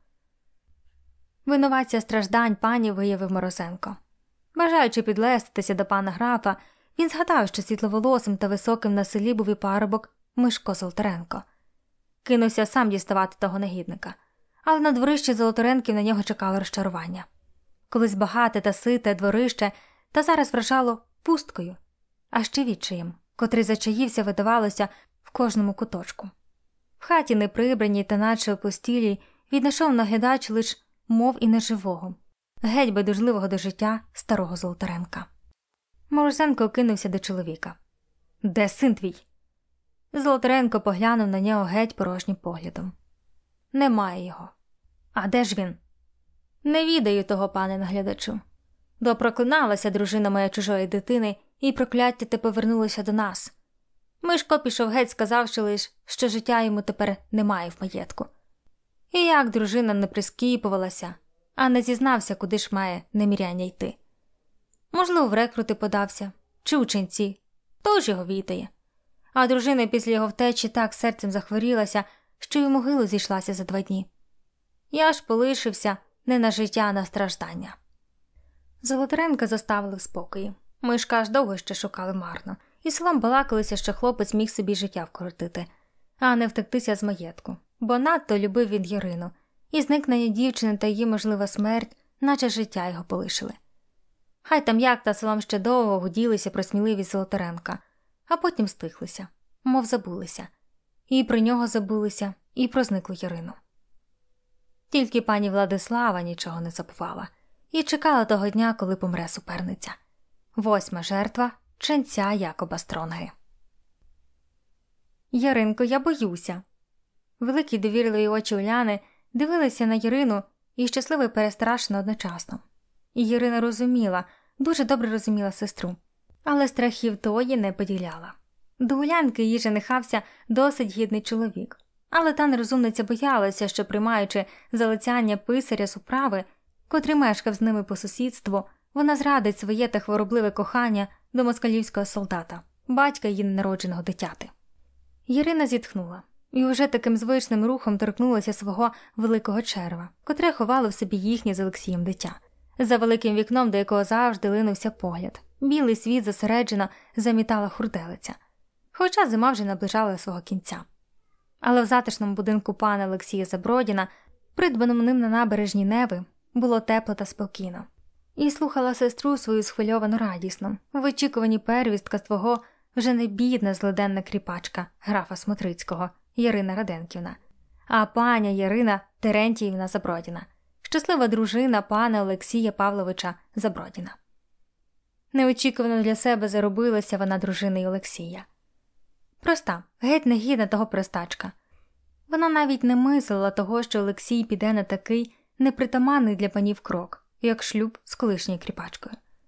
Винуватця страждань пані виявив Морозенко. Бажаючи підлеститися до пана графа, він згадав, що світловолосим та високим на селі був і парубок Мишко Золотаренко. Кинувся сам діставати того негідника, але на дворищі Золотаренків на нього чекало розчарування. Колись багате та сите дворище, та зараз вражало пусткою, а ще відчаєм, котрий зачаївся, видавалося, в кожному куточку. В хаті неприбраній та наче опустілій віднайшов наглядач лиш мов і неживого, геть байдужливого до життя старого Золотаренка. Морозенко кинувся до чоловіка. «Де син твій?» Золотаренко поглянув на нього геть порожнім поглядом. «Немає його». «А де ж він?» «Не відаю того, пане наглядачу. Допроклиналася дружина моя чужої дитини, і прокляття те повернулося до нас. Мишко пішов геть, сказавши лиш, що життя йому тепер немає в маєтку. І як дружина не прискіпувалася, а не зізнався, куди ж має неміряння йти. Можливо, в рекрути подався, чи у ченці, то ж його відає. А дружина після його втечі так серцем захворілася, що й у могилу зійшлася за два дні. Я ж полишився не на життя, а на страждання». Золотаренка заставили в спокої. Мишка аж довго ще шукали марно, і селом балакалися, що хлопець міг собі життя вкоротити, а не втектися з маєтку, бо надто любив він Ярину, і зникнення дівчини та її можлива смерть, наче життя його полишили. Хай там як та селом ще довго гуділися про сміливість Золотаренка, а потім стихлися, мов забулися. І про нього забулися, і про зниклу Ярину. Тільки пані Владислава нічого не забувала і чекала того дня, коли помре суперниця. Восьма жертва ченця Якоба Стронги. «Яринко, я боюся». Великі довірливі очі Уляни дивилися на Ярину і щасливо і перестрашено одночасно. І Ярина розуміла, дуже добре розуміла сестру, але страхів тої не поділяла. До Улянки їй женихався досить гідний чоловік, але та нерозумниця боялася, що, приймаючи залицяння писаря з управи, котрий мешкав з ними по сусідству, вона зрадить своє та хворобливе кохання до москалівського солдата, батька її ненародженого дитяти. Ярина зітхнула і уже таким звичним рухом торкнулася свого великого черва, котре ховало в собі їхнє з Олексієм дитя. За великим вікном, до якого завжди линувся погляд, білий світ зосереджено замітала хурделиця, хоча зима вже наближала свого кінця. Але в затишному будинку пана Олексія Забродіна, придбаному ним на набережні Неви, було тепло та спокійно. І слухала сестру свою схвильовано радісно, в очікуванні первістка свого вже не бідна злиденна кріпачка графа Смотрицького Ярина Раденківна, а паня Ярина Терентіївна Забродіна, щаслива дружина пана Олексія Павловича Забродіна. Неочікувано для себе заробилася вона дружиною Олексія. Проста, геть негідна того простачка. Вона навіть не мислила того, що Олексій піде на такий непритаманний для панів крок, як шлюб з колишньою кріпачкою.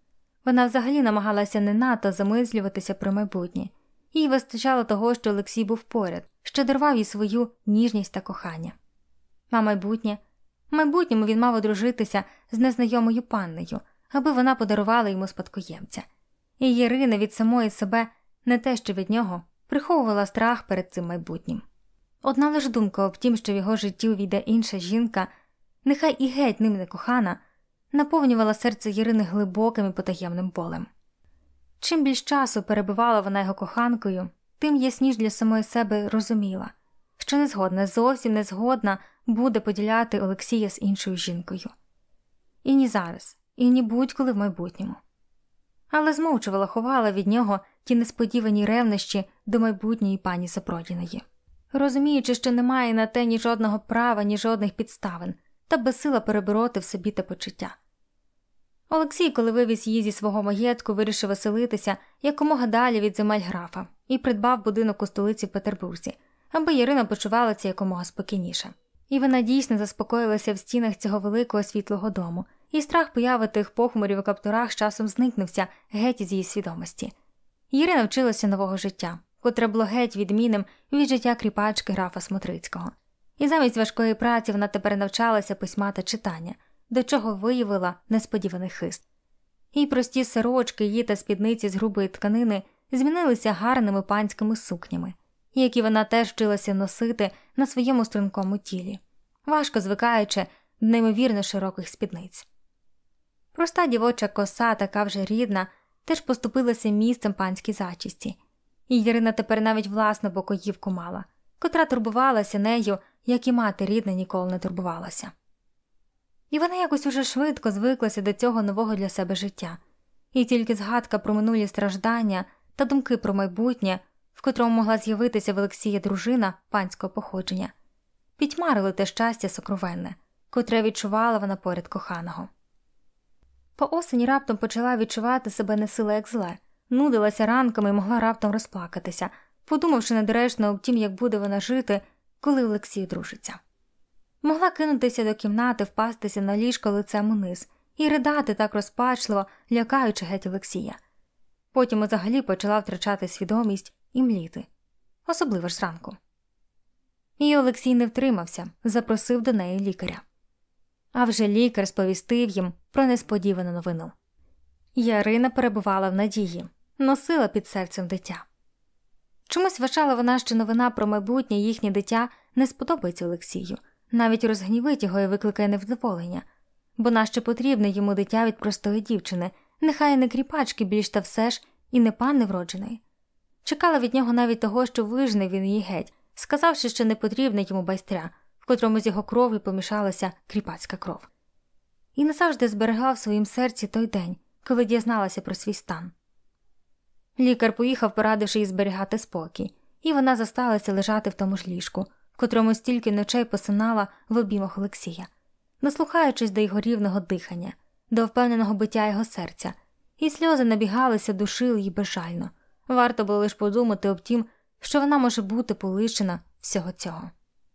Вона взагалі намагалася не надто замислюватися про майбутнє. Їй вистачало того, що Олексій був поряд, що дарував їй свою ніжність та кохання. А майбутнє? В майбутньому він мав одружитися з незнайомою панною, аби вона подарувала йому спадкоємця. І Ірина від самої себе, не те що від нього, приховувала страх перед цим майбутнім. Одна лиш думка об тім, що в його житті увійде інша жінка, нехай і геть ним не кохана, наповнювала серце Ірини глибоким і потаємним болем. Чим більш часу перебувала вона його коханкою, тим ясніш для самої себе розуміла, що не згодна, зовсім не згодна буде поділяти Олексія з іншою жінкою. І ні зараз, і ні будь-коли в майбутньому. Але змовчувала, ховала від нього ті несподівані ревнощі до майбутньої пані Запродіної. Розуміючи, що немає на те ні жодного права, ні жодних підставин, та безсила перебороти в собі те почуття. Олексій, коли вивіз її зі свого маєтку, вирішив оселитися якомога далі від земель графа і придбав будинок у столиці в Петербурзі, аби Ірина почувалася якомога спокійніше. І вона дійсно заспокоїлася в стінах цього великого світлого дому, і страх появи тих похмурів у каптурах з часом зникнувся геть із її свідомості. Ірина вчилася нового життя, котре було геть відмінним від життя кріпачки графа Смотрицького. І замість важкої праці вона тепер навчалася письма та читання, до чого виявила несподіваний хист. Її прості сорочки, її та спідниці з грубої тканини змінилися гарними панськими сукнями, які вона теж вчилася носити на своєму стрункому тілі, важко звикаючи до неймовірно широких спідниць. Проста дівоча коса, така вже рідна, теж поступилася місцем панській зачісті. І Ірина тепер навіть власну покоївку мала, котра турбувалася нею, як і мати рідна ніколи не турбувалася. І вона якось уже швидко звиклася до цього нового для себе життя. І тільки згадка про минулі страждання та думки про майбутнє, в котрому могла з'явитися в Олексія дружина панського походження, підтьмарили те щастя сокровенне, котре відчувала вона поряд коханого. По осені раптом почала відчувати себе не сила як зле, нудилася ранками і могла раптом розплакатися, подумавши недоречно об тім, як буде вона жити, коли Олексій одружиться. Могла кинутися до кімнати, впастися на ліжко лицем униз і ридати так розпачливо, лякаючи геть Олексія. Потім взагалі почала втрачати свідомість і мліти, особливо ж зранку. І Олексій не втримався, запросив до неї лікаря. А вже лікар сповістив їм про несподівану новину. Ярина перебувала в надії, носила під серцем дитя. Чомусь вважала вона, що новина про майбутнє їхнє дитя не сподобається Олексію, навіть розгнівить його і викликає невдоволення, бо нащо потрібне йому дитя від простої дівчини, нехай не кріпачки більш та все ж і не панни вродженої. Чекала від нього навіть того, що вижне він її геть, сказавши, що не потрібне йому байстря, в котрому з його крові помішалася кріпацька кров. І назавжди зберегла в своїм серці той день, коли дізналася про свій стан. Лікар поїхав, порадивши їй зберігати спокій, і вона зосталася лежати в тому ж ліжку, в котрому стільки ночей посинала в обіймах Олексія, наслухаючись до його рівного дихання, до впевненого биття його серця, і сльози набігалися, душили її безжально. Варто було лише подумати об тім, що вона може бути полишена всього цього.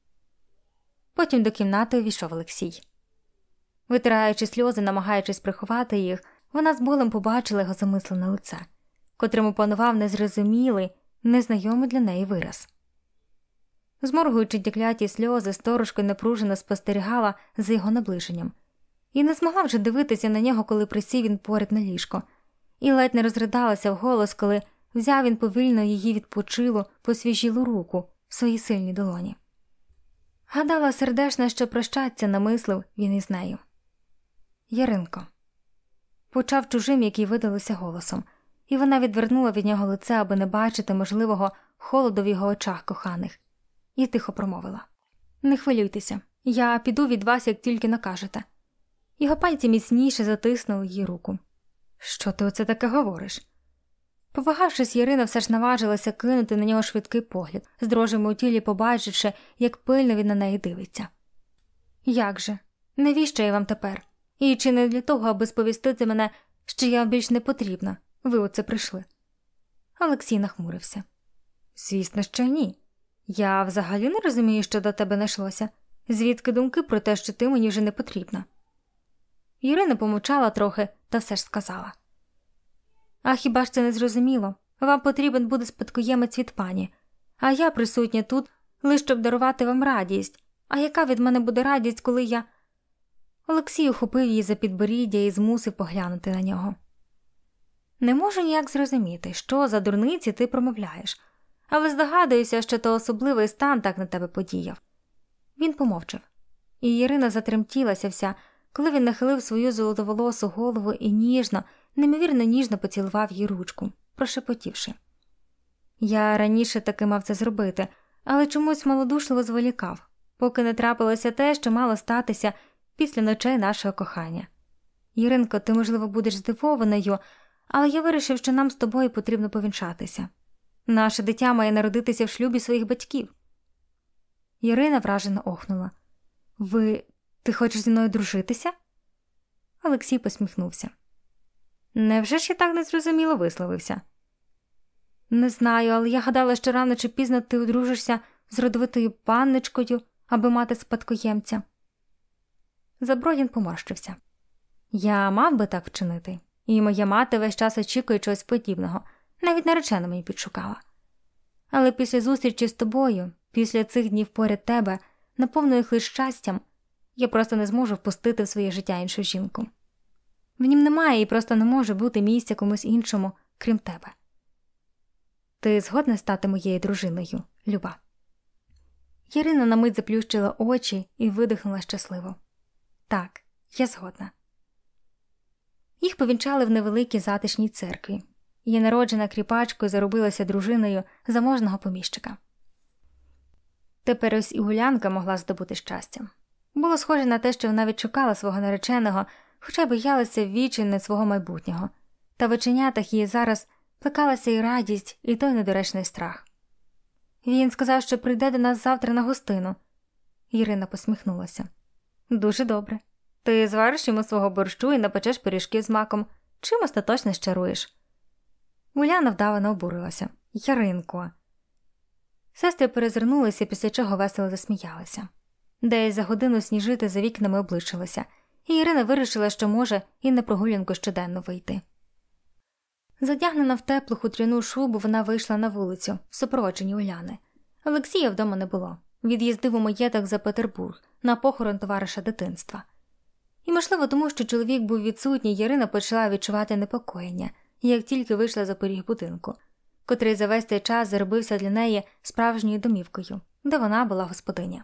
Потім до кімнати увійшов Олексій. Витираючи сльози, намагаючись приховати їх, вона з болем побачила його замислене лице, котрому панував незрозумілий, незнайомий для неї вираз. Зморгуючи дікляті сльози, сторожкою напружено спостерігала за його наближенням. І не змогла вже дивитися на нього, коли присів він поряд на ліжко. І ледь не розридалася вголос, коли взяв він повільно її відпочилу, посвіжілу руку в своїй сильній долоні. Гадала сердешна, що прощаться, намислив він із нею. «Яринко», почав чужим, який видалося голосом, і вона відвернула від нього лице, аби не бачити можливого холоду в його очах коханих, і тихо промовила: «Не хвилюйтеся, я піду від вас, як тільки накажете». Його пальці міцніше затиснули її руку. «Що ти оце таке говориш?» Повагавшись, Ірина все ж наважилася кинути на нього швидкий погляд, з дрожами у тілі побачивши, як пильно він на неї дивиться. «Як же? Навіщо я вам тепер? І чи не для того, аби сповістити мене, що я вам більш не потрібна? Ви оце прийшли?» Олексій нахмурився. «Звісно, що ні. Я взагалі не розумію, що до тебе найшлося. Звідки думки про те, що ти мені вже не потрібна?» Ірина помовчала трохи та все ж сказала: А хіба ж це не зрозуміло? Вам потрібен буде спадкоємець від пані, а я присутня тут, лише щоб дарувати вам радість. А яка від мене буде радість, коли я… Олексій ухопив її за підборіддя і змусив поглянути на нього. Не можу ніяк зрозуміти, що за дурниці ти промовляєш, але здогадуюся, що то особливий стан так на тебе подіяв. Він помовчав, і Ірина затремтілася вся, коли він нахилив свою золотоволосу голову і ніжно, неймовірно ніжно поцілував її ручку, прошепотівши. Я раніше таки мав це зробити, але чомусь малодушливо зволікав, поки не трапилося те, що мало статися після ночей нашого кохання. Іринко, ти, можливо, будеш здивованою, але я вирішив, що нам з тобою потрібно повінчатися. Наше дитя має народитися в шлюбі своїх батьків. Ірина вражено охнула. Ви… ти хочеш зі мною дружитися? Олексій посміхнувся. Невже ж я так незрозуміло висловився? Не знаю, але я гадала, що рано чи пізно ти одружишся з родовитою панночкою, аби мати спадкоємця. Забродін поморщився. Я мав би так вчинити, і моя мати весь час очікує чогось подібного, навіть наречена мені підшукала. Але після зустрічі з тобою, після цих днів поряд тебе, наповнених лише щастям, я просто не зможу впустити в своє життя іншу жінку. В нім немає і просто не може бути місця комусь іншому, крім тебе. Ти згодна стати моєю дружиною, Люба? Ірина на мить заплющила очі і видихнула щасливо. Так, я згодна. Їх повінчали в невеликій затишній церкві. Її народжена кріпачкою заробилася дружиною заможного поміщика. Тепер ось і Улянка могла здобути щастя. Було схоже на те, що вона відшукала свого нареченого, хоча й боялася ввічення свого майбутнього. Та в оченятах її зараз плекалася і радість, і той недоречний страх. Він сказав, що прийде до нас завтра на гостину. Ірина посміхнулася. Дуже добре. Ти звариш йому свого борщу і напечеш пиріжків з маком. Чим остаточно щаруєш? Уляна вдавано обурилася. Яринко. Сестри перезирнулися, після чого весело засміялися. Десь за годину сніжити за вікнами облишилося, і Ірина вирішила, що може і на прогулянку щоденно вийти. Задягнена в теплу хутряну шубу, вона вийшла на вулицю, в супроводженні Уляни. Олексія вдома не було. Від'їздив у маєток за Петербург, на похорон товариша дитинства. І, можливо, тому що чоловік був відсутній, Ірина почала відчувати непокоєння, як тільки вийшла за поріг будинку, котрий за весь цей час заробився для неї справжньою домівкою, де вона була господиня.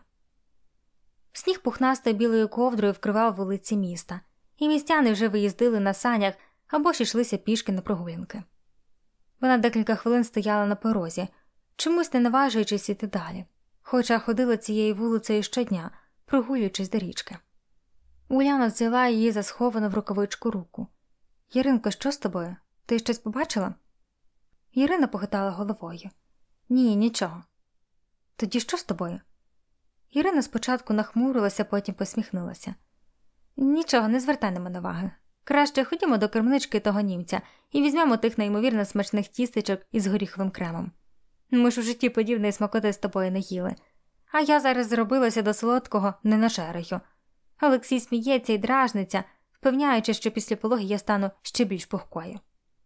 Сніг пухнастою білою ковдрою вкривав вулиці міста, і містяни вже виїздили на санях або ж йшлися пішки на прогулянки. Вона декілька хвилин стояла на порозі, чомусь не наважуючись іти далі, хоча ходила цією вулицею щодня, прогулюючись до річки. Уляна взяла її за сховану в рукавичку руку. «Яринко, що з тобою? Ти щось побачила?» Ірина похитала головою. «Ні, нічого». «Тоді що з тобою?» Ірина спочатку нахмурилася, потім посміхнулася. «Нічого, не звертай на мене уваги. Краще ходімо до крамнички того німця і візьмемо тих неймовірно смачних тістечок із горіховим кремом. Ми ж у житті подібної смакоти з тобою не їли. А я зараз зробилася до солодкого не нашарою». Олексій сміється і дражниться, впевняючи, що після пологи я стану ще більш пухкою.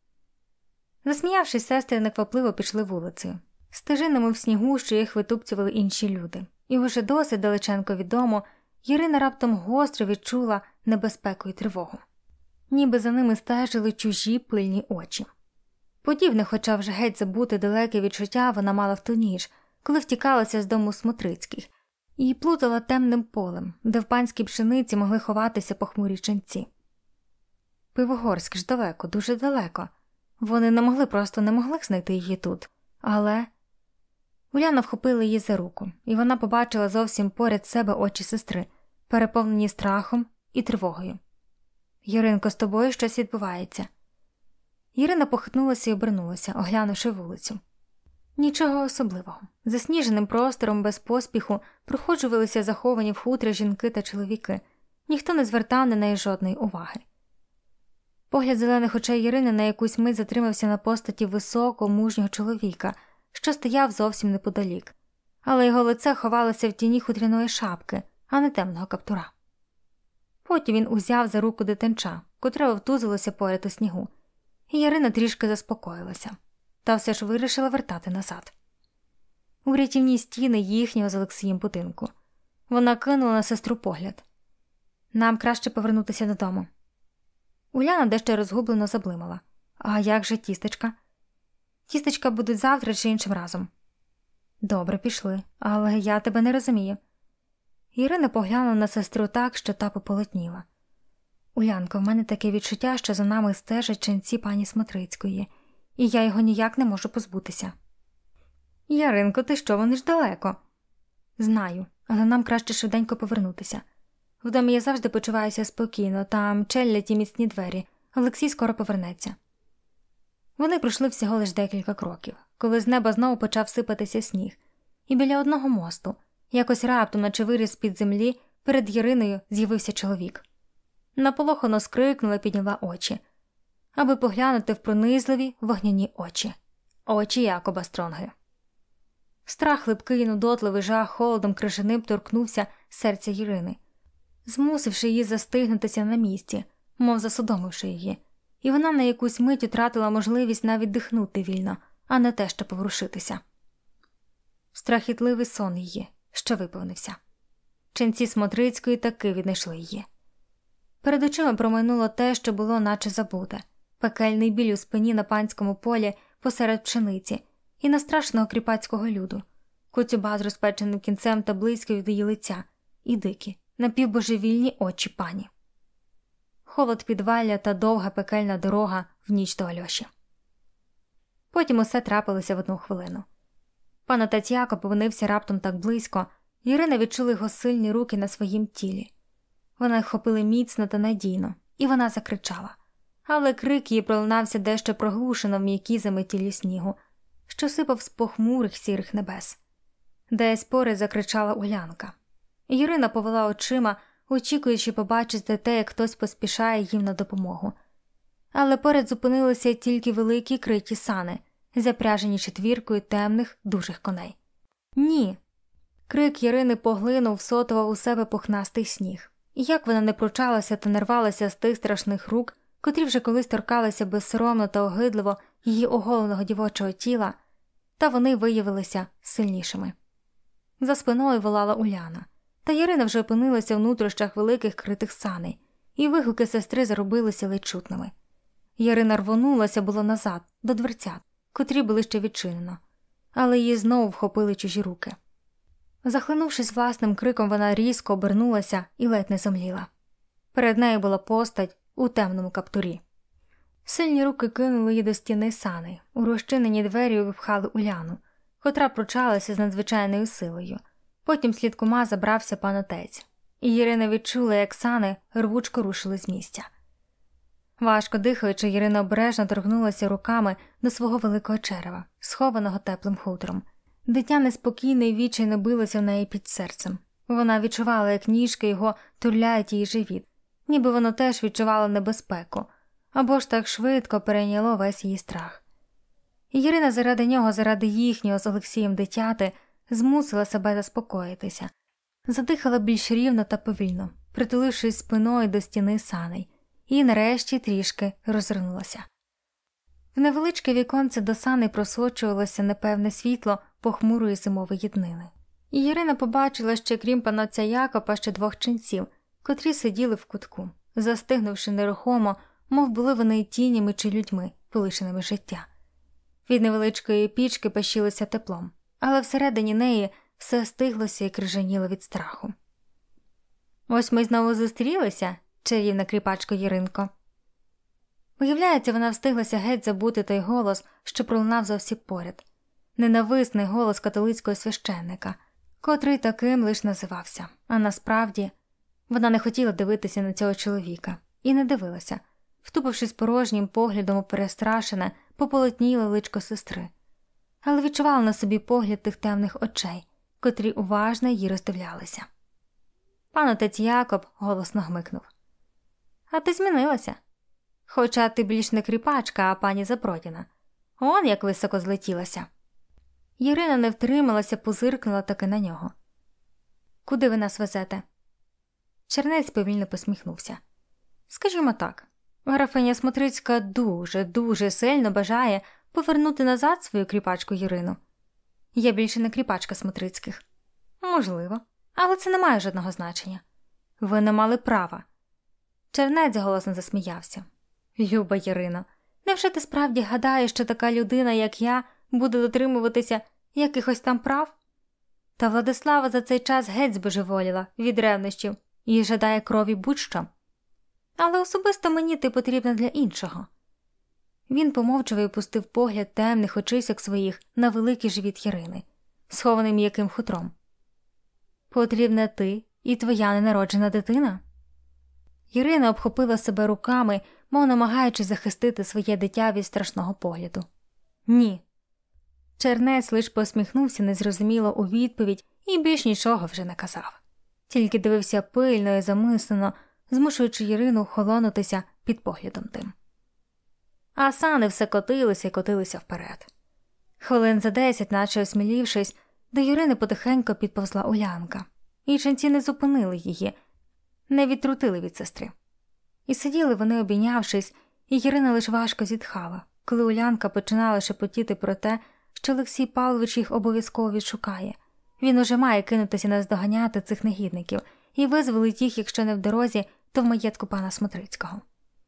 Засміявшись, сестри неквапливо пішли вулицею, стежинами в снігу, що їх витупцювали інші люди. І вже досить далеченько від дому Ірина раптом гостро відчула небезпеку і тривогу. Ніби за ними стежили чужі пильні очі. Подібне, хоча вже геть забути далеке відчуття, вона мала в ту ніч, коли втікалася з дому Смотрицьких, і плутала темним полем, де в панській пшениці могли ховатися похмурі ченці. Пивогорськ ж далеко, дуже далеко. Вони не могли, просто не могли знайти її тут. Але... Уляна вхопила її за руку, і вона побачила зовсім поряд себе очі сестри, переповнені страхом і тривогою. «Яринко, з тобою щось відбувається». Ірина похитнулася і обернулася, оглянувши вулицю. Нічого особливого. Засніженим простором без поспіху проходжувалися заховані в хутрі жінки та чоловіки. Ніхто не звертав на неї жодної уваги. Погляд зелених очей Ірини на якусь мить затримався на постаті високого, мужнього чоловіка, що стояв зовсім неподалік. Але його лице ховалося в тіні хутряної шапки, а не темного каптура. Потім він узяв за руку дитинча, котре вовтузилося поряд у снігу, і Ярина трішки заспокоїлася, та все ж вирішила вертати назад. У рятівні стіни їхнього з Олексієм будинку. Вона кинула на сестру погляд. «Нам краще повернутися додому». Уляна дещо розгублено заблимала. «А як же тістечка?» «Тістечка будуть завтра чи іншим разом». «Добре, пішли, але я тебе не розумію». Ірина поглянула на сестру так, що та пополотніла. «Улянко, в мене таке відчуття, що за нами стежать ченці пані Смотрицької, і я його ніяк не можу позбутися». «Яринко, ти що, вони ж далеко?» «Знаю, але нам краще швиденько повернутися. В домі я завжди почуваюся спокійно, там челядь і міцні двері. Олексій скоро повернеться». Вони пройшли всього лиш декілька кроків, коли з неба знову почав сипатися сніг, і біля одного мосту, якось раптом, наче виріс з-під землі, перед Яриною з'явився чоловік. Наполохано скрикнула і підняла очі, аби поглянути в пронизливі вогняні очі. Очі Якоба Стронги. Страх липкий, нудотливий жах холодом крижаним торкнувся серця Ірини, змусивши її застигнутися на місці, мов засудомивши її, і вона на якусь мить втратила можливість навіть дихнути вільно, а не те, що поворушитися. Страхітливий сон її, що виповнився. Ченці Смотрицької таки віднайшли її. Перед очима промайнуло те, що було наче забуте. Пекельний біль у спині на панському полі посеред пшениці і настрашеного кріпацького люду, коцюба з розпеченим кінцем та близько від її лиця, і дикі, напівбожевільні очі пані. Холод підвалля та довга пекельна дорога в ніч до Альоші. Потім усе трапилося в одну хвилину. Пан отець Якоб опинився раптом так близько, Ірина відчула його сильні руки на своїм тілі. Вона їх хопили міцно та надійно, і вона закричала. Але крик її пролунався дещо проглушено в м'якій заметілі снігу, що сипав з похмурих сірих небес. Десь поряд закричала Улянка. Ірина повела очима, очікуючи побачити те, як хтось поспішає їм на допомогу. Але поряд зупинилися тільки великі криті сани, запряжені четвіркою темних, дужих коней. «Ні!» Крик Ірини поглинув, всотував у себе пухнастий сніг. І як вона не пручалася та не рвалася з тих страшних рук, котрі вже колись торкалися безсоромно та огидливо її оголеного дівочого тіла, та вони виявилися сильнішими. За спиною волала Уляна, та Ірина вже опинилася в нутрощах великих критих саней, і вигуки сестри заробилися ледь чутними. Ірина рвонулася було назад, до дверцят, котрі були ще відчинено, але її знову вхопили чужі руки. Захлинувшись власним криком, вона різко обернулася і ледь не зомліла. Перед нею була постать у темному каптурі. Сильні руки кинули її до стіни сани, у розчинені двері випхали Уляну, котра пручалася з надзвичайною силою. Потім слід кума забрався пан отець, і Ірина відчула, як сани рвучко рушили з місця. Важко дихаючи, Ірина обережно торкнулася руками до свого великого черева, схованого теплим хутром. Дитя неспокійно і відчайно билося в неї під серцем. Вона відчувала, як ніжки його турляють її живіт, ніби воно теж відчувало небезпеку, або ж так швидко перейняло весь її страх. І Ірина заради нього, заради їхнього з Олексієм дитяти, змусила себе заспокоїтися. Задихала більш рівно та повільно, притулившись спиною до стіни саней, і нарешті трішки розвернулася. В невеличке віконце до сани просочувалося непевне світло похмурої зимової днини. І Ірина побачила, що крім панотця Якоба ще двох ченців, котрі сиділи в кутку, застигнувши нерухомо, мов були вони тінями чи людьми, полишеними життя. Від невеличкої пічки пащилося теплом, але всередині неї все стиглося і крижаніло від страху. «Ось ми знову зустрілися, чарівна кріпачко Іринко». Виявляється, вона встиглася геть забути той голос, що пролунав зовсім поряд. Ненависний голос католицького священника, котрий таким лиш називався. А насправді вона не хотіла дивитися на цього чоловіка. І не дивилася, втупившись порожнім поглядом у перестрашене, пополотніле личко сестри. Але відчувала на собі погляд тих темних очей, котрі уважно її роздивлялися. Пан отець Якоб голосно гмикнув. «А ти змінилася. Хоча ти більш не кріпачка, а пані Запродіна. Он як високо злетілася». Ірина не втрималася, позиркнула таки на нього. «Куди ви нас везете?» Чернець повільно посміхнувся. «Скажімо так, Графиня Смотрицька дуже, дуже сильно бажає повернути назад свою кріпачку Ірину. Я більше не кріпачка Смотрицьких. Можливо, але це не має жодного значення. Ви не мали права. Чернець голосно засміявся. Люба Ірино, невже ти справді гадаєш, що така людина, як я, буде дотримуватися якихось там прав? Та Владислава за цей час геть збожеволіла від ревнощів і жадає крові будь-що. Але особисто мені ти потрібна для іншого. Він помовчав і опустив погляд темних очисок своїх на великий живіт Ірини, схований м'яким хутром. Потрібна ти і твоя ненароджена дитина? Ірина обхопила себе руками, мов намагаючись захистити своє дитя від страшного погляду. Ні. Чернець лиш посміхнувся незрозуміло у відповідь і більш нічого вже не казав. Тільки дивився пильно і замислено, змушуючи Ірину холонутися під поглядом тим. А сани все котилися і котилися вперед. Хвилин за десять, наче осмілівшись, до Ірини потихенько підповзла Улянка. І ченці не зупинили її, не відтрутили від сестри. І сиділи вони, обійнявшись, і Ірина лише важко зітхала, коли Улянка починала шепотіти про те, що Олексій Павлович їх обов'язково відшукає. Він уже має кинутися наздоганяти цих негідників і визволить їх, якщо не в дорозі, то в маєтку пана Смотрицького.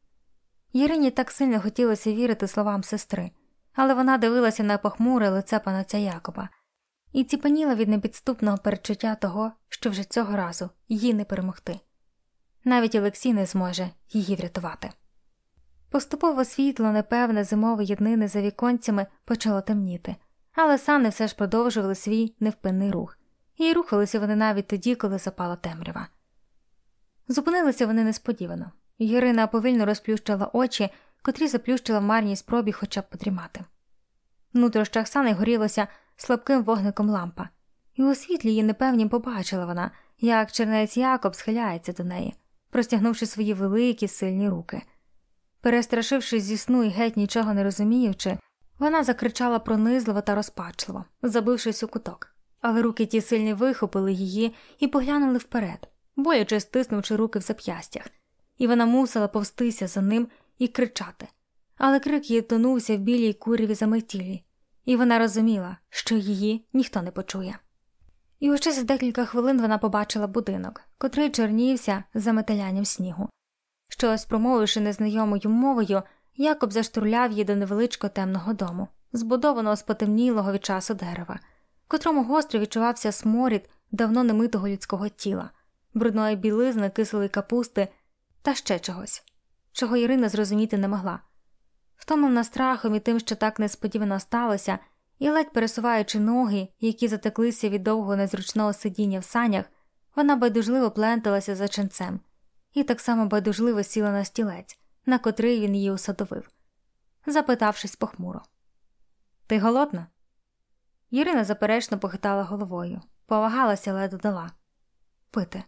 Ірині так сильно хотілося вірити словам сестри, але вона дивилася на похмуре лице панотця Якоба і ціпеніла від непідступного передчуття того, що вже цього разу її не перемогти. Навіть Олексій не зможе її врятувати. Поступово світло, непевне, зимове єднини за віконцями почало темніти, але сани все ж продовжували свій невпинний рух, і рухалися вони навіть тоді, коли запала темрява. Зупинилися вони несподівано. Ірина повільно розплющила очі, котрі заплющила в марній спробі хоча б подрімати. В нутрощах сани горілося слабким вогником лампа, і у світлі її непевнім побачила вона, як чернець Якоб схиляється до неї, простягнувши свої великі сильні руки. Перестрашившись зі сну і геть нічого не розуміючи, вона закричала пронизливо та розпачливо, забившись у куток, але руки ті сильні вихопили її і поглянули вперед, боляче стиснувши руки в зап'ястях, і вона мусила повстися за ним і кричати. Але крик її тонувся в білій куряві заметілі, і вона розуміла, що її ніхто не почує. І уже за декілька хвилин вона побачила будинок, котрий чорнівся за метелянням снігу. Щось промовивши незнайомою мовою, Якоб заштурляв її до невеличкого темного дому, збудованого з потемнілого від часу дерева, котрому гостро відчувався сморід давно немитого людського тіла, брудної білизни, кислої капусти та ще чогось, чого Ірина зрозуміти не могла. Втомлена страхом і тим, що так несподівано сталося, і ледь пересуваючи ноги, які затеклися від довгого незручного сидіння в санях, вона байдужливо пленталася за ченцем і так само байдужливо сіла на стілець, на котрий він її усадовив, запитавшись похмуро. «Ти голодна?» Ірина заперечно похитала головою, повагалася, але додала. «Пити».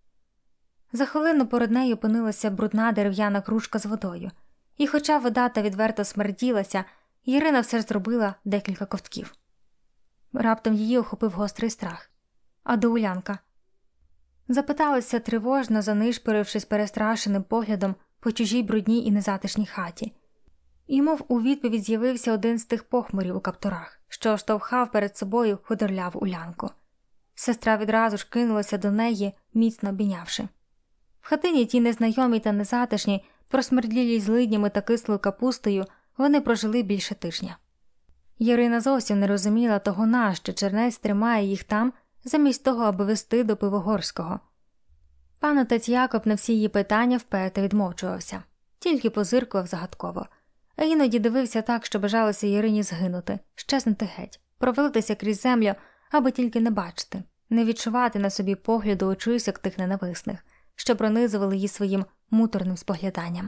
За хвилину перед нею опинилася брудна дерев'яна кружка з водою, і хоча вода та відверто смерділася, Ірина все ж зробила декілька ковтків. Раптом її охопив гострий страх. «А до Улянка?» Запиталася тривожно, занишпорившись перестрашеним поглядом по чужій брудній і незатишній хаті. І мов у відповідь з'явився один з тих похмурів у каптурах, що штовхав перед собою худорляву Улянку. Сестра відразу ж кинулася до неї, міцно обійнявши. В хатині тій незнайомій та незатишній, просмердлілій злиднями та кислою капустою, вони прожили більше тижня. Ірина зовсім не розуміла того, нащо чернець тримає їх там, замість того, аби вести до Пивогорського. Пан отець Якоб на всі її питання вперто відмовчувався, тільки позиркував загадково, а іноді дивився так, що бажалося Ірині згинути, щезнути геть, провалитися крізь землю, аби тільки не бачити, не відчувати на собі погляду очисок тих ненависних, що пронизували її своїм муторним спогляданням.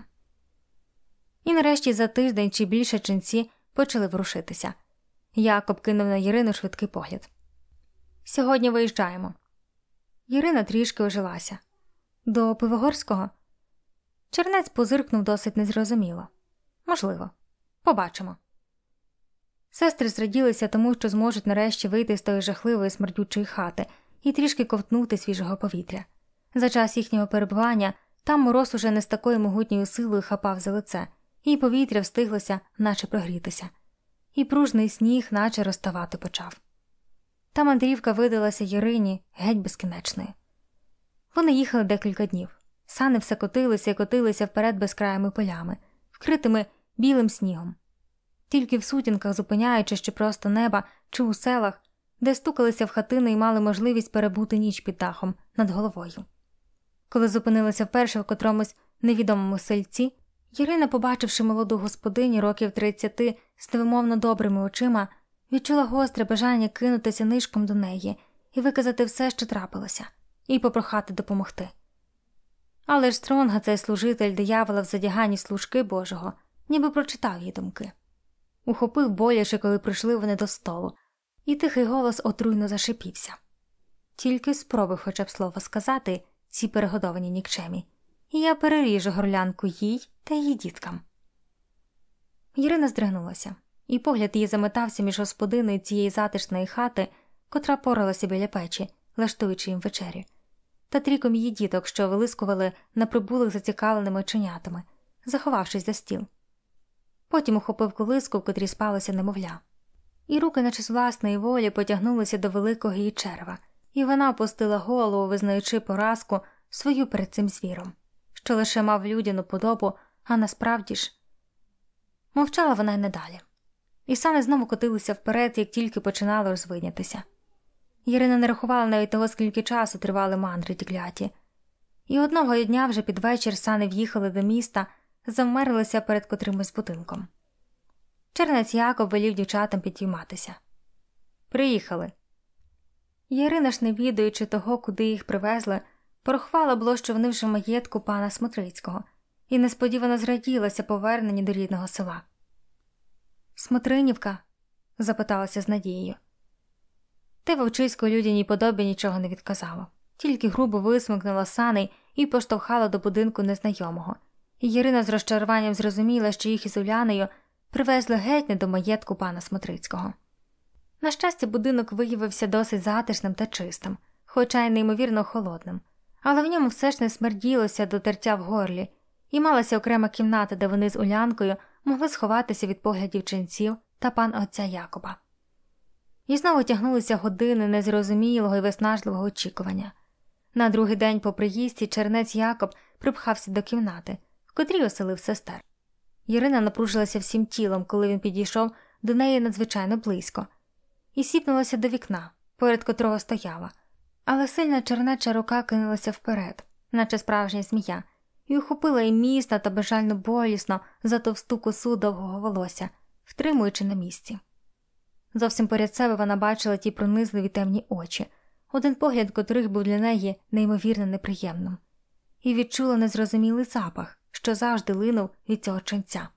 І нарешті за тиждень чи більше ченці почали ворушитися. Якоб кинув на Ірину швидкий погляд. «Сьогодні виїжджаємо». Ірина трішки ожилася. «До Пивогорського?» Чернець позиркнув досить незрозуміло. «Можливо. Побачимо». Сестри зраділися тому, що зможуть нарешті вийти з тої жахливої смердючої хати і трішки ковтнути свіжого повітря. За час їхнього перебування Там мороз уже не з такою могутньою силою хапав за лице, і повітря встиглося, наче прогрітися. І пружний сніг наче розтавати почав. Та мандрівка видалася Ярині геть безкінечною. Вони їхали декілька днів. Сани все котилися і котилися вперед безкраїми полями, вкритими білим снігом. Тільки в сутінках, зупиняючись чи просто неба, чи у селах, де стукалися в хатини і мали можливість перебути ніч під дахом над головою. Коли зупинилися вперше в котромусь невідомому сельці, Ярина, побачивши молоду господиню років тридцяти з невимовно добрими очима, відчула гостре бажання кинутися нишком до неї і виказати все, що трапилося, і попрохати допомогти. Але ж Стронга, цей служитель диявола в задяганні служки Божого, ніби прочитав її думки. Ухопив боляче, коли прийшли вони до столу, і тихий голос отруйно зашипівся. Тільки спробуй хоча б слово сказати ці перегодовані нікчемі, і я переріжу горлянку їй та її діткам. Ірина здригнулася, і погляд її заметався між господиною цієї затишної хати, котра поралася біля печі, лаштуючи їм вечерю, та тріком її діток, що вилискували на прибулих зацікавленими оченятами, заховавшись за стіл. Потім ухопив колиску, в котрій спалося немовля. І руки, наче з власної волі, потягнулися до великого її черева, і вона опустила голову, визнаючи поразку свою перед цим звіром, що лише мав людяну подобу, а насправді ж... Мовчала вона й недалі. І сани знову котилися вперед, як тільки починали розвиднятися. Ірина не рахувала навіть того, скільки часу тривали мандри ті кляті. І одного дня вже під вечір сани в'їхали до міста, завмерлися перед котримось будинком. Чернець Якоб велів дівчатам підійматися. «Приїхали». Ірина ж, не відаючи того, куди їх привезли, порахувала було, що вони вже в маєтку пана Смотрицького, і несподівано зраділася поверненню до рідного села. «Смотринівка?» – запиталася з надією. Те вовчисько людяній подобі нічого не відказало, тільки грубо висмикнула сани і поштовхала до будинку незнайомого. І Ірина з розчаруванням зрозуміла, що їх із Уляною привезли геть не до маєтку пана Смотрицького. На щастя, будинок виявився досить затишним та чистим, хоча й неймовірно холодним, але в ньому все ж не смерділося до тертя в горлі, і малася окрема кімната, де вони з Улянкою могли сховатися від поглядів ченців та пан отця Якоба. І знову тягнулися години незрозумілого і виснажливого очікування. На другий день по приїзді чернець Якоб припхався до кімнати, в котрій оселив сестер. Ірина напружилася всім тілом, коли він підійшов до неї надзвичайно близько, і сіпнулася до вікна, перед котрого стояла, але сильна чернеча рука кинулася вперед, наче справжня змія, і ухопила її міцно та безжально болісно за товсту косу довгого волосся, втримуючи на місці. Зовсім поряд себе вона бачила ті пронизливі темні очі, один погляд котрих був для неї неймовірно неприємним, і відчула незрозумілий запах, що завжди линув від цього ченця.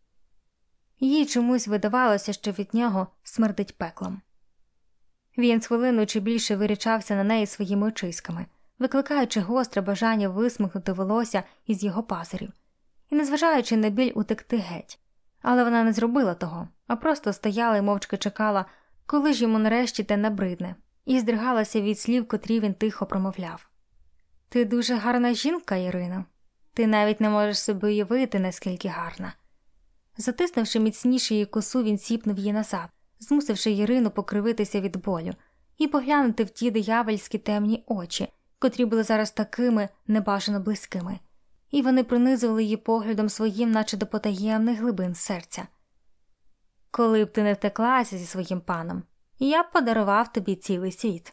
Їй чомусь видавалося, що від нього смердить пеклом. Він з хвилину чи більше вирічався на неї своїми очиськами, викликаючи гостре бажання висмикнути волосся із його пазурів, і незважаючи на біль утекти геть. Але вона не зробила того, а просто стояла і мовчки чекала, коли ж йому нарешті те набридне, і здригалася від слів, котрі він тихо промовляв. «Ти дуже гарна жінка, Ірино. Ти навіть не можеш собі уявити, наскільки гарна». Затиснувши міцніше її косу, він сіпнув її назад, змусивши Ірину покривитися від болю і поглянути в ті диявольські темні очі, котрі були зараз такими небажано близькими, і вони пронизували її поглядом своїм, наче до потаємних глибин серця. «Коли б ти не втеклася зі своїм паном, я б подарував тобі цілий світ».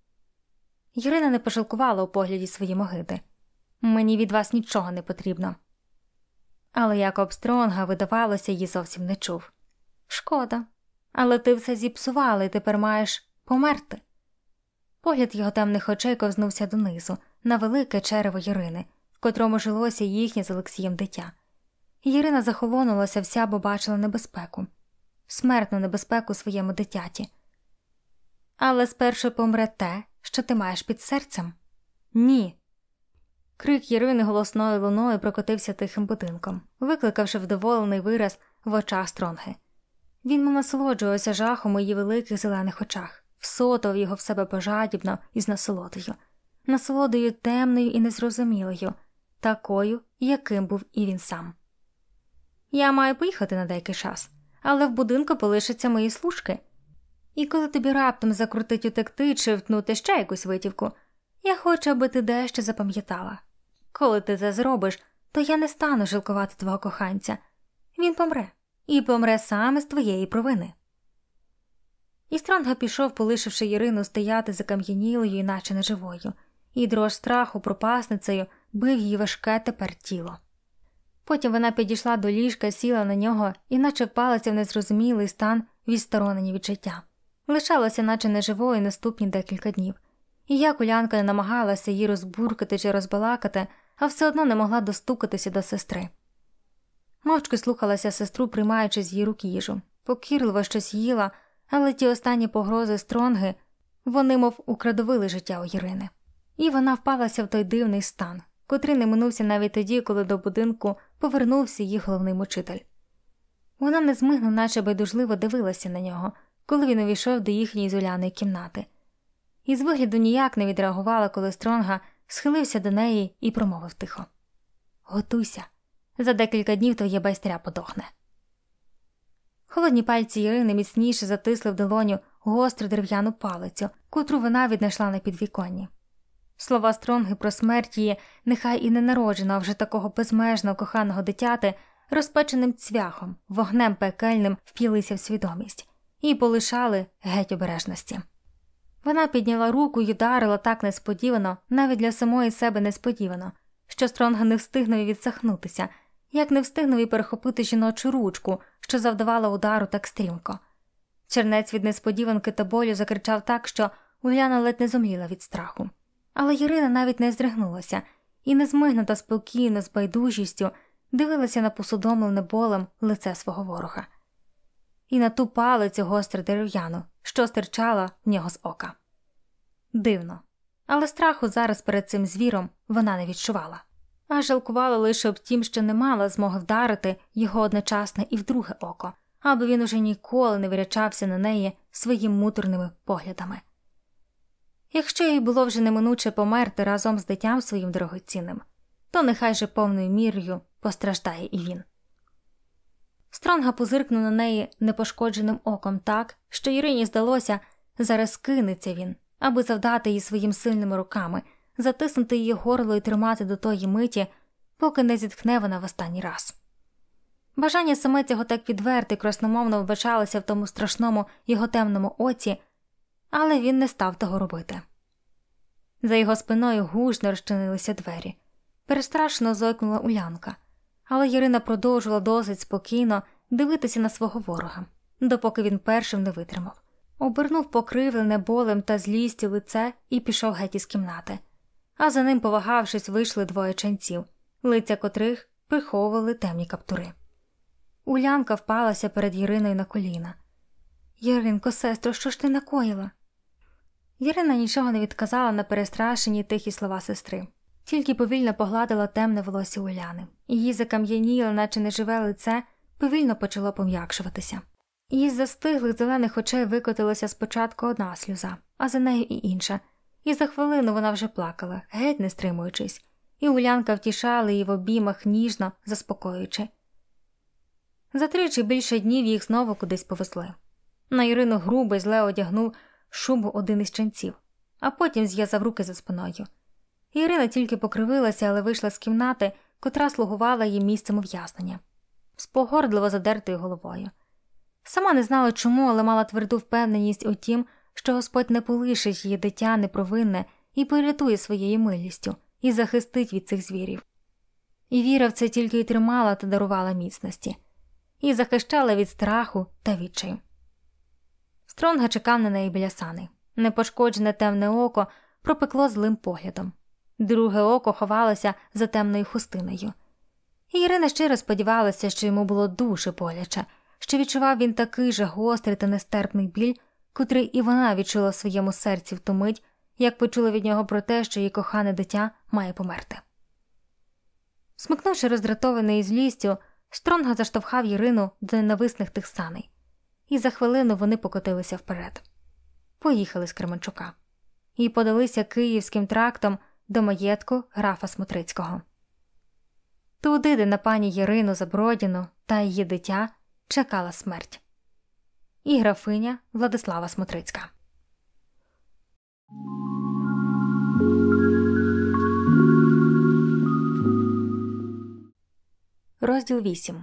Ірина не пожалкувала у погляді свої могити. «Мені від вас нічого не потрібно». Але Якоб Стронга, видавалося, її зовсім не чув. «Шкода. Але ти все зіпсувала і тепер маєш померти». Погляд його темних очей ковзнувся донизу, на велике черево Ірини, в котрому жилося їхнє з Олексієм дитя. Ірина захолонулася вся, бо бачила небезпеку. Смертну небезпеку своєму дитяті. «Але спершу помре те, що ти маєш під серцем». «Ні». Крик Ірини голосною луною прокотився тихим будинком, викликавши вдоволений вираз в очах Стронги. Він мов насолоджувався жахом у її великих зелених очах, всотував його в себе пожадібно і з насолодою. Насолодою темною і незрозумілою, такою, яким був і він сам. «Я маю поїхати на деякий час, але в будинку полишаться мої служки. І коли тобі раптом закрутить утекти чи втнути ще якусь витівку, я хочу, аби ти дещо запам'ятала. Коли ти це зробиш, то я не стану жалкувати твого коханця. Він помре. І помре саме з твоєї провини». І Стронга пішов, полишивши Ірину стояти закам'янілою, іначе неживою, і дрож страху пропасницею бив її важке тепер тіло. Потім вона підійшла до ліжка, сіла на нього і наче впалася в незрозумілий стан відсторонені від життя. Лишалася наче неживою наступні декілька днів. І як Улянка не намагалася її розбуркати чи розбалакати, а все одно не могла достукатися до сестри. Мовчки слухалася сестру, приймаючи з її рук їжу. Покірливо щось їла, але ті останні погрози Стронги, вони мов украдовили життя у Ірини. І вона впалася в той дивний стан, котрий не минувся навіть тоді, коли до будинку повернувся її головний мучитель. Вона незмигно, наче байдужливо дивилася на нього, коли він увійшов до їхньої з Уляної кімнати. І з вигляду ніяк не відреагувала, коли Стронга схилився до неї і промовив тихо: «Готуйся, за декілька днів твоє байстря подохне». Холодні пальці Ірини міцніше затисли в долоню гостру дерев'яну палицю, котру вона віднайшла на підвіконні. Слова Стронги про смерть її, нехай і не народженого, а вже такого безмежно коханого дитяти, розпеченим цвяхом, вогнем пекельним вп'ялися в свідомість і полишали геть обережності. Вона підняла руку й ударила так несподівано, навіть для самої себе несподівано, що Стронга не встигнув і відсахнутися, як не встигнув і перехопити жіночу ручку, що завдавала удару так стрімко. Чернець від несподіванки та болю закричав так, що Уляна ледь не зомліла від страху. Але Ірина навіть не здригнулася і незмигно та спокійно, з байдужістю, дивилася на посудомлене болем лице свого ворога. І на ту палицю гостру дерев'яну, що стирчала в нього з ока. Дивно, але страху зараз перед цим звіром вона не відчувала. А жалкувала лише об тім, що не мала змоги вдарити його одночасне і в друге око, аби він уже ніколи не вирячався на неї своїми муторними поглядами. Якщо їй було вже неминуче померти разом з дитям своїм дорогоцінним, то нехай же повною мірою постраждає і він. Стронга позиркнув на неї непошкодженим оком так, що Ірині здалося, зараз кинеться він, аби завдати їй своїм сильними руками, затиснути її горло і тримати до тої миті, поки не зітхне вона в останній раз. Бажання саме цього так відверто і красномовно вбачалося в тому страшному його темному оці, але він не став того робити. За його спиною гучно розчинилися двері. Перестрашено зойкнула Улянка, але Ірина продовжувала досить спокійно дивитися на свого ворога, допоки він першим не витримав. Обернув покривлене болем та злістю лице і пішов геть із кімнати. А за ним, повагавшись, вийшли двоє ченців, лиця котрих приховували темні каптури. Улянка впалася перед Іриною на коліна. «Іринко, сестро, що ж ти накоїла?» Ірина нічого не відказала на перестрашені тихі слова сестри, тільки повільно погладила темне волосся Уляни. Її закам'яніле, наче неживе лице, повільно почало пом'якшуватися. Її з застиглих зелених очей викотилася спочатку одна сльоза, а за нею і інша. І за хвилину вона вже плакала, геть не стримуючись, і Улянка втішала її в обіймах ніжно, заспокоюючи. За три чи більше днів їх знову кудись повезли. На Ірину грубо й зле одягнув шубу один із ченців, а потім зв'язав руки за спиною. Ірина тільки покривилася, але вийшла з кімнати, котра слугувала їй місцем ув'язнення, з погордливо задертою головою. Сама не знала чому, але мала тверду впевненість у тім, що Господь не полишить її дитя непровинне і порятує своєю милістю, і захистить від цих звірів. І віра в це тільки й тримала та дарувала міцності, і захищала від страху та відчаю. Стронга чекав на неї біля сани. Непошкоджене темне око пропекло злим поглядом. Друге око ховалося за темною хустиною. І Ірина щиро сподівалася, що йому було дуже боляче, що відчував він такий же гострий та нестерпний біль, котрий і вона відчула в своєму серці в ту мить, як почула від нього про те, що її кохане дитя має померти. Смикнувши роздратований злістю, Стронга заштовхав Ірину до ненависних тих саней. І за хвилину вони покотилися вперед. Поїхали з Кременчука. І подалися київським трактом до маєтку графа Смотрицького. Туди, де на пані Ірину Забродіну та її дитя чекала смерть. І графиня Владислава Смотрицька. Розділ вісім.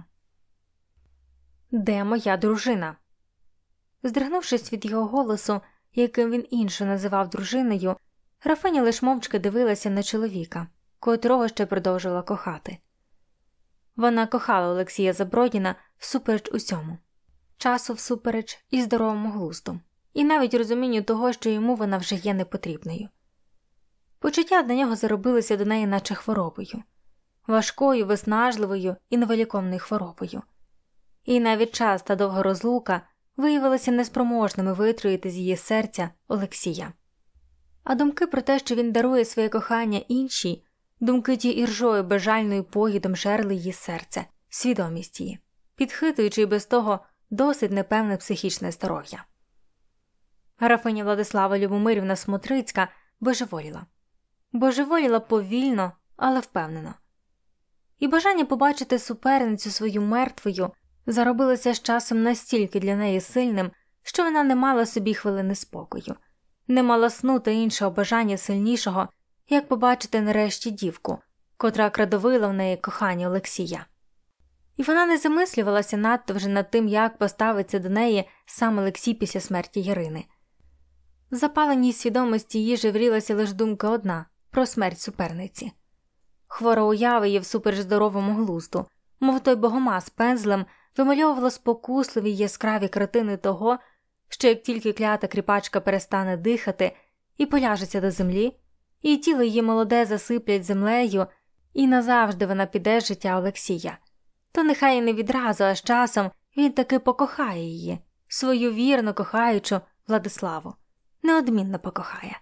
Де моя дружина? Здригнувшись від його голосу, яким він інше називав дружиною, графиня лиш мовчки дивилася на чоловіка, котрого ще продовжувала кохати. Вона кохала Олексія Забродіна всупереч усьому. Часу всупереч і здоровому глузду. І навіть розумінню того, що йому вона вже є непотрібною. Почуття для нього заробилися до неї наче хворобою. Важкою, виснажливою і невиліковною хворобою. І навіть час та довга розлука виявилися неспроможними витруїти з її серця Олексія. А думки про те, що він дарує своє кохання іншій, думки ті іржою безжальною поїдом жерли її серце, свідомість її, підхитуючи й без того досить непевне психічне здоров'я. Графиня Владислава Любомирівна Смотрицька божеволіла. Божеволіла повільно, але впевнено. І бажання побачити суперницю свою мертвою заробилося з часом настільки для неї сильним, що вона не мала собі хвилини спокою, не мала сну та іншого бажання сильнішого, як побачити нарешті дівку, котра крадовила в неї кохання Олексія. І вона не замислювалася надто вже над тим, як поставиться до неї сам Олексій після смерті Ірини. В запаленій свідомості її жеврілася лише думка одна – про смерть суперниці. Хвора уява її всупереч здоровому глузду, мов той богомаз пензлем, вимальовувала спокусливі й яскраві картини того, що як тільки клята кріпачка перестане дихати і поляжеться до землі, і тіло її молоде засиплять землею, і назавжди вона піде з життя Олексія, то нехай і не відразу, а з часом він таки покохає її, свою вірно кохаючу Владиславу, неодмінно покохає.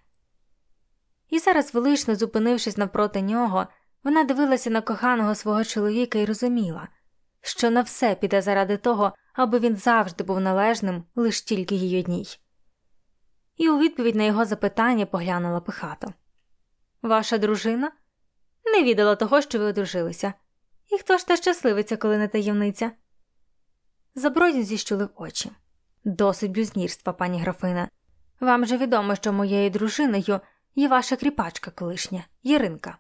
І зараз, велично зупинившись навпроти нього, вона дивилася на коханого свого чоловіка і розуміла, що на все піде заради того, аби він завжди був належним лиш тільки їй одній. І у відповідь на його запитання поглянула пихато. «Ваша дружина? Не відала того, що ви одружилися. І хто ж та щасливиця, коли не таємниця?» Забродін зіщулив очі. «Досить блюзнірства, пані графина. Вам же відомо, що моєю дружиною є ваша кріпачка колишня, Іринка».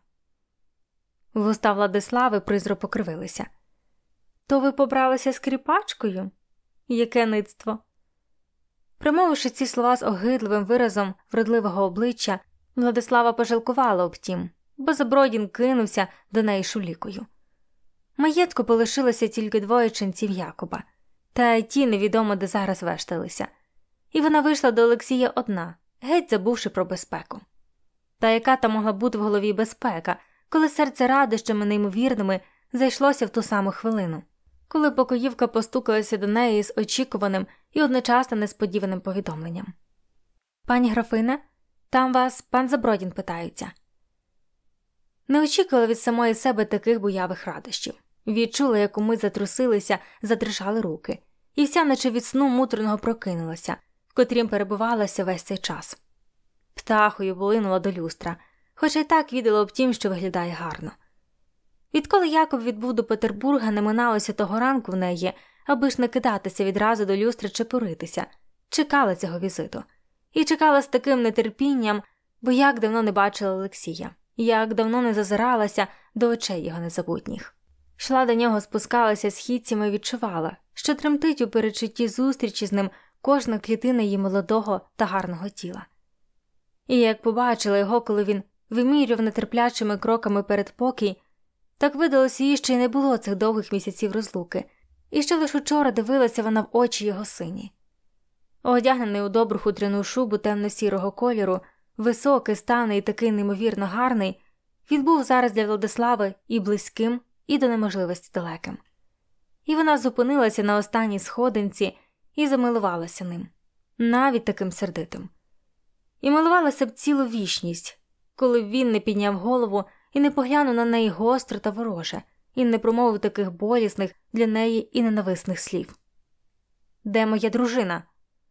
Вуста Владислави призро покривилися. «То ви побралися з кріпачкою? Яке ництво!» Промовивши ці слова з огидливим виразом вродливого обличчя, Владислава пожалкувала об тім, бо Забродін кинувся до неї шулікою. Маєтку полишилося тільки двоє ченців Якуба, та й ті невідомо де зараз вешталися. І вона вийшла до Олексія одна, геть забувши про безпеку. Та яка там могла бути в голові безпека, коли серце радощами неймовірними зайшлося в ту саму хвилину, коли покоївка постукалася до неї з очікуваним і одночасно несподіваним повідомленням. «Пані графине, там вас пан Забродін питаються». Не очікувала від самої себе таких буявих радощів. Відчула, як умить затрусилися, задрижали руки, і вся наче від сну муторного прокинулася, в котрім перебувалася весь цей час. Птахою волинула до люстра, хоча й так віддала об тім, що виглядає гарно. Відколи Якоб відбув до Петербурга, не миналося того ранку в неї, аби ж не кидатися відразу до люстри чи поритися, чекала цього візиту. І чекала з таким нетерпінням, бо як давно не бачила Олексія, як давно не зазиралася до очей його незабутніх. Йшла до нього, спускалася східцями і відчувала, що тремтить у передчутті зустрічі з ним кожна клітина її молодого та гарного тіла. І як побачила його, коли він вимірював нетерплячими кроками передпокій, так видалося їй, що й не було цих довгих місяців розлуки, і що лише учора дивилася вона в очі його сині. Одягнений у добру хутряну шубу темно-сірого кольору, високий, станий і такий неймовірно гарний, він був зараз для Владислави і близьким, і до неможливості далеким. І вона зупинилася на останній сходинці і замилувалася ним, навіть таким сердитим. І милувалася б цілу вічність, коли б він не підняв голову і не поглянув на неї гостро та вороже, і не промовив таких болісних для неї і ненависних слів. «Де моя дружина?»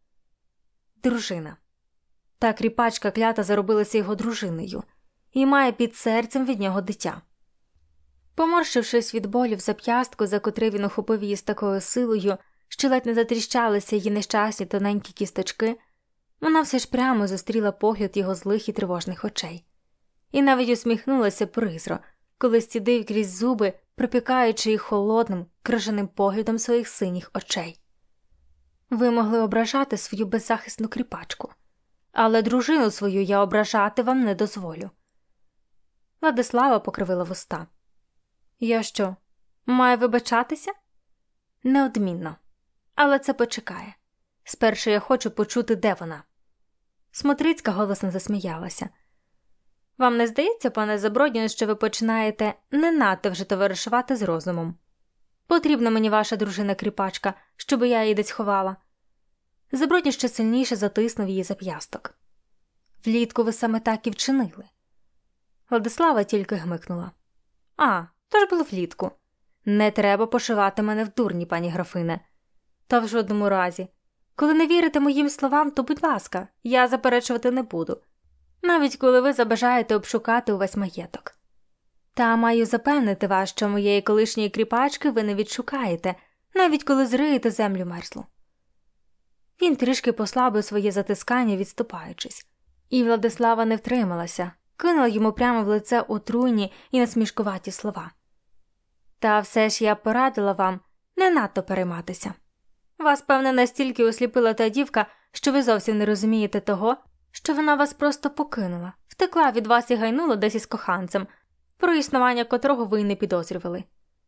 Дружина. Та кріпачка клята заробилася його дружиною і має під серцем від нього дитя. Поморщившись від болю в зап'ястку, за котрий він ухопив її з такою силою, що ледь не затріщалися її нещасні тоненькі кісточки, вона все ж прямо зустріла погляд його злих і тривожних очей. І навіть усміхнулася призро, коли стідив крізь зуби, припікаючи їх холодним, крижаним поглядом своїх синіх очей. Ви могли ображати свою беззахисну кріпачку, але дружину свою я ображати вам не дозволю. Владислава покривила вуста. Я що, маю вибачатися? Неодмінно. Але це почекає. Спершу я хочу почути, де вона. Смотрицька голосно засміялася. Вам не здається, пане Забродін, що ви починаєте не надто вже товаришувати з розумом? Потрібна мені ваша дружина-кріпачка, щоб я її десь ховала. Забродін ще сильніше затиснув її зап'ясток. Влітку ви саме так і вчинили. Владислава тільки гмикнула. А, то ж було влітку. Не треба пошивати мене в дурні, пані графине. Та в жодному разі. Коли не вірите моїм словам, то, будь ласка, я заперечувати не буду. Навіть коли ви забажаєте обшукати увесь маєток. Та маю запевнити вас, що моєї колишньої кріпачки ви не відшукаєте, навіть коли зриєте землю мерзлу. Він трішки послабив своє затискання, відступаючись. І Владислава не втрималася, кинула йому прямо в лице отруйні і насмішкуваті слова. Та все ж я порадила вам не надто перейматися. Вас, певне, настільки осліпила та дівка, що ви зовсім не розумієте того, що вона вас просто покинула, втекла від вас і гайнула десь із коханцем, про існування котрого ви й не підозрювали.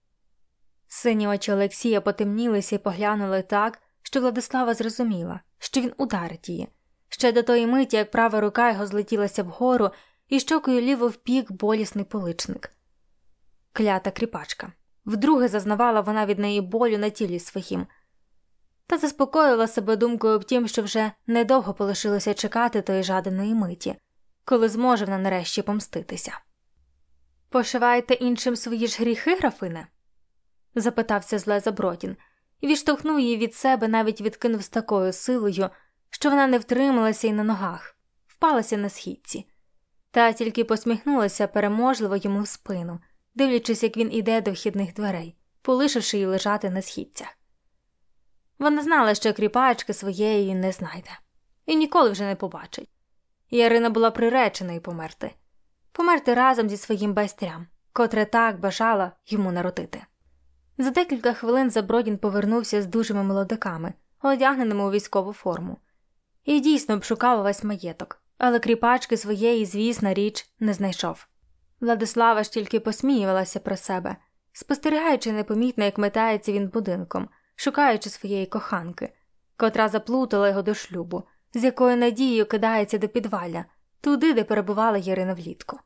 Сині очі Олексія потемнілися і поглянули так, що Владислава зрозуміла, що він ударить її. Ще до тої миті, як права рука його злетілася вгору, і щокою ліво впік болісний поличник. Клята кріпачка. Вдруге зазнавала вона від неї болю на тілі своїм. Та заспокоїла себе думкою об тім, що вже недовго полишилося чекати тої жаданої миті, коли зможе вона нарешті помститися. «Пошиваєте іншим свої ж гріхи, графине?» – запитався зле Забродін, і відштовхнув її від себе, навіть відкинув з такою силою, що вона не втрималася й на ногах, впалася на східці. Та тільки посміхнулася переможливо йому в спину, дивлячись, як він іде до вхідних дверей, полишивши її лежати на східцях. Вона знала, що кріпачки своєї не знайде. І ніколи вже не побачить. Ярина була приреченою померти. Померти разом зі своїм байстрям, котре так бажала йому народити. За декілька хвилин Забродін повернувся з дужими молодиками, одягненими у військову форму. І дійсно обшукав увесь маєток, але кріпачки своєї, звісна річ, не знайшов. Владислава ж тільки посміювалася про себе, спостерігаючи непомітно, як метається він будинком, шукаючи своєї коханки, котра заплутала його до шлюбу, з якою надією кидається до підвалля, туди, де перебувала Ярина влітку.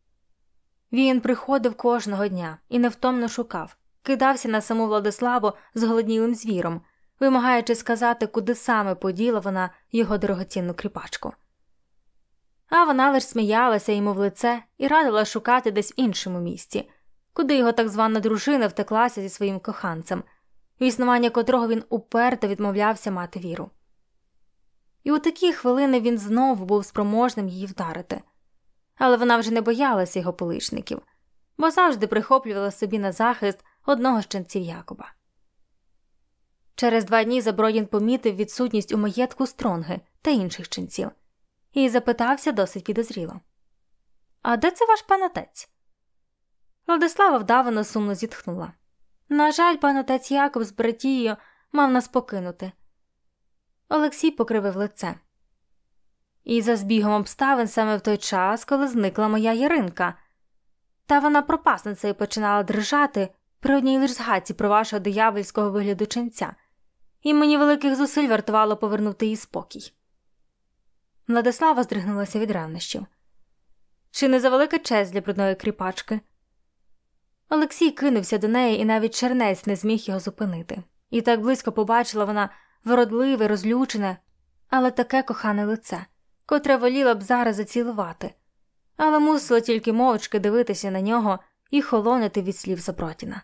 Він приходив кожного дня і невтомно шукав, кидався на саму Владиславу зголоднілим звіром, вимагаючи сказати, куди саме поділа вона його дорогоцінну кріпачку. А вона лиш сміялася йому в лице і радила шукати десь в іншому місці, куди його так звана дружина втеклася зі своїм коханцем, в існування котрого він уперто відмовлявся мати віру. І у такі хвилини він знову був спроможним її вдарити. Але вона вже не боялася його поличників, бо завжди прихоплювала собі на захист одного з ченців Якоба. Через два дні Забродін помітив відсутність у маєтку Стронги та інших ченців і запитався досить підозріло. «А де це ваш пан отець?» Владислава вдавано сумно зітхнула. «На жаль, пан отець Якоб з братією мав нас покинути». Олексій покривив лице. «І за збігом обставин саме в той час, коли зникла моя Яринка. Та вона пропасницею починала дрижати при одній лиш згадці про вашого диявольського вигляду ченця, і мені великих зусиль вартувало повернути їй спокій». Владислава здригнулася від ревнощів. «Чи не за велика честь для брудної кріпачки?» Олексій кинувся до неї, і навіть чернець не зміг його зупинити. І так близько побачила вона вродливе, розлючене, але таке кохане лице, котре воліла б зараз зацілувати, але мусила тільки мовчки дивитися на нього і холонити від слів Забродіна.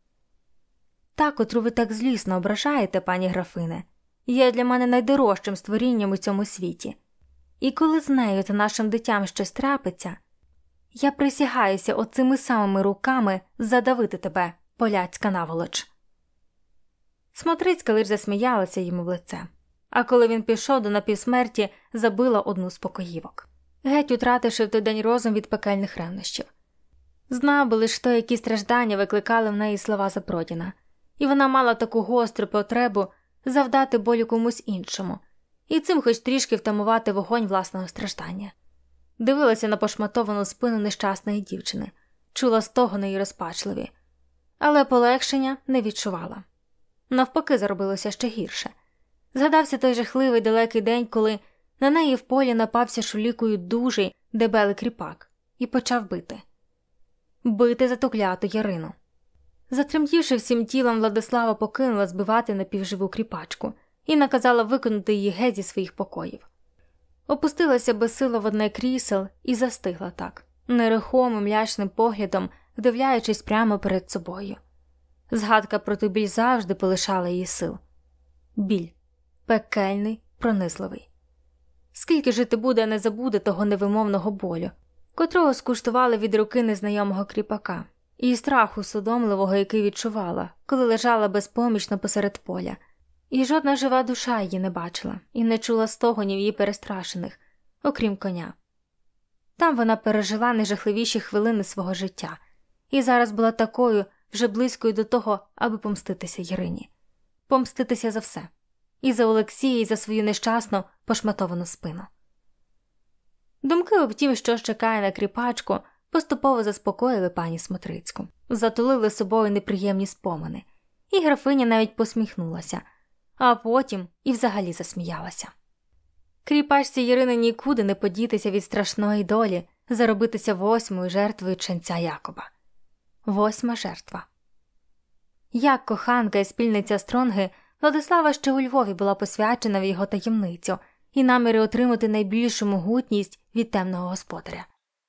«Та, котру ви так злісно ображаєте, пані графине, є для мене найдорожчим створінням у цьому світі. І коли з нею та нашим дитям щось трапиться, Я присягаюся оцими самими руками задавити тебе, поляцька наволоч. Смотрицька лиш засміялася йому в лице, а коли він пішов до напівсмерті, забила одну з покоївок, геть утративши в той день розум від пекельних ревнощів. Знав би лиш то, які страждання викликали в неї слова Запродіна, і вона мала таку гостру потребу завдати болю комусь іншому, і цим хоч трішки втамувати вогонь власного страждання. Дивилася на пошматовану спину нещасної дівчини, чула стогони й розпачливі, але полегшення не відчувала. Навпаки, заробилося ще гірше. Згадався той жахливий далекий день, коли на неї в полі напався шулікою дужий, дебелий кріпак і почав бити. Бити за ту кляту Ярину. Затремтівши всім тілом, Владислава покинула збивати напівживу кріпачку і наказала виконати її геть зі своїх покоїв. Опустилася безсило в одне крісел і застигла так, нерухомим лячним поглядом, вдивляючись прямо перед собою. Згадка про ту біль завжди полишала її сил. Біль. Пекельний, пронизливий. Скільки жити буде, а не забуде того невимовного болю, котрого скуштували від руки незнайомого кріпака, і страху судомливого, який відчувала, коли лежала безпомічно посеред поля. І жодна жива душа її не бачила, і не чула стогонів її перестрашених, окрім коня. Там вона пережила найжахливіші хвилини свого життя, і зараз була такою, вже близькою до того, аби помститися Ярині. Помститися за все. І за Олексія, і за свою нещасну, пошматовану спину. Думки об тім, що ж чекає на кріпачку, поступово заспокоїли пані Смотрицьку, затулили собою неприємні спомини, і графиня навіть посміхнулася, а потім і взагалі засміялася. Кріпачці Ярини нікуди не подітися від страшної долі, заробитися восьмою жертвою ченця Якоба. Восьма жертва. Як коханка і спільниця Стронги, Владислава ще у Львові була посвячена в його таємницю і наміри отримати найбільшу могутність від темного господаря.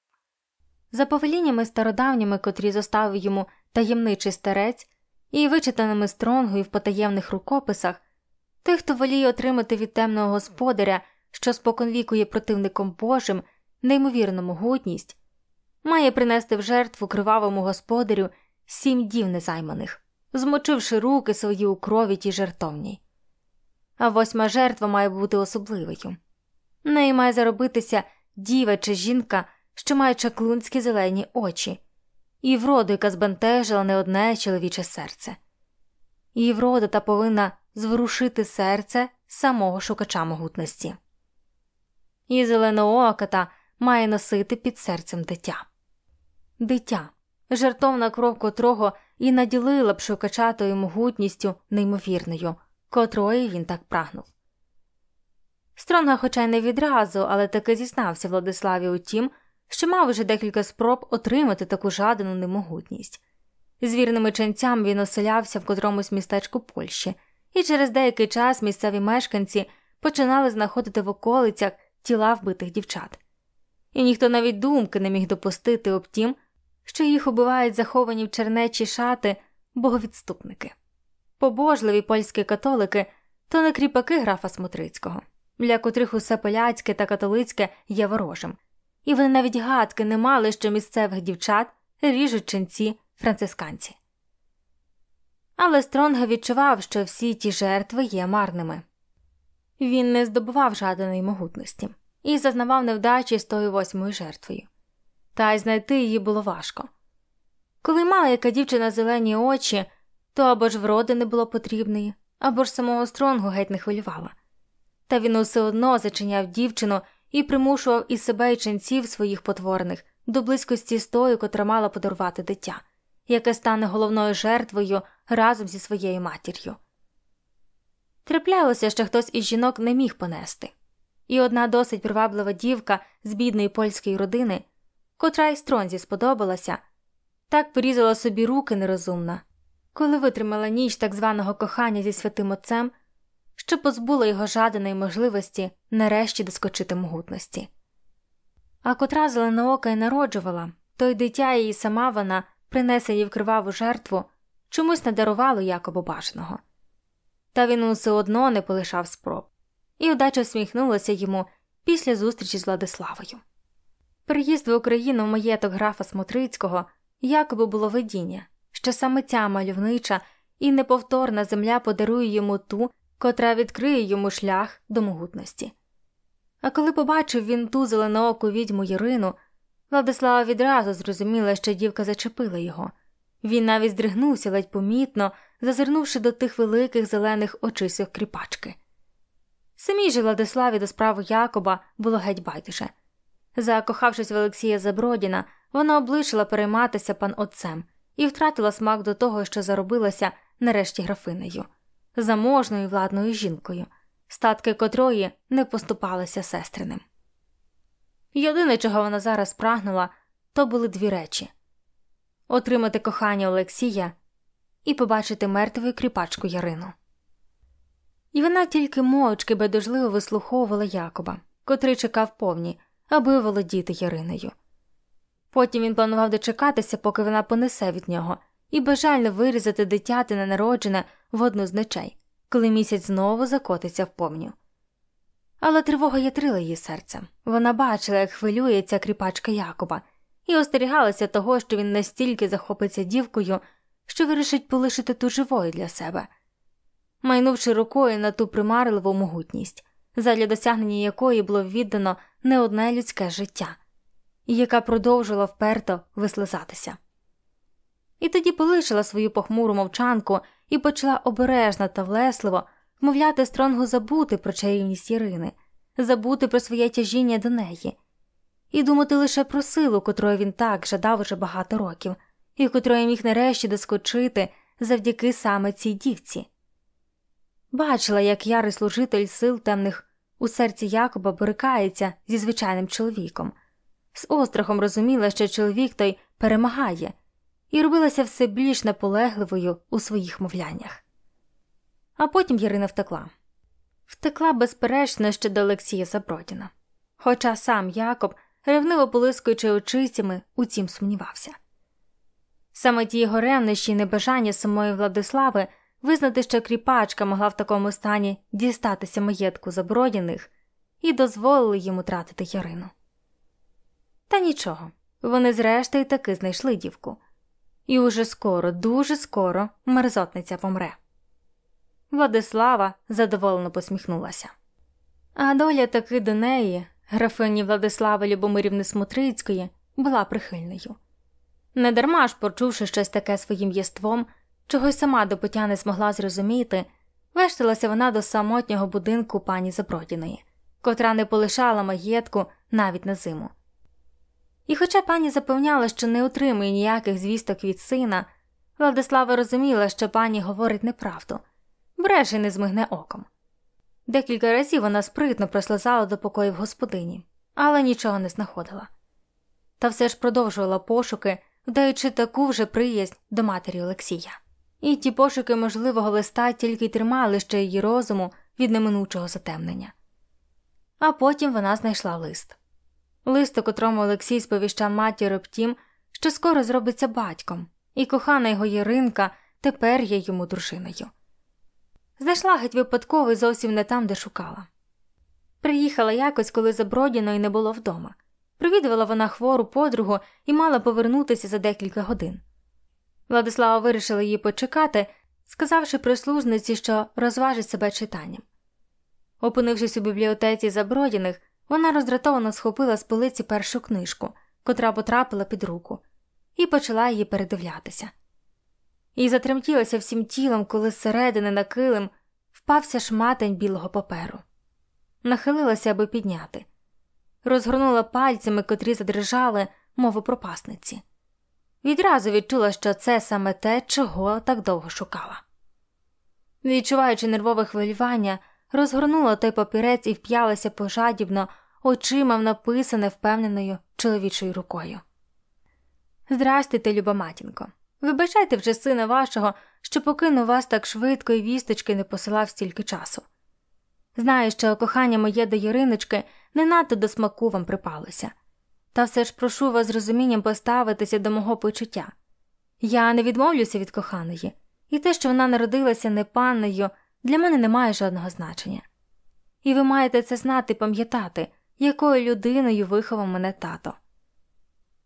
За повеліннями стародавніми, котрі зоставив йому таємничий старець, і вичитаними Стронгою в потаємних рукописах, той, хто воліє отримати від темного господаря, що споконвіку є противником Божим, неймовірну могутність, має принести в жертву кривавому господарю сім дів незайманих, змочивши руки свої у крові тій жертовній. А восьма жертва має бути особливою. Нею має заробитися діва чи жінка, що має чаклунські зелені очі, і вроду, яка збентежила не одне чоловіче серце. Її врода та повинна зворушити серце самого шукача могутності. І зеленоока та має носити під серцем дитя. Дитя, жертовна кров котрого і наділила б шукача тою могутністю неймовірною, котрої він так прагнув. Стронга, хоча й не відразу, але таки зізнався Владиславі у тім, що мав уже декілька спроб отримати таку жадану немогутність. З вірними ченцями він оселявся в котромусь містечку Польщі, і через деякий час місцеві мешканці починали знаходити в околицях тіла вбитих дівчат. І ніхто навіть думки не міг допустити об тім, що їх убивають заховані в чернечі шати боговідступники. Побожливі польські католики – то не кріпаки графа Смотрицького, для котрих усе поляцьке та католицьке є ворожим. І вони навіть гадки не мали, що місцевих дівчат ріжуть ченці францисканці. Але Стронга відчував, що всі ті жертви є марними. Він не здобував жаданої могутності і зазнавав невдачі з тою восьмою жертвою. Та й знайти її було важко. Коли мала яка дівчина зелені очі, то або ж вроди не було потрібної, або ж самого Стронгу геть не хвилювала. Та він усе одно зачиняв дівчину і примушував і себе, і ченців своїх потворних до близькості з тою, котра мала подарувати дитя, яке стане головною жертвою разом зі своєю матір'ю. Траплялося, що хтось із жінок не міг понести. І одна досить приваблива дівка з бідної польської родини, котра й Стронзі сподобалася, так порізала собі руки нерозумна, коли витримала ніч так званого кохання зі святим отцем, що позбула його жаданої можливості нарешті доскочити могутності. А котра зеленоока й народжувала, то й дитя її сама вона, принесені в криваву жертву, чомусь не дарувало Якобу бажаного. Та він усе одно не полишав спроб, і удача всміхнулася йому після зустрічі з Владиславою. Приїзд в Україну в маєток графа Смотрицького якоби було видіння, що саме ця мальовнича і неповторна земля подарує йому ту, котра відкриє йому шлях до могутності. А коли побачив він ту зеленооку відьму Ірину, Владислава відразу зрозуміла, що дівка зачепила його. Він навіть здригнувся ледь помітно, зазирнувши до тих великих зелених очисок кріпачки. Самій же Владиславі до справи Якоба було геть байдуже. Закохавшись в Олексія Забродіна, вона облишила перейматися пан-отцем і втратила смак до того, що заробилася нарешті графинею, заможною владною жінкою, статки котрої не поступалися сестриним. Єдине, чого вона зараз прагнула, то були дві речі – отримати кохання Олексія і побачити мертвою кріпачку Ярину. І вона тільки мовчки байдужливо вислуховувала Якоба, котрий чекав повні, аби володіти Яриною. Потім він планував дочекатися, поки вона понесе від нього, і бажально вирізати дитяти ненароджене в одну з ночей, коли місяць знову закотиться в повню. Але тривога ятрила її серцем. Вона бачила, як хвилюється кріпачка Якоба, і остерігалася того, що він настільки захопиться дівкою, що вирішить полишити ту живою для себе. Майнувши рукою на ту примарливу могутність, задля досягнення якої було віддано не одне людське життя, і яка продовжувала вперто вислизатися. І тоді полишила свою похмуру мовчанку і почала обережно та влесливо вмовляти Стронгу забути про чарівність Ірини, забути про своє тяжіння до неї, і думати лише про силу, котрої він так жадав уже багато років, і котрої міг нарешті доскочити завдяки саме цій дівці. Бачила, як ярий служитель сил темних у серці Якоба борикається зі звичайним чоловіком. З острахом розуміла, що чоловік той перемагає, і робилася все більш наполегливою у своїх мовляннях. А потім Ярина втекла. Втекла, безперечно, ще до Олексія Забродіна. Хоча сам Якоб, ревниво полискуючи очицями, у цім сумнівався. Саме ті його ревнощі й небажання самої Владислави визнати, що кріпачка могла в такому стані дістатися маєтку Забродіних, і дозволили йому тратити Ярину. Та нічого, вони зрештою таки знайшли дівку. І уже скоро, дуже скоро мерзотниця помре. Владислава задоволено посміхнулася. А доля таки до неї, графині Владислави Любомирівни Смотрицької, була прихильною. Недарма ж, почувши щось таке своїм єством, чого й сама до пуття не змогла зрозуміти, вешталася вона до самотнього будинку пані Забродіної, котра не полишала маєтку навіть на зиму. І хоча пані запевняла, що не отримує ніяких звісток від сина, Владислава розуміла, що пані говорить неправду, бреше не змигне оком. Декілька разів вона спритно прослизала до покоїв господині, але нічого не знаходила. Та все ж продовжувала пошуки, вдаючи таку вже приязнь до матері Олексія. І ті пошуки можливого листа тільки й тримали ще її розуму від неминучого затемнення. А потім вона знайшла лист. Лист, у котрому Олексій сповіщав матір об тім, що скоро зробиться батьком, і кохана його Яринка тепер є йому дружиною. Знайшла геть випадково і зовсім не там, де шукала. Приїхала якось, коли Забродіної не було вдома. Привідувала вона хвору подругу і мала повернутися за декілька годин. Владислава вирішила її почекати, сказавши прислужниці, що розважить себе читанням. Опинившись у бібліотеці Забродіних, вона роздратовано схопила з полиці першу книжку, котра потрапила під руку, і почала її передивлятися. І затремтілася всім тілом, коли зсередини на килим впався шматень білого паперу. Нахилилася, аби підняти. Розгорнула пальцями, котрі задрижали, мов у пропасниці. Відразу відчула, що це саме те, чого так довго шукала. Відчуваючи нервове хвилювання, розгорнула той папірець і вп'ялася пожадібно очима в написане впевненою чоловічою рукою. «Здрастуйте, люба матінко. Вибачайте вже сина вашого, що покинув вас так швидко і вісточки не посилав стільки часу. Знаю, що кохання моє до Яриночки не надто до смаку вам припалося. Та все ж прошу вас з розумінням поставитися до мого почуття. Я не відмовлюся від коханої, і те, що вона народилася не панною, для мене не має жодного значення. І ви маєте це знати і пам'ятати, якою людиною виховав мене тато.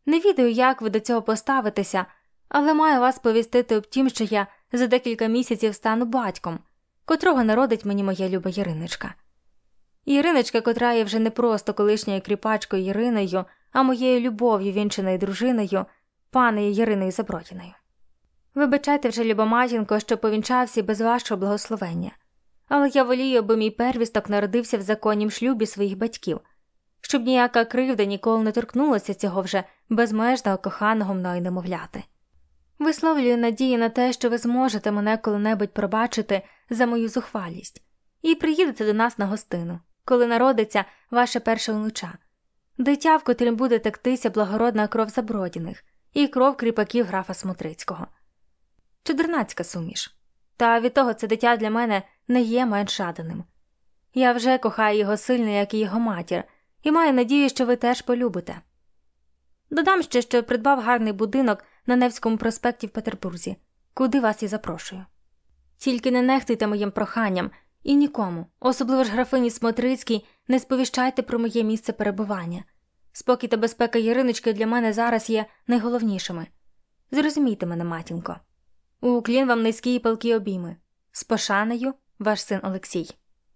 Не відаю, як ви до цього поставитеся, але маю вас повістити об тім, що я за декілька місяців стану батьком, котрого народить мені моя люба Іриночка. Іриночка, котра є вже не просто колишньою кріпачкою Іриною, а моєю любов'ю вінченою дружиною, панею Іриною Забродіною. Вибачайте вже, люба матінко, що повінчався без вашого благословення, але я волію, аби мій первісток народився в законнім шлюбі своїх батьків, щоб ніяка кривда ніколи не торкнулася цього вже безмежного коханого мною немовляти. Висловлюю надії на те, що ви зможете мене коли-небудь пробачити за мою зухвалість і приїдете до нас на гостину, коли народиться ваше перше онуча, дитя, в котрім буде тектися благородна кров Забродіних і кров кріпаків графа Смотрицького. Чудернацька суміш. Та від того це дитя для мене не є менш жаданим. Я вже кохаю його сильно, як і його матір, і маю надію, що ви теж полюбите. Додам ще, що придбав гарний будинок на Невському проспекті в Петербурзі, куди вас і запрошую. Тільки не нехтуйте моїм проханням і нікому, особливо ж графині Смотрицькій, не сповіщайте про моє місце перебування. Спокій та безпека Іриночки для мене зараз є найголовнішими. Зрозумійте мене, матінко. Уклін вам низькі і палкі обійми. З пошаною, ваш син Олексій.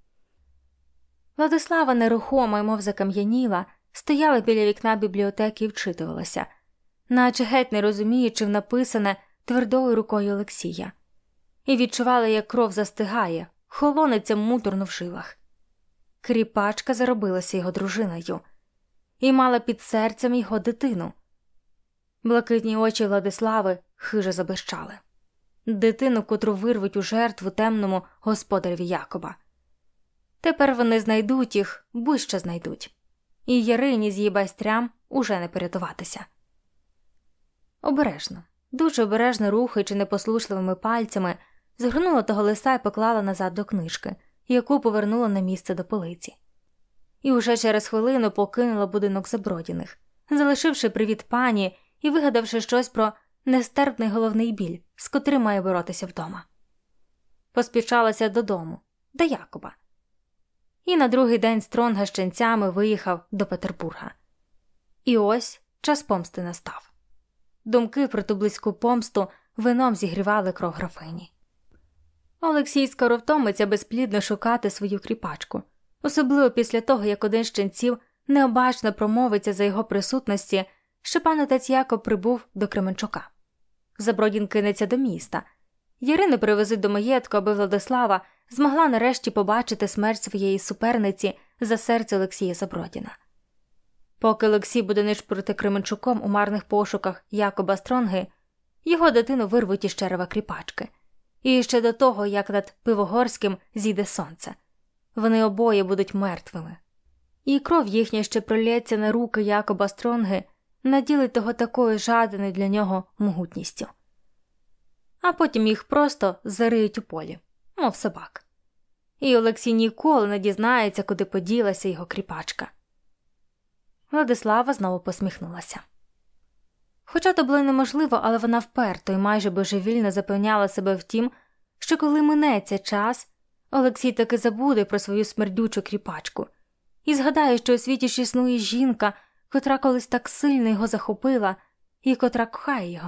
Владислава нерухомо, й мов закам'яніла, стояла біля вікна бібліотеки і вчитувалася, наче геть не розуміючи в написане твердою рукою Олексія. І відчувала, як кров застигає, холониться муторно в жилах. Кріпачка заробилася його дружиною і мала під серцем його дитину. Блакитні очі Владислави хиже заблищали. Дитину, котру вирвуть у жертву темному господареві Якоба. Тепер вони знайдуть їх, будь-що знайдуть. І Ярині з її байстрям уже не порятуватися. Обережно, дуже обережно рухаючи непослушливими пальцями, згорнула того листа і поклала назад до книжки, яку повернула на місце до полиці. І уже через хвилину покинула будинок Забродіних, залишивши привіт пані і вигадавши щось про нестерпний головний біль, з котрим має боротися вдома. Поспішалася додому, до Якоба. І на другий день Стронга з ченцями виїхав до Петербурга. І ось час помсти настав. Думки про ту близьку помсту вином зігрівали кров графині. Олексій скоро втомиться безплідно шукати свою кріпачку, особливо після того, як один з ченців необачно промовиться за його присутності, що пан отець Якоб прибув до Кременчука. Забродін кинеться до міста. Ярину привезуть до маєтку, аби Владислава змогла нарешті побачити смерть своєї суперниці за серце Олексія Забродіна. Поки Олексій буде нишпорити Кременчуком у марних пошуках Якоба Стронги, його дитину вирвуть із черева кріпачки. І ще до того, як над Пивогорським зійде сонце. Вони обоє будуть мертвими. І кров їхня ще пролється на руки Якоба Стронги, наділить того такою жаданою для нього могутністю. А потім їх просто зариють у полі, мов собак. І Олексій ніколи не дізнається, куди поділася його кріпачка. Владислава знову посміхнулася. Хоча то було неможливо, але вона вперто і майже божевільно запевняла себе в тім, що коли минеться час, Олексій таки забуде про свою смердючу кріпачку і згадає, що у світі ж існує жінка, котра колись так сильно його захопила і котра кохає його.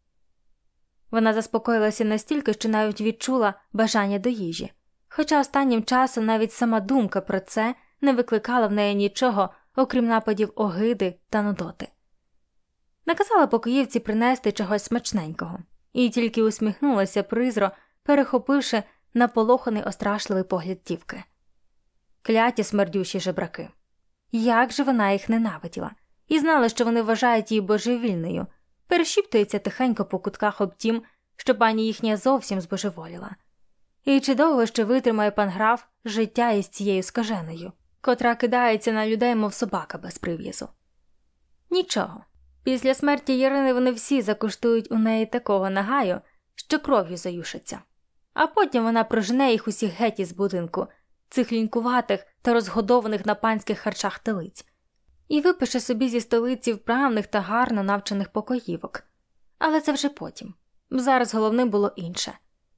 Вона заспокоїлася настільки, що навіть відчула бажання до їжі, хоча останнім часом навіть сама думка про це не викликала в неї нічого, окрім нападів огиди та нудоти. Наказала покоївці принести чогось смачненького, і тільки усміхнулася призро, перехопивши наполоханий острашливий погляд дівки. Кляті смердючі жебраки. Як же вона їх ненавиділа, і знала, що вони вважають її божевільною, перешіптується тихенько по кутках об тім, що пані їхня зовсім збожеволіла. І чи довго ще витримає пан граф життя із цією скаженою, котра кидається на людей, мов собака без прив'язу? Нічого. Після смерті Ярини вони всі закуштують у неї такого нагаю, що кров'ю заюшаться. А потім вона прожене їх усіх геть із будинку, цих лінькуватих та розгодованих на панських харчах телиць, і випише собі зі столиці вправних та гарно навчених покоївок. Але це вже потім. Зараз головним було інше.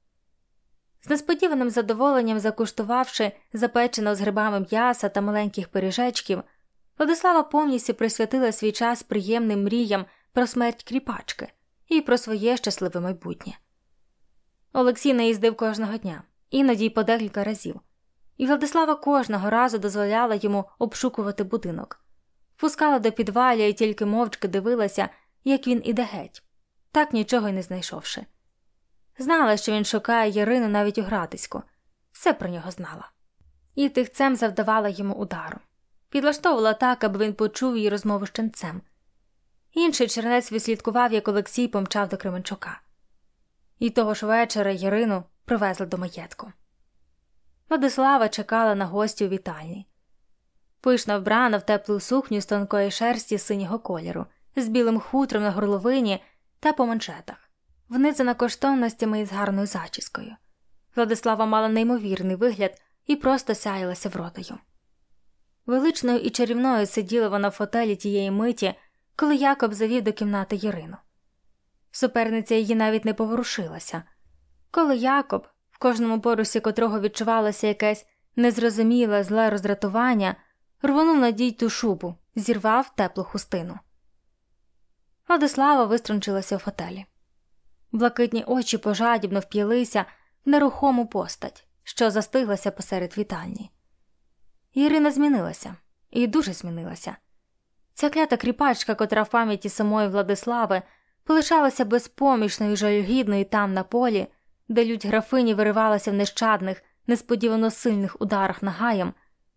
З несподіваним задоволенням закуштувавши запеченого з грибами м'яса та маленьких пиріжечків, Владислава повністю присвятила свій час приємним мріям про смерть кріпачки і про своє щасливе майбутнє. Олексій наїздив кожного дня, іноді й по декілька разів. І Владислава кожного разу дозволяла йому обшукувати будинок. Впускала до підвалля і тільки мовчки дивилася, як він іде геть, так нічого й не знайшовши. Знала, що він шукає Ярину навіть у Гратиську. Все про нього знала. І тихцем завдавала йому удару. Підлаштовувала так, аби він почув її розмову з ченцем. Інший чернець відслідкував, як Олексій помчав до Кременчука. І того ж вечора Ярину привезли до маєтку. Владислава чекала на гостю у вітальні. Пишно вбрана в теплу сукню з тонкої шерсті синього кольору, з білим хутром на горловині та по манжетах, внизана коштовностями і з гарною зачіскою. Владислава мала неймовірний вигляд і просто сяялася вродою. Величною і чарівною сиділа вона в фотелі тієї миті, коли Якоб завів до кімнати Ярину. Суперниця її навіть не поворушилася. Коли Якоб, в кожному порусі котрого відчувалося якесь незрозуміле зле роздратування, рвонув надійту шубу, зірвав теплу хустину. Владислава виструнчилася в фотелі. Блакитні очі пожадібно вп'ялися в нерухому постать, що застиглася посеред вітальні. Ірина змінилася, і дуже змінилася. Ця клята кріпачка, котра в пам'яті самої Владислави полишалася безпомічною і жалюгідною там на полі, де лють графині виривалася в нещадних, несподівано сильних ударах нагаєм.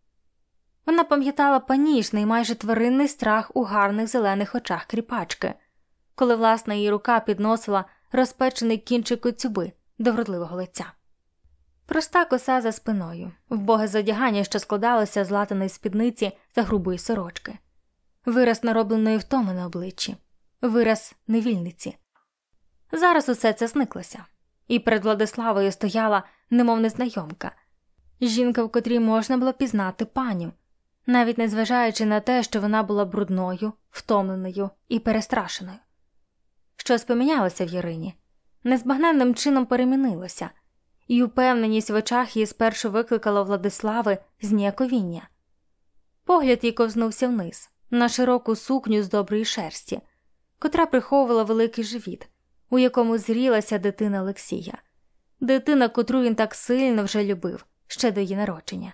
Вона пам'ятала панічний, майже тваринний страх у гарних зелених очах кріпачки, коли власна її рука підносила розпечений кінчик коцюби до вродливого лиця. Проста коса за спиною, вбоге задягання, що складалося з латаної спідниці та грубої сорочки. Вираз наробленої втоми на обличчі. Вираз невільниці. Зараз усе це зниклося. І перед Владиславою стояла немов незнайомка. Жінка, в котрій можна було пізнати паню, навіть незважаючи на те, що вона була брудною, втомленою і перестрашеною. Щось помінялося в Ярині. Незбагненним чином перемінилося. І упевненість в очах її спершу викликала у Владислави зніяковіння. Погляд їй ковзнувся вниз, на широку сукню з доброї шерсті, котра приховувала великий живіт, у якому зрілася дитина Олексія. Дитина, котру він так сильно вже любив, ще до її народження.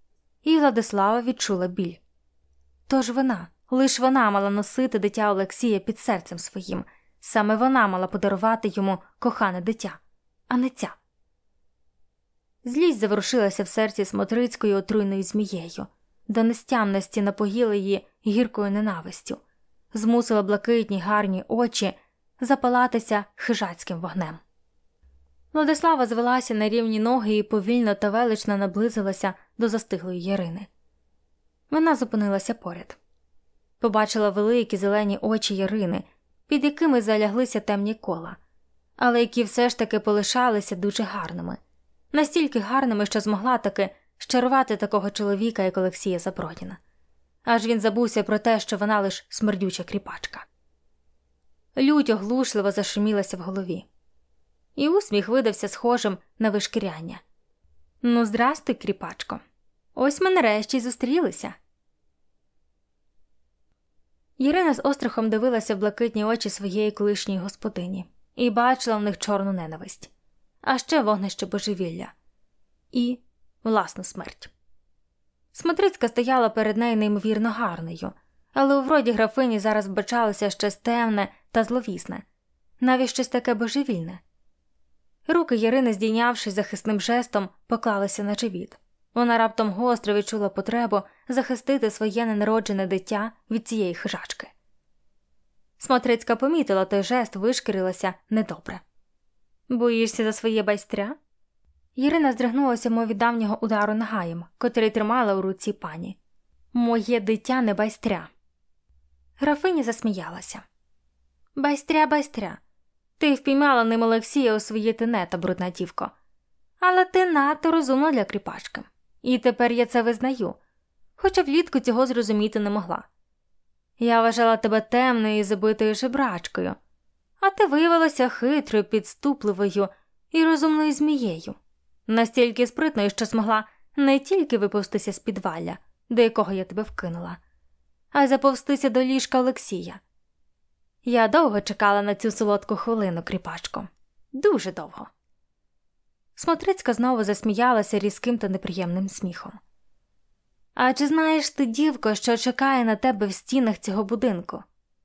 І Владислава відчула біль. Тож вона, лиш вона мала носити дитя Олексія під серцем своїм, саме вона мала подарувати йому кохане дитя, а не ця. Злість заворушилася в серці Смотрицькою отруйною змією, до нестямності напоїла її гіркою ненавистю, змусила блакитні гарні очі запалатися хижацьким вогнем. Владислава звелася на рівні ноги і повільно та велично наблизилася до застиглої Ярини. Вона зупинилася поряд. Побачила великі зелені очі Ярини, під якими заляглися темні кола, але які все ж таки полишалися дуже гарними. Настільки гарними, що змогла таки щарувати такого чоловіка, як Олексія Забродіна. Аж він забувся про те, що вона лиш смердюча кріпачка. Лють оглушливо зашумілася в голові. І усміх видався схожим на вишкіряння. «Ну, здрастуй, кріпачко. Ось ми нарешті й зустрілися». Ірина з острахом дивилася в блакитні очі своєї колишньої господині і бачила в них чорну ненависть, а ще вогнище божевілля і власну смерть. Смотрицька стояла перед нею неймовірно гарною, але у вроді графині зараз вбачалося щось темне та зловісне, навіть щось таке божевільне. Руки Ярини, здійнявшись захисним жестом, поклалися на живіт. Вона раптом гостро відчула потребу захистити своє ненароджене дитя від цієї хижачки. Смотрицька помітила той жест, вишкірилася недобре. «Боїшся за своє байстря?» Ірина здригнулася, мов від давнього удару нагаєм, котрий тримала у руці пані. «Моє дитя не байстря». Графиня засміялася. «Байстря, байстря. Ти впіймала ним Олексія у своє тенета, брудна дівко. Але ти надто розумна для кріпачки. І тепер я це визнаю, хоча влітку цього зрозуміти не могла. Я вважала тебе темною і забитою жебрачкою, а ти виявилася хитрою, підступливою і розумною змією, настільки спритною, що змогла не тільки виповстися з підвалля, до якого я тебе вкинула, а й заповстися до ліжка Олексія. Я довго чекала на цю солодку хвилину, кріпачко. Дуже довго. Смотрицька знову засміялася різким та неприємним сміхом. А чи знаєш ти, дівко, що чекає на тебе в стінах цього будинку?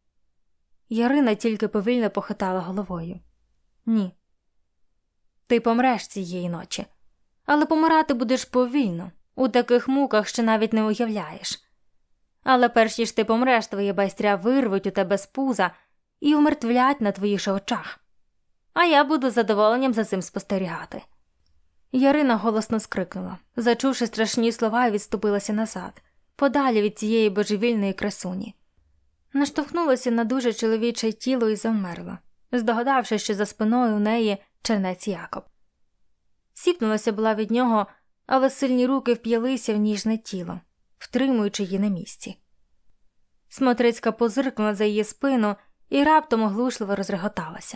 Ярина тільки повільно похитала головою. Ні. Ти помреш цієї ночі. Але помирати будеш повільно, у таких муках, що навіть не уявляєш. Але перш ніж ти помреш, твої байстря вирвуть у тебе з пуза і умертвлять на твоїх же очах. А я буду з задоволенням за цим спостерігати. Ярина голосно скрикнула. Зачувши страшні слова, відступилася назад, подалі від цієї божевільної красуні. Наштовхнулася на дуже чоловіче тіло і завмерла, здогадавши, що за спиною у неї чернець Якоб. Сіпнулася була від нього, але сильні руки вп'ялися в ніжне тіло, втримуючи її на місці. Смотрицька позиркнула за її спину і раптом оглушливо розреготалася.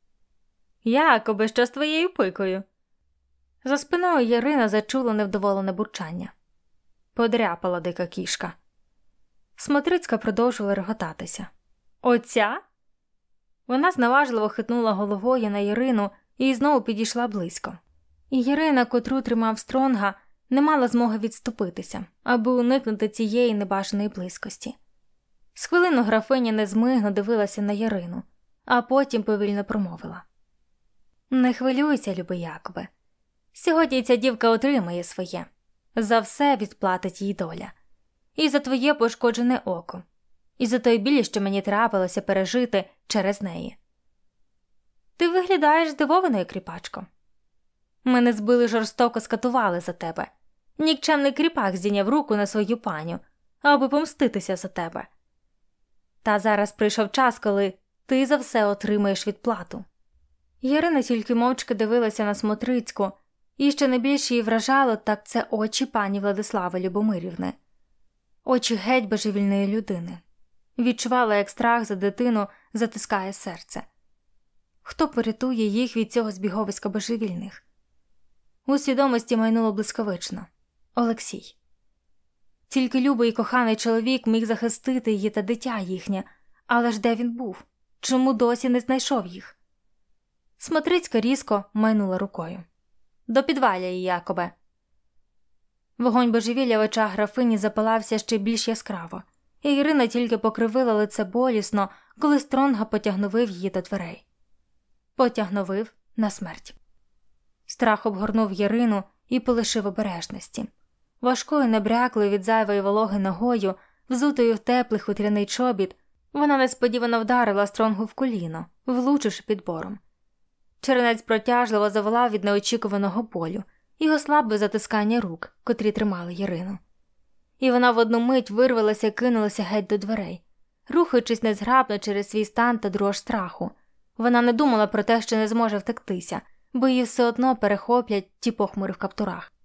«Якобе, що з твоєю пикою?» За спиною Ярина зачула невдоволене бурчання. Подряпала дика кішка. Смотрицька продовжувала реготатися. «Оця?» Вона зневажливо хитнула головою на Ярину і знову підійшла близько. І Ярина, котру тримав Стронга, не мала змоги відступитися, аби уникнути цієї небажаної близькості. З хвилину графиня незмигно дивилася на Ярину, а потім повільно промовила. «Не хвилюйся, любий Якобе. Сьогодні ця дівка отримає своє. За все відплатить їй доля. І за твоє пошкоджене око. І за той біль, що мені трапилося пережити через неї. Ти виглядаєш здивованою, кріпачко. Мене збили жорстоко скатували за тебе. Нікчемний кріпак здійняв руку на свою паню, аби помститися за тебе. Та зараз прийшов час, коли ти за все отримаєш відплату». Ярина тільки мовчки дивилася на Смотрицьку, і що найбільше її вражало, так це очі пані Владислави Любомирівни. Очі геть божевільної людини. Відчувала, як страх за дитину затискає серце. Хто порятує їх від цього збіговиська божевільних? У свідомості майнуло блискавично. Олексій. Тільки любий і коханий чоловік міг захистити її та дитя їхнє, але ж де він був? Чому досі не знайшов їх? Смотрицька різко майнула рукою. «До підваля її, Якобе!» Вогонь божевілля в очах графині запалався ще більш яскраво, і Ірина тільки покривила лице болісно, коли Стронга потягновив її до дверей. Потягновив на смерть. Страх обгорнув Ярину і полишив обережності. Важкою, небряклою від зайвої вологи ногою, взутою в теплий хутряний чобіт, вона несподівано вдарила Стронгу в коліно, влучивши підбором. Чернець протяжливо заволав від неочікуваного болю і ослабив затискання рук, котрі тримали Ярину. І вона в одну мить вирвалася і кинулася геть до дверей, рухаючись незграбно через свій стан та дрож страху. Вона не думала про те, що не зможе втектися, бо її все одно перехоплять ті похмури в каптурах.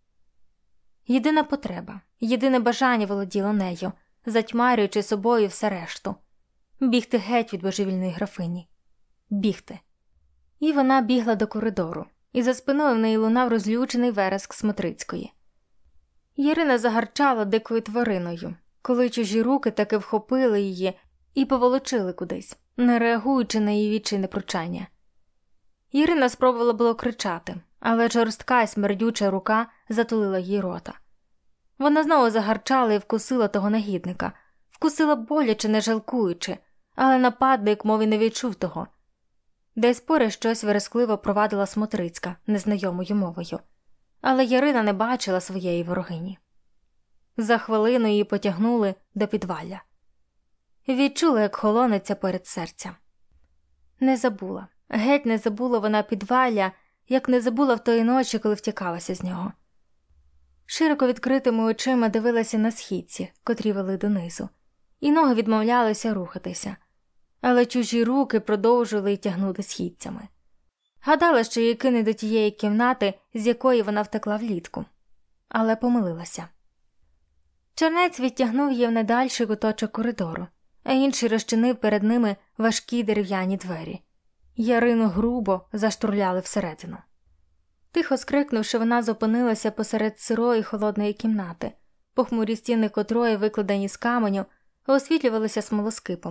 Єдина потреба, єдине бажання володіло нею, затьмарюючи собою все решту. Бігти геть від божевільної графині. Бігти. І вона бігла до коридору, і за спиною в неї лунав розлючений вереск Смотрицької. Ярина загарчала дикою твариною, коли чужі руки таки вхопили її і поволочили кудись, не реагуючи на її відчайне пручання. Ярина спробувала було кричати, але жорстка й смердюча рука затулила їй рота. Вона знову загарчала і вкусила того негідника, вкусила боляче, не жалкуючи, але нападник, мов і не відчув того. Десь поряд щось верескливо провадила Смотрицька незнайомою мовою, але Ярина не бачила своєї ворогині. За хвилину її потягнули до підвалля. Відчула, як холонеться перед серцем. Не забула, геть не забула вона підвалля, як не забула в тої ночі, коли втікалася з нього. Широко відкритими очима дивилася на східці, котрі вели донизу, і ноги відмовлялися рухатися, але чужі руки продовжували й тягнути східцями. Гадала, що її кине до тієї кімнати, з якої вона втекла влітку, але помилилася. Чернець відтягнув її в недальший куточок коридору, а інший розчинив перед ними важкі дерев'яні двері. Ярину грубо заштурляли всередину. Тихо скрикнувши, вона зупинилася посеред сирої холодної кімнати, похмурі стіни котрої, викладені з каменю, освітлювалися смолоскипами,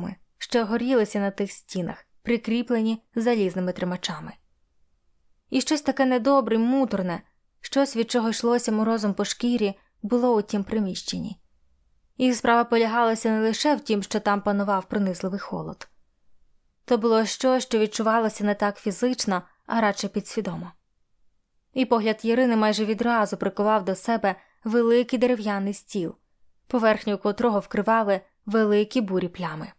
що горілися на тих стінах, прикріплені залізними тримачами. І щось таке недобре й муторне, щось, від чого йшлося морозом по шкірі, було у тім приміщенні. І справа полягалася не лише в тім, що там панував пронизливий холод. То було щось, що відчувалося не так фізично, а радше підсвідомо. І погляд Ірини майже відразу прикував до себе великий дерев'яний стіл, поверхню котрого вкривали великі бурі плями.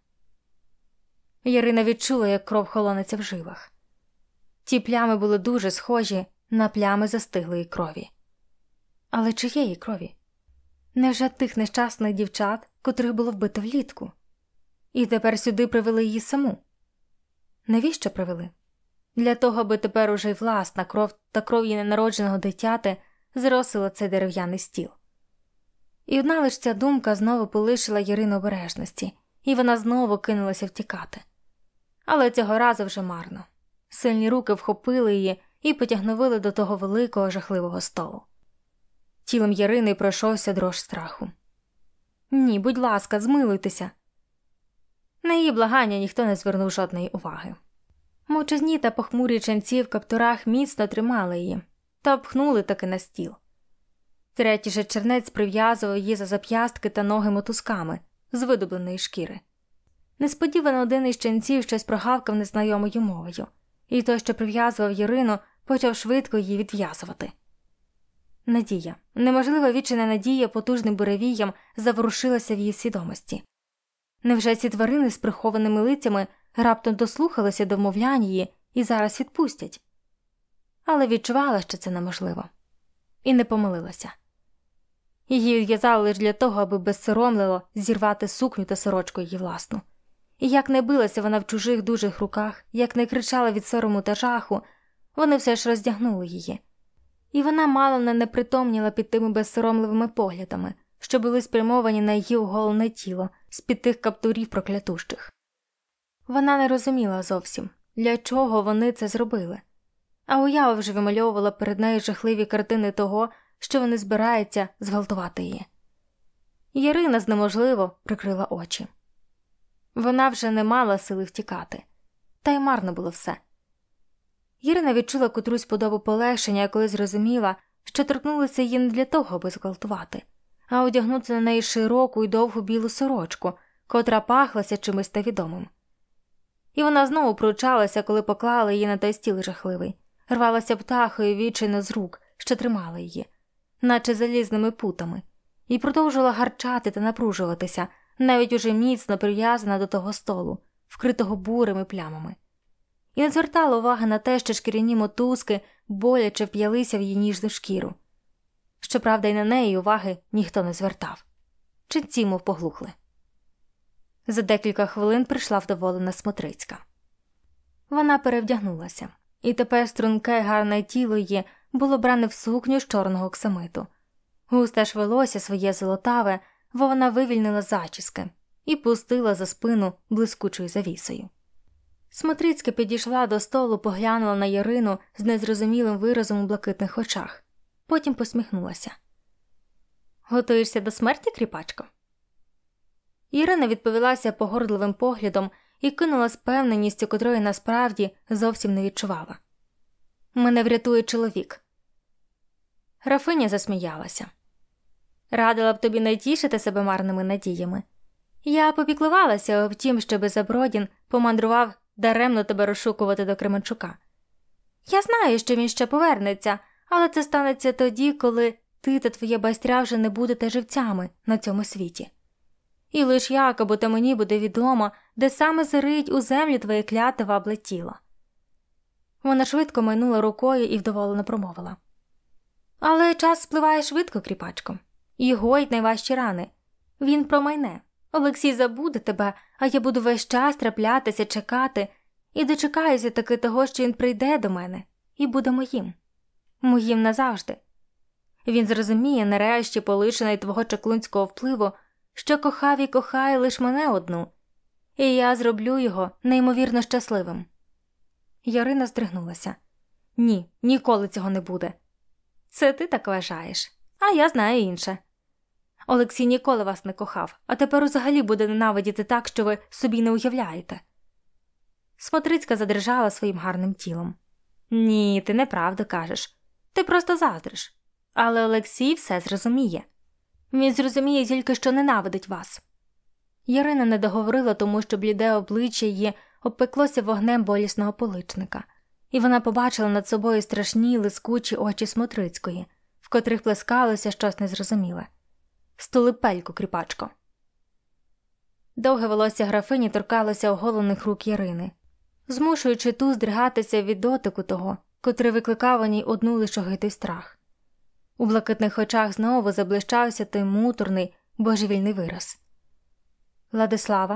Ірина відчула, як кров холонеться в жилах. Ті плями були дуже схожі на плями застиглої крові. Але чиєї крові? Невже тих нещасних дівчат, котрих було вбито влітку? І тепер сюди привели її саму? Навіщо привели? Для того, аби тепер уже й власна кров та кров її ненародженого дитяти зросила цей дерев'яний стіл. І одна лиш ця думка знову полишила Ірину обережності, і вона знову кинулася втікати. Але цього разу вже марно. Сильні руки вхопили її і потягнули до того великого жахливого столу. Тілом Ірини пройшовся дрож страху. «Ні, будь ласка, змилуйтеся!» На її благання ніхто не звернув жодної уваги. Мовчазні та похмурі ченці в каптурах міцно тримали її та обхнули таки на стіл. Третій же чернець прив'язував її за зап'ястки та ноги мотузками з видобленої шкіри. Несподівано один із ченців щось прогавкав незнайомою мовою, і той, що прив'язував Ірину, почав швидко її відв'язувати. Надія, неможлива відчина надія потужним буревієм заворушилася в її свідомості. Невже ці тварини з прихованими лицями раптом дослухалися до вмовлянь її і зараз відпустять? Але відчувала, що це неможливо. І не помилилася. Її відв'язали лише для того, аби безсоромливо зірвати сукню та сорочку її власну. І як не билася вона в чужих дужих руках, як не кричала від сорому та жаху, вони все ж роздягнули її. І вона мало не непритомніла під тими безсоромливими поглядами, що були спрямовані на її оголене тіло з-під тих каптурів проклятущих. Вона не розуміла зовсім, для чого вони це зробили. А уява вже вимальовувала перед нею жахливі картини того, що вони збираються зґвалтувати її. Ірина знеможливо прикрила очі. Вона вже не мала сили втікати. Та й марно було все. Ірина відчула котрусь подобу полегшення, коли зрозуміла, що торкнулися її не для того, аби зґвалтувати, а одягнути на неї широку й довгу білу сорочку, котра пахлася чимось невідомим. І вона знову пручалася, коли поклали її на той стіл жахливий, рвалася птахою відчайно з рук, що тримали її, наче залізними путами, і продовжувала гарчати та напружуватися, навіть уже міцно прив'язана до того столу, вкритого бурими плямами. І не звертала уваги на те, що шкіряні мотузки боляче вп'ялися в її ніжну шкіру. Щоправда, й на неї уваги ніхто не звертав. Ченці мов поглухли. За декілька хвилин прийшла вдоволена смотрицька. Вона перевдягнулася, і тепер струнке гарне тіло її було бране в сукню з чорного оксамиту. Густе ж волосся своє золотаве, бо вона вивільнила зачіски і пустила за спину блискучою завісою. Смотрицька підійшла до столу, поглянула на Ірину з незрозумілим виразом у блакитних очах. Потім посміхнулася. «Готуєшся до смерті, кріпачко?» Ірина відповілася погордливим поглядом і кинула з певненістю, котрої насправді зовсім не відчувала. «Мене врятує чоловік». Графиня засміялася. «Радила б тобі не тішити себе марними надіями. Я попіклувалася об тім, щоби Забродін помандрував даремно тебе розшукувати до Кременчука. Я знаю, що він ще повернеться, але це станеться тоді, коли ти та твоя байстря вже не будете живцями на цьому світі. І лиш якобы та мені буде відомо, де саме зарить у землю твоє клятива облетіло». Вона швидко майнула рукою і вдоволено промовила. «Але час спливає швидко, кріпачко. І гоїть найважчі рани. Він промайне. Олексій забуде тебе, а я буду весь час траплятися, чекати, і дочекаюся таки того, що він прийде до мене і буде моїм. Моїм назавжди. Він зрозуміє, нарешті полишений твого чаклунського впливу, що кохав і кохає лиш мене одну, і я зроблю його неймовірно щасливим». Ярина здригнулася. «Ні, ніколи цього не буде». «Це ти так вважаєш, а я знаю інше». Олексій ніколи вас не кохав, а тепер взагалі буде ненавидіти так, що ви собі не уявляєте». Смотрицька задрижала своїм гарним тілом. «Ні, ти неправду кажеш. Ти просто заздриш. Але Олексій все зрозуміє. Він зрозуміє тільки, що ненавидить вас». Ярина не договорила, тому що бліде обличчя її обпеклося вогнем болісного поличника, і вона побачила над собою страшні лискучі очі Смотрицької, в котрих плескалося щось незрозуміле. «Стули пельку, кріпачко». Довге волосся графині торкалося оголених рук Ярини, змушуючи ту здригатися від дотику того, котрий викликав у ній одну лише огидний страх. У блакитних очах знову заблищався той муторний, божевільний вираз. «Владислава?»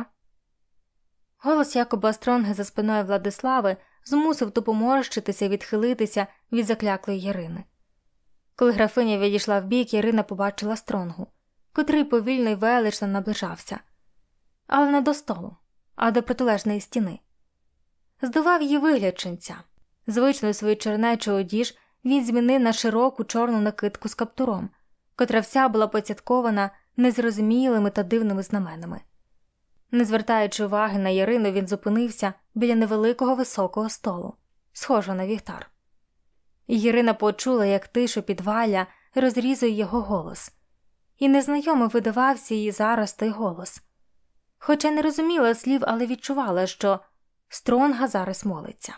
Голос Якоба Стронги за спиною Владислави змусив ту поморщитися і відхилитися від закляклої Ярини. Коли графиня відійшла вбік, Ярина побачила Стронгу, котрий повільно й велично наближався. Але не до столу, а до протилежної стіни. Здивував її вигляд ченця. Звичною свою чернечу одіж він змінив на широку чорну накидку з каптуром, котра вся була поцяткована незрозумілими та дивними знаменами. Не звертаючи уваги на Ярину, він зупинився біля невеликого високого столу, схожого на вівтар. І Ярина почула, як тишу підвалля розрізує його голос. І незнайомо видавався їй зараз той голос. Хоча не розуміла слів, але відчувала, що Стронга зараз молиться.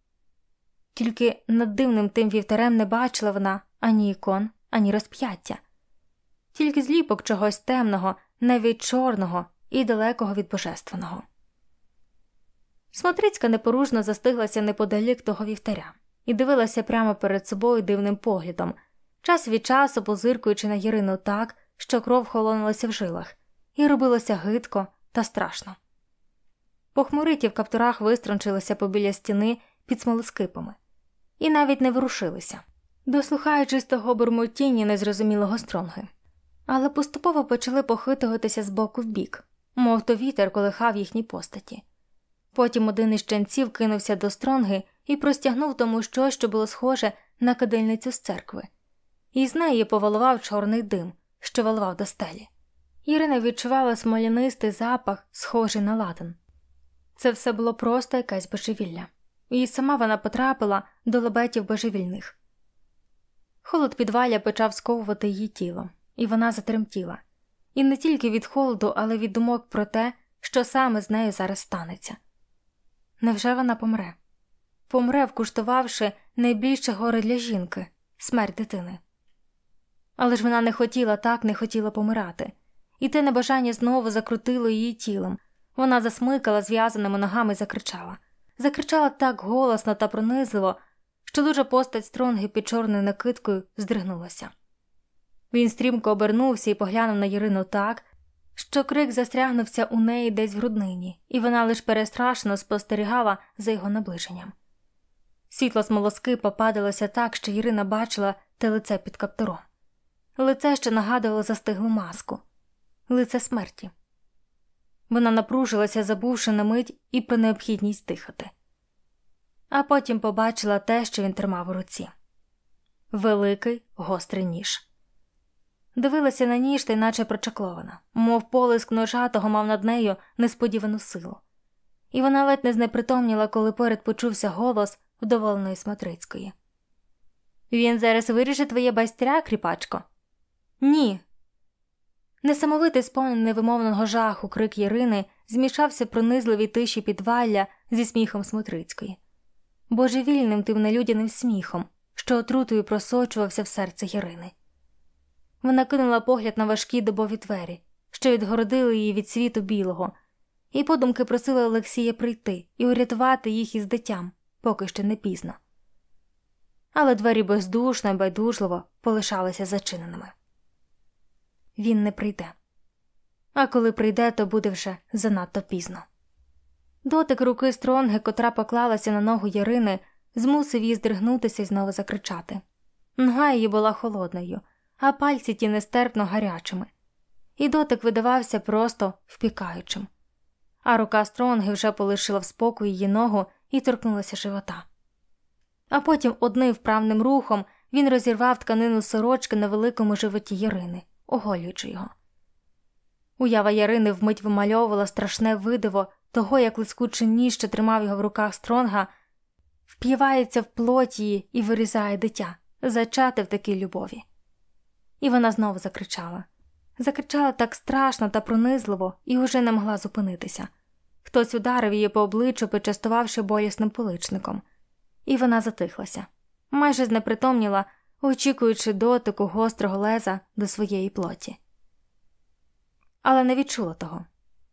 Тільки над дивним тим вівтарем не бачила вона ані ікон, ані розп'яття. Тільки зліпок чогось темного, навіть чорного і далекого від божественного. Смотрицька непорушно застиглася неподалік того вівтаря і дивилася прямо перед собою дивним поглядом, час від часу позиркуючи на Ярину так, що кров холонулася в жилах, і робилося гидко та страшно. Похмуриті в каптурах виструнчилися побіля стіни під смолоскипами і навіть не ворушилися, дослухаючись того бурмотіння незрозумілого Стронги. Але поступово почали похитуватися з боку в бік, мов то вітер колихав їхні постаті. Потім один із ченців кинувся до Стронги і простягнув тому щось, що було схоже на кадильницю з церкви. І з неї повалував чорний дим, що валивав до стелі. Ірина відчувала смолянистий запах, схожий на ладан. Це все було просто якесь божевілля. І сама вона потрапила до лабетів божевільних. Холод підвалля почав сковувати її тіло, і вона затремтіла. І не тільки від холоду, але від думок про те, що саме з нею зараз станеться. Невже вона помре? Помре, вкуштувавши найбільше горе для жінки – смерть дитини. Але ж вона не хотіла так, не хотіла помирати. І те небажання знову закрутило її тілом. Вона засмикала зв'язаними ногами і закричала. Закричала так голосно та пронизливо, що дуже постать Стронги під чорною накидкою здригнулася. Він стрімко обернувся і поглянув на Ярину так, що крик застрягнувся у неї десь в груднині, і вона лише перестрашено спостерігала за його наближенням. Світло смолоскипа падалося так, що Ярина бачила те лице під каптуром. Лице, що нагадувало застиглу маску. Лице смерті. Вона напружилася, забувши на мить і про необхідність дихати. А потім побачила те, що він тримав у руці. Великий, гострий ніж. Дивилася на ніж та й наче прочаклована, мов полиск ножа того мав над нею несподівану силу. І вона ледь не знепритомніла, коли поряд почувся голос вдоволеної Смотрицької. «Він зараз виріже твоє байстря, кріпачко?» «Ні!» Несамовитий сповнений невимовного жаху крик Ярини змішався в пронизливій тиші підвалля зі сміхом Смотрицької. Божевільним тим нелюдяним сміхом, що отрутою просочувався в серце Ярини. Вона кинула погляд на важкі дубові двері, що відгородили її від світу білого, і подумки просила Олексія прийти і урятувати їх із дитям, поки ще не пізно. Але двері бездушно і байдужливо полишалися зачиненими. Він не прийде. А коли прийде, то буде вже занадто пізно. Дотик руки Стронги, котра поклалася на ногу Ярини, змусив її здригнутися і знову закричати. Нога її була холодною, а пальці ті нестерпно гарячими. І дотик видавався просто впікаючим. А рука Стронги вже полишила в спокої її ногу і торкнулася живота. А потім одним вправним рухом він розірвав тканину сорочки на великому животі Ярини, оголюючи його. Уява Ярини вмить вимальовувала страшне видиво того, як лискучий ніж, що тримав його в руках Стронга, вп'євається в плоть її і вирізає дитя, зачате в такій любові. І вона знову закричала. Закричала так страшно та пронизливо і уже не могла зупинитися. Хтось ударив її по обличчю, почастувавши болісним поличником. І вона затихлася. Майже знепритомніла, очікуючи дотику гострого леза до своєї плоті. Але не відчула того.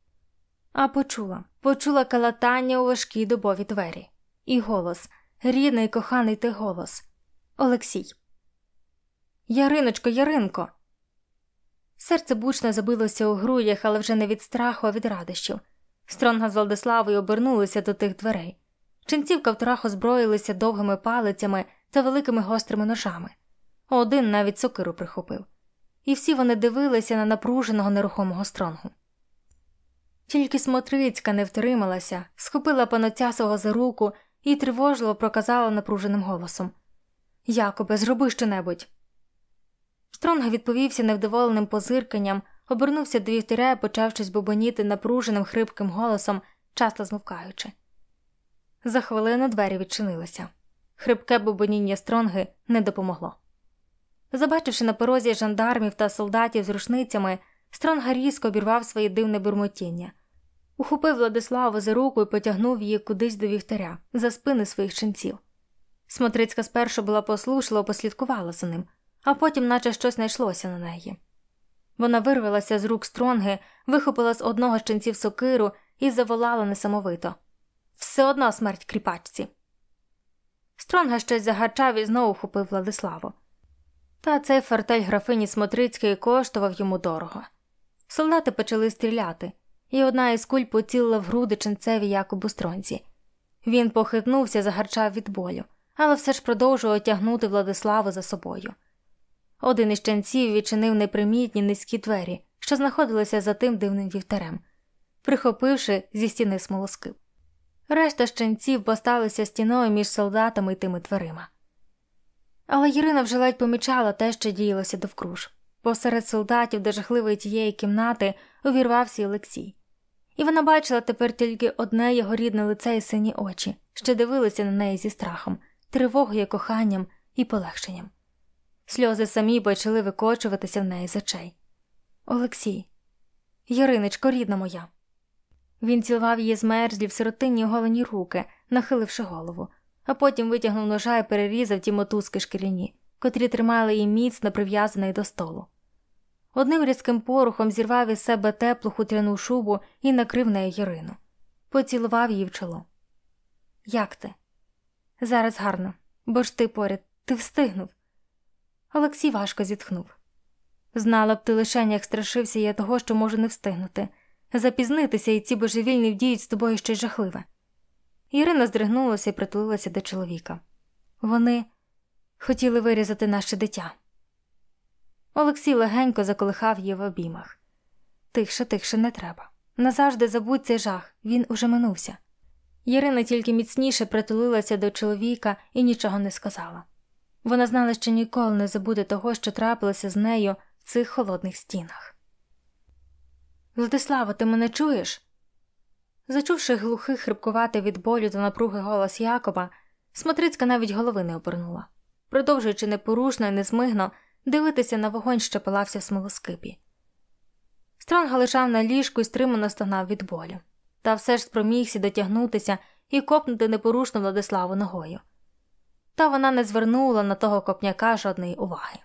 А почула. Почула калатання у важкій дубові двері. І голос. Рідний, коханий ти голос. Олексій. «Яриночко, Яринко!» Серце бучно забилося у грудях, але вже не від страху, а від радощів. Стронга з Владиславою обернулися до тих дверей. Ченці в кавторах озброїлися довгими палицями та великими гострими ножами. Один навіть сокиру прихопив. І всі вони дивилися на напруженого нерухомого Стронгу. Тільки Смотрицька не втрималася, схопила панотця свого за руку і тривожливо проказала напруженим голосом: «Якобе, зроби щонебудь!» Стронга відповівся невдоволеним позирканням, обернувся до вівтаря і почав щось бубоніти напруженим хрипким голосом, часто змовкаючи. За хвилину двері відчинилися. Хрипке бубоніння Стронги не допомогло. Забачивши на порозі жандармів та солдатів з рушницями, Стронга різко обірвав своє дивне бурмотіння. Ухопив Владиславу за руку і потягнув її кудись до вівтаря, за спини своїх ченців. Смотрицька спершу була послушливо послідкувала за ним, а потім наче щось знайшлося на неї. Вона вирвалася з рук Стронги, вихопила з одного з ченців сокиру і заволала несамовито: «Все одно смерть кріпачці!» Стронга щось загарчав і знову вхопив Владиславу. Та цей фортель графині Смотрицької коштував йому дорого. Солдати почали стріляти, і одна із куль поцілила в груди ченцеві Якобу Стронзі. Він похитнувся, загарчав від болю, але все ж продовжував тягнути Владиславу за собою. Один із ченців відчинив непримітні низькі двері, що знаходилися за тим дивним вівтарем, прихопивши зі стіни смолоскип. Решта з ченців посталися стіною між солдатами і тими дверима. Але Ірина вже ледь помічала те, що діялося довкруж. Посеред солдатів до жахливої тієї кімнати увірвався Олексій. І вона бачила тепер тільки одне його рідне лице і сині очі, що дивилися на неї зі страхом, тривогою, коханням і полегшенням. Сльози самі почали викочуватися в неї з очей. «Олексій! Яриночко, рідна моя!» Він цілував її змерзлі в сиротинні оголені руки, нахиливши голову, а потім витягнув ножа і перерізав ті мотузки шкіряні, котрі тримали її міцно прив'язаної до столу. Одним різким порухом зірвав із себе теплу хутряну шубу і накрив нею Ярину. Поцілував її в чоло. «Як ти?» «Зараз гарно, бо ж ти поряд, ти встигнув». Олексій важко зітхнув. «Знала б ти лишень, як страшився я того, що можу не встигнути. Запізнитися, і ці божевільні вдіють з тобою щось жахливе». Ірина здригнулася і притулилася до чоловіка. «Вони хотіли вирізати наше дитя». Олексій легенько заколихав її в обіймах. «Тихше, тихше, не треба. Назавжди забудь цей жах, він уже минувся». Ірина тільки міцніше притулилася до чоловіка і нічого не сказала. Вона знала, що ніколи не забуде того, що трапилося з нею в цих холодних стінах. «Владислава, ти мене чуєш?» Зачувши глухий, хрипкуватий від болю та напруги голос Якоба, Смотрицька навіть голови не обернула, продовжуючи непорушно і незмигно дивитися на вогонь, що палався в смолоскипі. Стронга лежав на ліжку і стримано стогнав від болю, та все ж спромігся дотягнутися і копнути непорушну Владиславу ногою. Та вона не звернула на того копняка жодної уваги.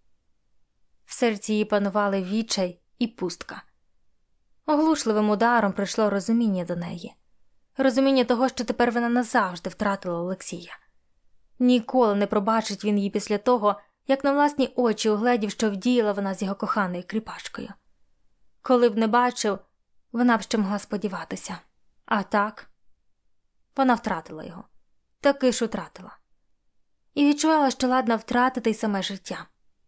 В серці її панували відчай і пустка. Оглушливим ударом прийшло розуміння до неї. Розуміння того, що тепер вона назавжди втратила Олексія. Ніколи не пробачить він її після того, як на власні очі угледів, що вдіяла вона з його коханою кріпачкою. Коли б не бачив, вона б ще могла сподіватися. А так, вона втратила його. Таки ж втратила. І відчувала, що ладна втратити й саме життя.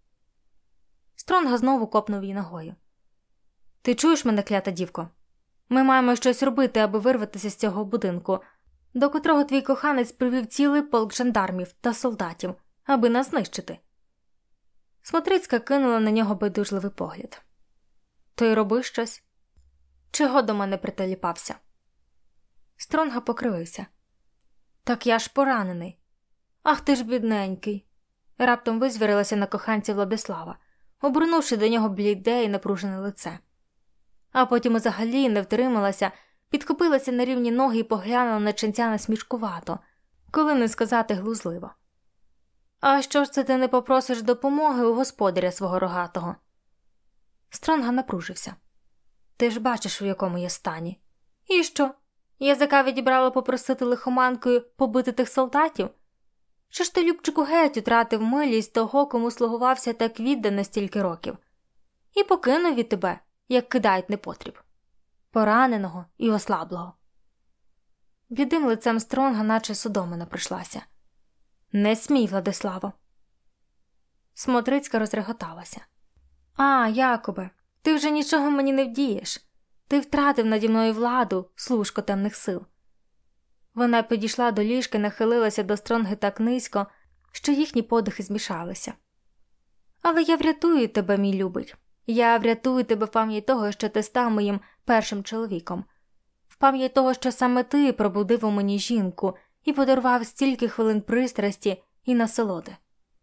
Стронга знову копнув її ногою. «Ти чуєш мене, клята дівко? Ми маємо щось робити, аби вирватися з цього будинку, до котрого твій коханець привів цілий полк жандармів та солдатів, аби нас знищити». Смотрицька кинула на нього байдужливий погляд. «То й роби щось. Чого до мене приталіпався? Стронга покривився. Так я ж поранений. Ах ти ж бідненький. Раптом визвірилася на коханці Владислава, обернувши до нього бліде і напружене лице. А потім взагалі не втрималася, підхопилася на рівні ноги і поглянула на ченця насмішкувато, коли не сказати глузливо. А що ж це ти не попросиш допомоги у господаря свого рогатого? Стронга напружився. Ти ж бачиш, у якому я стані. І що? Язика відібрала попросити лихоманкою побити тих солдатів? Чи ж ти, Любчику, геть утратив милість того, кому слугувався так віддано стільки років? І покинув від тебе, як кидають непотріб. Пораненого і ослаблого. Блідим лицем Стронга наче судомина прийшлася. Не смій, Владиславо. Смотрицька розреготалася. А, Якобе, ти вже нічого мені не вдієш. Ти втратив наді мною владу, служко темних сил. Вона підійшла до ліжка і нахилилася до Стронги так низько, що їхні подихи змішалися. Але я врятую тебе, мій любий. Я врятую тебе в пам'ять того, що ти став моїм першим чоловіком. В пам'ять того, що саме ти пробудив у мені жінку і подарував стільки хвилин пристрасті і насолоди.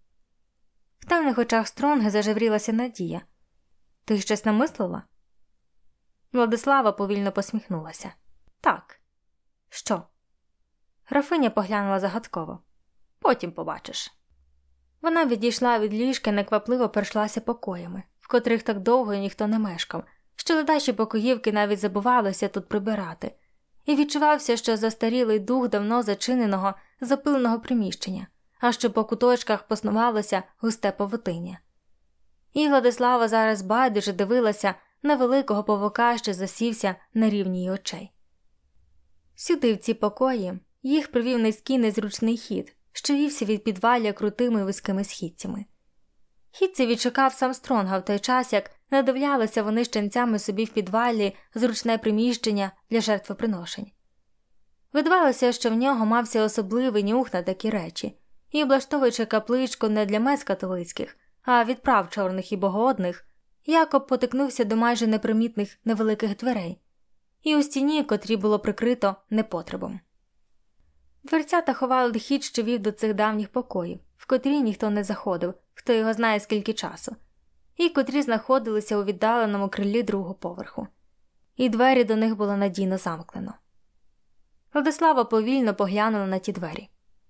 В темних очах Стронги зажеврілася надія. Ти щось намислила? Владислава повільно посміхнулася. Так. Що? Графиня поглянула загадково. Потім побачиш. Вона відійшла від ліжка і неквапливо перейшлася покоями, в котрих так довго ніхто не мешкав, що ледачі покоївки навіть забувалися тут прибирати, і відчувався, що застарілий дух давно зачиненого, запиленого приміщення, а що по куточках поснувалося густе павутиння. І Владислава зараз байдуже дивилася на великого павука, що засівся на рівні її очей. Сюди, в ці покої, їх привів низький незручний хід, що вівся від підвалля крутими вузькими східцями. Хід цей відшукав сам Стронга в той час, як надивлялися вони з ченцями собі в підвалі зручне приміщення для жертвоприношень. Видавалося, що в нього мався особливий нюх на такі речі, і, облаштовуючи капличку не для мес католицьких, а відправ чорних і богоодних, Якоб потикнувся до майже непримітних невеликих дверей, і у стіні, котрі було прикрито непотребом. Дверцята ховали хід, що вів до цих давніх покоїв, в котрі ніхто не заходив, хто його знає скільки часу, і котрі знаходилися у віддаленому крилі другого поверху. І двері до них було надійно замкнено. Владислава повільно поглянула на ті двері.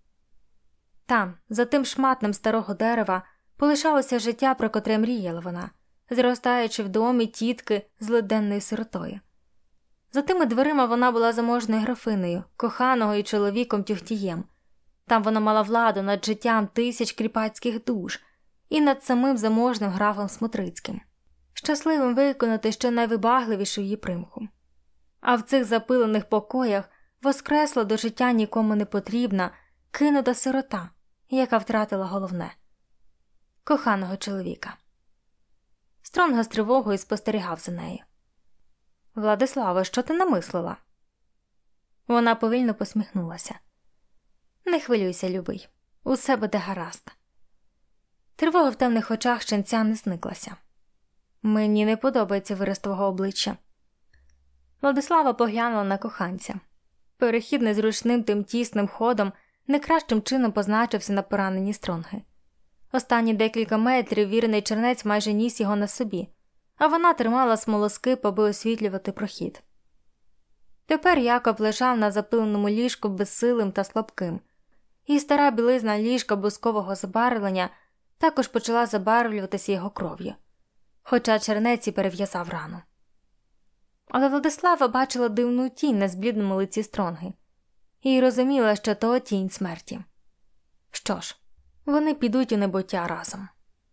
Там, за тим шматнем старого дерева, полишалося життя, про котре мріяла вона, зростаючи в домі тітки з леденною сиротою. За тими дверима вона була заможною графинею, коханого і чоловіком Тюхтієм. Там вона мала владу над життям тисяч кріпацьких душ і над самим заможним графом Смотрицьким, щасливим виконати щонайвибагливішу її примху. А в цих запилених покоях воскресла до життя нікому не потрібна, кинута сирота, яка втратила головне – коханого чоловіка. Стронга з тривогою спостерігав за нею. «Владислава, що ти намислила?» Вона повільно посміхнулася. «Не хвилюйся, любий, усе буде гаразд». Тривога в темних очах ченця не зниклася. «Мені не подобається вираз твого обличчя». Владислава поглянула на коханця. Перехід незручним тим тісним ходом не кращим чином позначився на пораненні Стронги. Останні декілька метрів вірний чернець майже ніс його на собі, а вона тримала смолоскип, аби освітлювати прохід. Тепер Якоб лежав на запиленому ліжку безсилим та слабким, і стара білизна ліжка бускового забарвлення також почала забарвлюватися його кров'ю, хоча чернець і перев'язав рану. Але Владислава бачила дивну тінь на зблідному лиці Стронги і розуміла, що то тінь смерті. Що ж, вони підуть у небуття разом.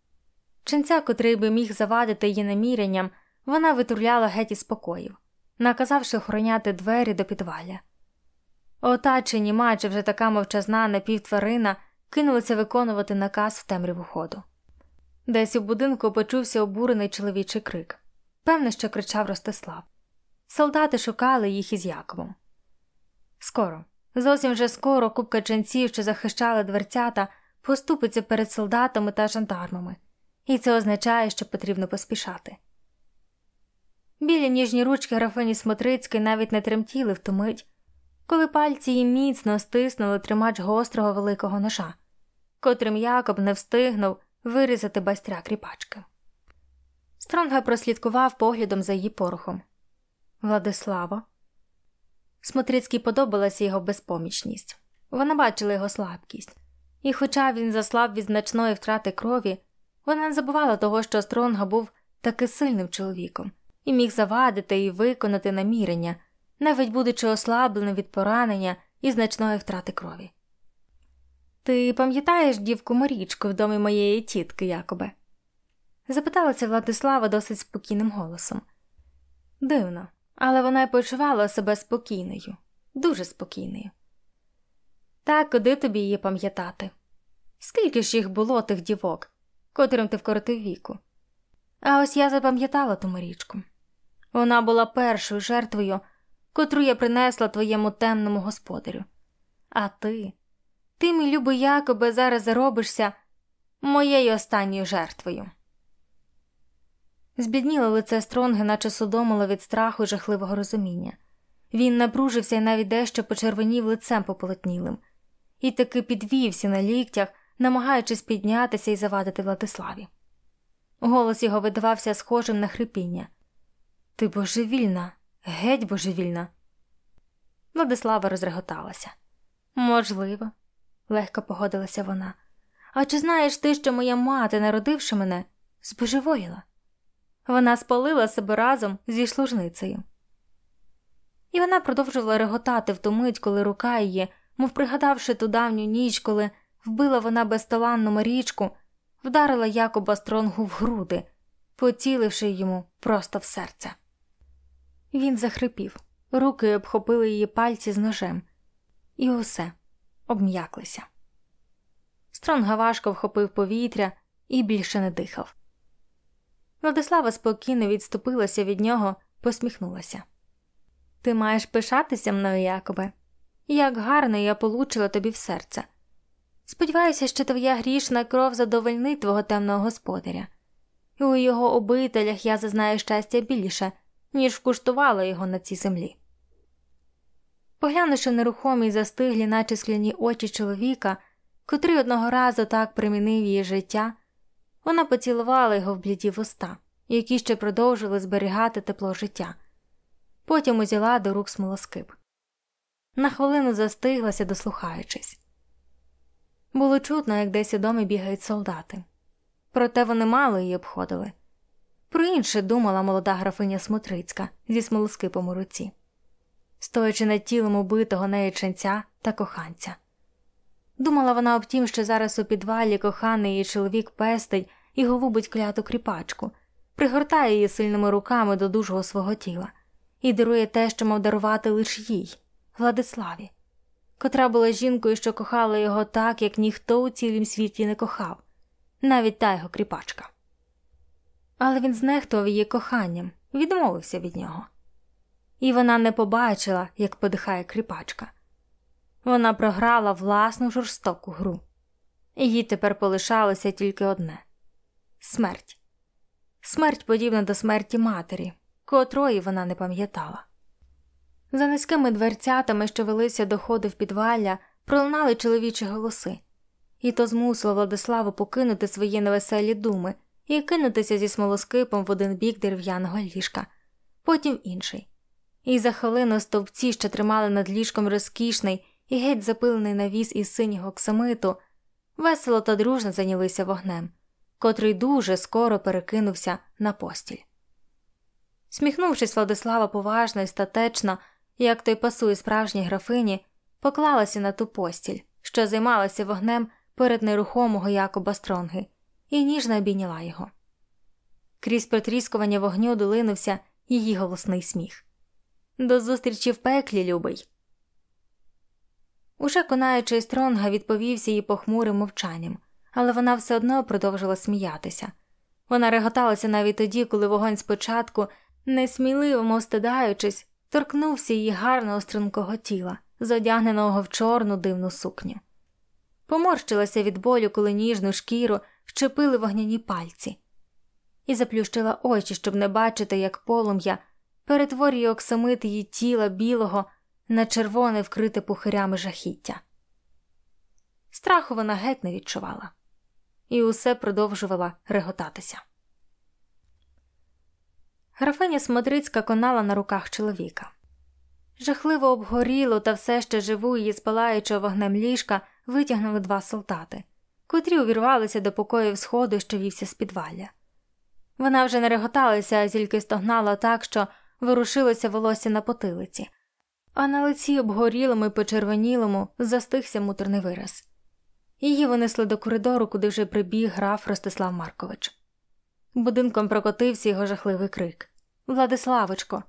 Ченця, котрий би міг завадити її намірянням, вона витурляла геть із покоїв, наказавши охороняти двері до підвалля. Ота чи німа, чи вже така мовчазна напівтварина кинулася виконувати наказ в темряву ходу. Десь у будинку почувся обурений чоловічий крик. Певне, що кричав Ростислав. Солдати шукали їх із Яковом. Скоро, зовсім вже скоро купка ченців, що захищали дверцята, поступиться перед солдатами та жандармами. І це означає, що потрібно поспішати. Білі ніжні ручки графині Смотрицької навіть не тремтіли в ту мить, коли пальці її міцно стиснули тримач гострого великого ножа, котрим Якоб не встигнув вирізати байстря кріпачки. Стронга прослідкував поглядом за її порохом. Владиславо. Смотрицькій подобалася його безпомічність. Вона бачила його слабкість. І хоча він заслаб від значної втрати крові, вона не забувала того, що Стронга був таки сильним чоловіком і міг завадити і виконати намірення, навіть будучи ослабленим від поранення і значної втрати крові. «Ти пам'ятаєш дівку Марічку в домі моєї тітки, Якобе?» Запиталася Владислава досить спокійним голосом. Дивно, але вона й почувала себе спокійною, дуже спокійною. «Та куди тобі її пам'ятати? Скільки ж їх було, тих дівок, котрим ти вкоротив віку? А ось я запам'ятала ту Марічку. Вона була першою жертвою, котру я принесла твоєму темному господарю. А ти, ти, мій любий Якобе, зараз заробишся моєю останньою жертвою». Зблідніло лице Стронги, наче судомило від страху й жахливого розуміння. Він напружився і навіть дещо почервонів лицем пополотнілим. І таки підвівся на ліктях, намагаючись піднятися і завадити Владиславі. Голос його видавався схожим на хрипіння. «Ти божевільна, геть божевільна». Владислава розреготалася. «Можливо», – легко погодилася вона. «А чи знаєш ти, що моя мати, народивши мене, збожеволіла? Вона спалила себе разом зі служницею». І вона продовжувала реготати в ту мить, коли рука її, мов пригадавши ту давню ніч, коли вбила вона безталанну Марічку, вдарила Якоба Стронгу в груди, поціливши йому просто в серце. Він захрипів, руки обхопили її пальці з ножем, і усе обм'яклися. Стронга важко вхопив повітря і більше не дихав. Владислава спокійно відступилася від нього, посміхнулася. «Ти маєш пишатися мною, Якобе. Як гарно я получила тобі в серце. Сподіваюся, що твоя грішна кров задовольнить твого темного господаря. І у його обителях я зазнаю щастя більше, ніж вкуштувала його на цій землі». Поглянувши в нерухомі й застиглі, наче скляні очі чоловіка, котрий одного разу так примінив її життя, вона поцілувала його в бліді вуста, які ще продовжували зберігати тепло життя. Потім узяла до рук смолоскип. На хвилину застиглася, дослухаючись. Було чутно, як десь у домі бігають солдати. Проте вони мало її обходили. Про інше думала молода графиня Смотрицька зі смолоскипом у руці, стоячи над тілом убитого нею ченця та коханця. Думала вона об тім, що зараз у підвалі коханий її чоловік пестить і голубить кляту кріпачку, пригортає її сильними руками до дужого свого тіла і дарує те, що мав дарувати лише їй, Владиславі, котра була жінкою, що кохала його так, як ніхто у цілім світі не кохав, навіть та його кріпачка. Але він знехтував її коханням, відмовився від нього. І вона не побачила, як подихає кріпачка. Вона програла власну жорстоку гру. І їй тепер полишалося тільки одне – смерть. Смерть подібна до смерті матері, котрої вона не пам'ятала. За низькими дверцятами, що велися до ходу в підвалля, пролунали чоловічі голоси. І то змусило Владиславу покинути свої невеселі думи і кинутися зі смолоскипом в один бік дерев'яного ліжка, потім в інший. І за хвилину стовпці, що тримали над ліжком розкішний і геть запилений навіс із синього оксамиту, весело та дружно зайнялися вогнем, котрий дуже скоро перекинувся на постіль. Сміхнувшись, Владислава поважно і статечно, як то й пасує справжній графині, поклалася на ту постіль, що займалася вогнем перед нерухомого Якоба Стронги, і ніжно обійняла його. Крізь потріскування вогню долинувся її голосний сміх. «До зустрічі в пеклі, любий!» Уже конаючий Стронга відповівся їй похмурим мовчанням, але вона все одно продовжила сміятися. Вона реготалася навіть тоді, коли вогонь спочатку, несміливо, мов стидаючись, торкнувся її гарного стрункого тіла, задягненого в чорну дивну сукню. Поморщилася від болю, коли ніжну шкіру вчепили вогняні пальці, і заплющила очі, щоб не бачити, як полум'я перетворює оксамит її тіла білого на червоне вкрите пухирями жахіття. Страху вона геть не відчувала. І усе продовжувала реготатися. Графиня Смотрицька конала на руках чоловіка. Жахливо обгоріло та все ще живу її з палаючого вогнем ліжка витягнули два солдати, котрі увірвалися до покоїв сходу, що вівся з підвалля. Вона вже не реготалася, а тільки стогнала так, що ворушилося волосся на потилиці, а на лиці обгорілому і почервонілому застигся муторний вираз. Її винесли до коридору, куди вже прибіг граф Ростислав Маркович. Будинком прокотився його жахливий крик: «Владиславочко!».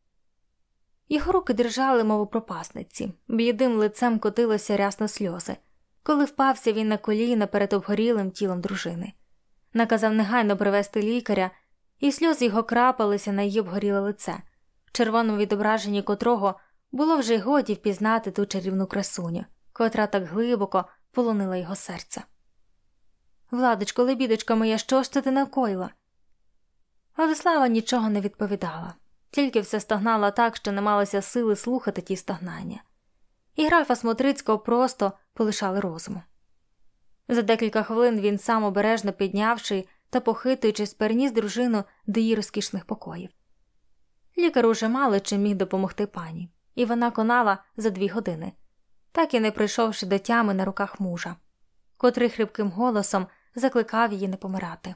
Його руки держали, мов у пропасниці, блідим лицем котилося рясно сльози, коли впався він на коліна перед обгорілим тілом дружини. Наказав негайно привезти лікаря, і сльози його крапалися на її обгоріле лице, в червоному відображенні котрого було вже й годі впізнати ту чарівну красуню, котра так глибоко полонила його серце. «Владочко, лебідочка моя, що ж це ти накоїла?» Владислава нічого не відповідала, тільки все стогнала так, що не малося сили слухати ті стогнання. І графа Смотрицького просто полишали розуму. За декілька хвилин він сам, обережно піднявши та похитуючись, переніс дружину до її розкішних покоїв. Лікар уже мало чим міг допомогти пані, і вона конала за дві години, так і не прийшовши до тями на руках мужа, котрий хрипким голосом закликав її не помирати.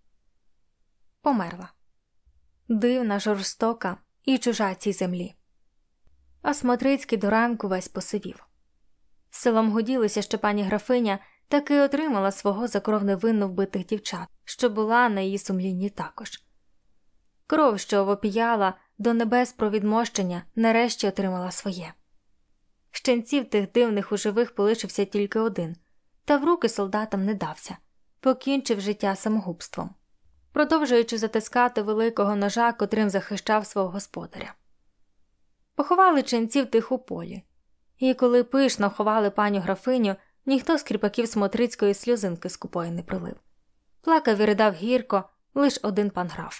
Померла. Дивна, жорстока і чужа цій землі. А Смотрицький до ранку весь посивів. Селом гуділося, що пані графиня таки отримала свого за кров невинно вбитих дівчат, що була на її сумлінні також. Кров, що вопіяла до небес про відмощення, нарешті отримала своє. Щенців тих дивних у живих полишився тільки один, та в руки солдатам не дався, покінчив життя самогубством, продовжуючи затискати великого ножа, котрим захищав свого господаря. Поховали ченців тих у полі, і коли пишно ховали паню графиню, ніхто з кріпаків Смотрицької сльозинки скупої не пролив. Плакав і ридав гірко лиш один пан граф.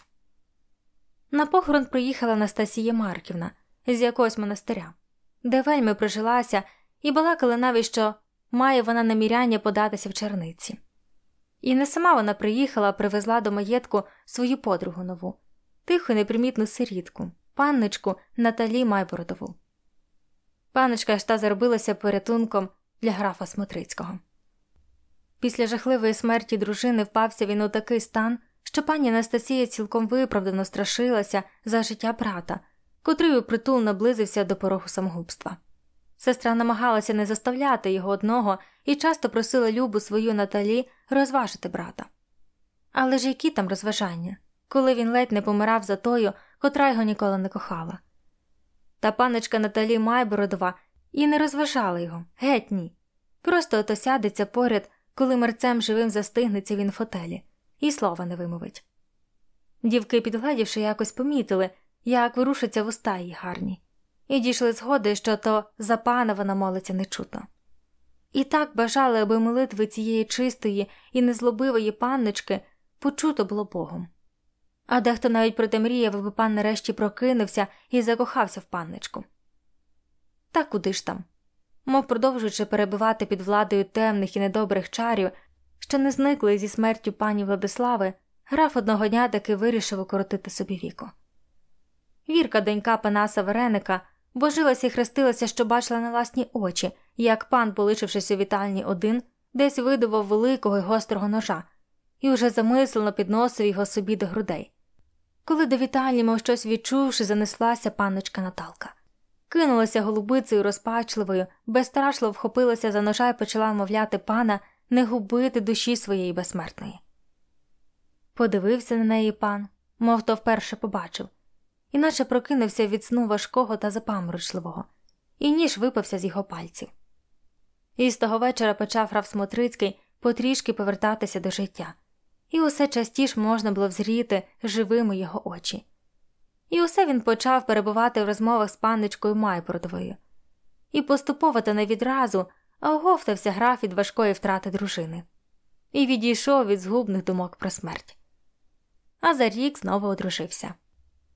На похорон приїхала Анастасія Марківна з якогось монастиря, де вельми прижилася і балакали навіть, що має вона наміряння податися в черниці. І не сама вона приїхала, а привезла до маєтку свою подругу нову, тиху і непримітну сирітку, панночку Наталі Майбородову. Панночка ж та заробилася порятунком для графа Смотрицького. Після жахливої смерті дружини впався він у такий стан, що пані Анастасія цілком виправдано страшилася за життя брата, котрий упритул наблизився до порогу самогубства. Сестра намагалася не заставляти його одного і часто просила Любу свою Наталі розважити брата. Але ж які там розважання, коли він ледь не помирав за тою, котра його ніколи не кохала. Та панночка Наталі Майбородова і не розважала його, геть ні. Просто ото сядеться поряд, коли мерцем живим застигнеться він в фотелі, і слова не вимовить. Дівки, підгледівши, якось помітили, як ворушаться вуста її гарні, і дійшли згоди, що то за пана вона молиться нечутно. І так бажали, аби молитви цієї чистої і незлобивої панночки почуто було Богом. А дехто навіть проте мріяв, аби пан нарешті прокинувся і закохався в панночку. Та куди ж там? Мов продовжуючи перебивати під владою темних і недобрих чарів, що не зникли зі смертю пані Владислави, граф одного дня таки вирішив укоротити собі віку. Вірка, донька Панаса Вареника, божилася і хрестилася, що бачила на власні очі, як пан, полишившись у вітальні один, десь видував великого й гострого ножа, і уже замислено підносив його собі до грудей. Коли до вітальні, мов щось відчувши, занеслася панночка Наталка. Кинулася голубицею розпачливою, безстрашно вхопилася за ножа і почала вмовляти пана не губити душі своєї безсмертної. Подивився на неї пан, мов то вперше побачив, іначе прокинувся від сну важкого та запаморочливого, і ніж випався з його пальців. І з того вечора почав граф Смотрицький потрішки повертатися до життя, і усе частіше можна було взріти живими його очі. І усе він почав перебувати в розмовах з панночкою Майбородовою. І поступово та не відразу, а оговтався граф від важкої втрати дружини. І відійшов від згубних думок про смерть. А за рік знову одружився.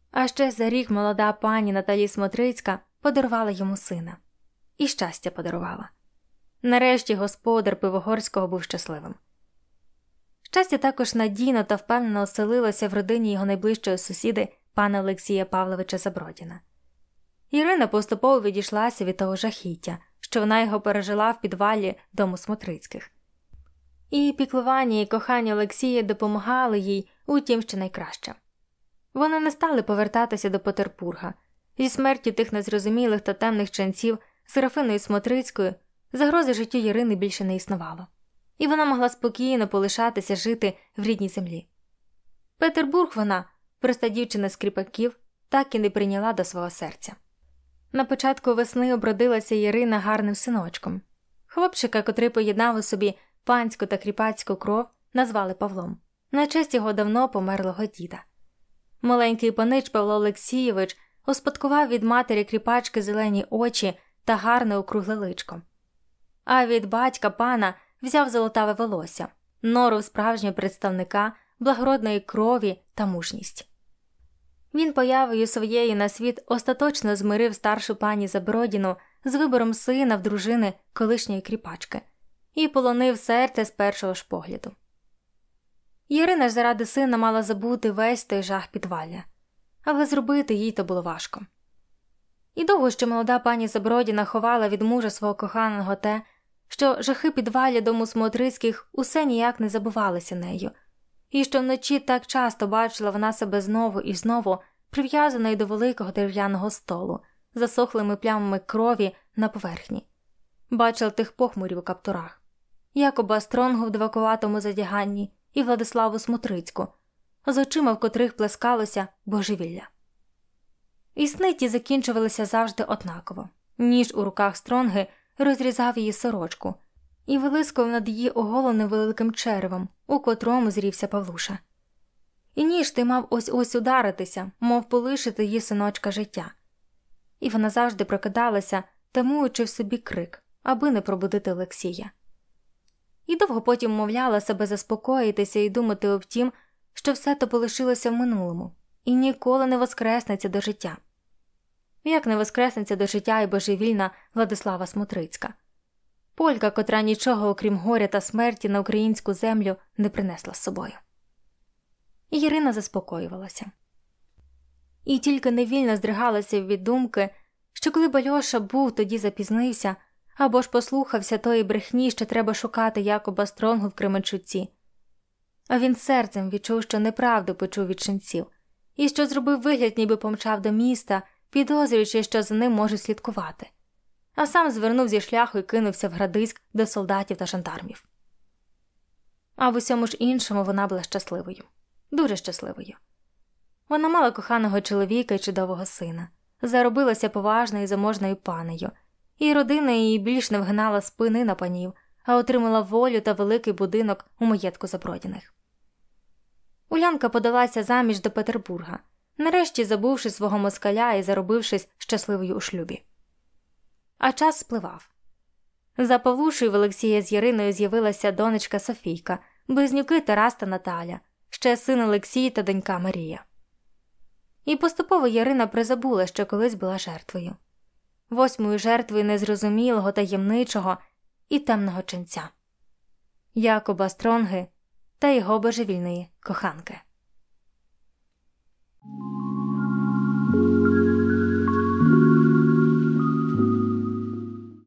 А ще за рік молода пані Наталі Смотрицька подарувала йому сина. І щастя подарувала. Нарешті господар Пивогорського був щасливим. Щастя також надійно та впевнено оселилося в родині його найближчого сусіди пана Олексія Павловича Забродіна. Ірина поступово відійшлася від того жахіття, що вона його пережила в підвалі дому Смотрицьких. І піклування, і кохання Олексія допомагали їй у тім, що найкраще. Вони не стали повертатися до Петербурга. Зі смертю тих незрозумілих та темних ченців з Серафиною Смотрицькою загрози життю Ірини більше не існувало. І вона могла спокійно полишатися жити в рідній землі. Петербург вона, проста дівчина з Кріпаків, так і не прийняла до свого серця. На початку весни обродилася Ірина гарним синочком. Хлопчика, котрий поєднав у собі панську та кріпацьку кров, назвали Павлом, на честь його давно померлого діда. Маленький панич Павло Олексійович успадкував від матері кріпачки зелені очі та гарне округле личко. А від батька пана взяв золотаве волосся, нору справжнього представника благородної крові та мужність. Він появою своєю на світ остаточно змирив старшу пані Забродіну з вибором сина в дружини колишньої кріпачки і полонив серце з першого ж погляду. Ірина ж заради сина мала забути весь той жах підвалля, але зробити їй то було важко. І довго ще молода пані Забродіна ховала від мужа свого коханого те, що жахи підвалля дому Смотрицьких усе ніяк не забувалися нею, і що вночі так часто бачила вона себе знову і знову прив'язаною до великого дерев'яного столу, засохлими плямами крові на поверхні. Бачила тих похмурів у каптурах, Якоба Стронгу в двакуватому задяганні і Владиславу Смотрицьку, з очима в котрих плескалося божевілля. І сни ті закінчувалися завжди однаково. Ніж у руках Стронги розрізав її сорочку і вилискував над її оголеним великим черевом, у котрому зрівся Павлуша. І ніж ти мав ось-ось ударитися, мов полишити її синочка життя. І вона завжди прокидалася, тамуючи в собі крик, аби не пробудити Олексія. І довго потім мовляла себе заспокоїтися і думати об тім, що все то полишилося в минулому і ніколи не воскреснеться до життя. Як не воскреснеться до життя і божевільна Владислава Смотрицька. Полька, котра нічого, окрім горя та смерті, на українську землю не принесла з собою. І Ірина заспокоювалася. І тільки невільно здригалася від думки, що коли б Альоша був, тоді запізнився, або ж послухався тої брехні, що треба шукати Якоба Стронгу в Кременчуці. А він серцем відчув, що неправду почув від ченців, і що зробив вигляд, ніби помчав до міста, підозрюючи, що за ним можуть слідкувати. А сам звернув зі шляху і кинувся в Градиськ до солдатів та жандармів. А в усьому ж іншому вона була щасливою. Дуже щасливою. Вона мала коханого чоловіка і чудового сина, заробилася поважною і заможною панею, і родина її більш не вгнала спини на панів, а отримала волю та великий будинок у маєтку Забродіних. Улянка подалася заміж до Петербурга, нарешті забувши свого москаля і заробившись щасливою у шлюбі. А час спливав. За Павлушею в Олексія з Іриною з'явилася донечка Софійка, близнюки Тарас та Наталя, ще син Олексій та донька Марія. І поступово Ірина призабула, що колись була жертвою. Восьмою жертвою незрозумілого, таємничого і темного ченця. Якоба Стронги та його божевільної коханки.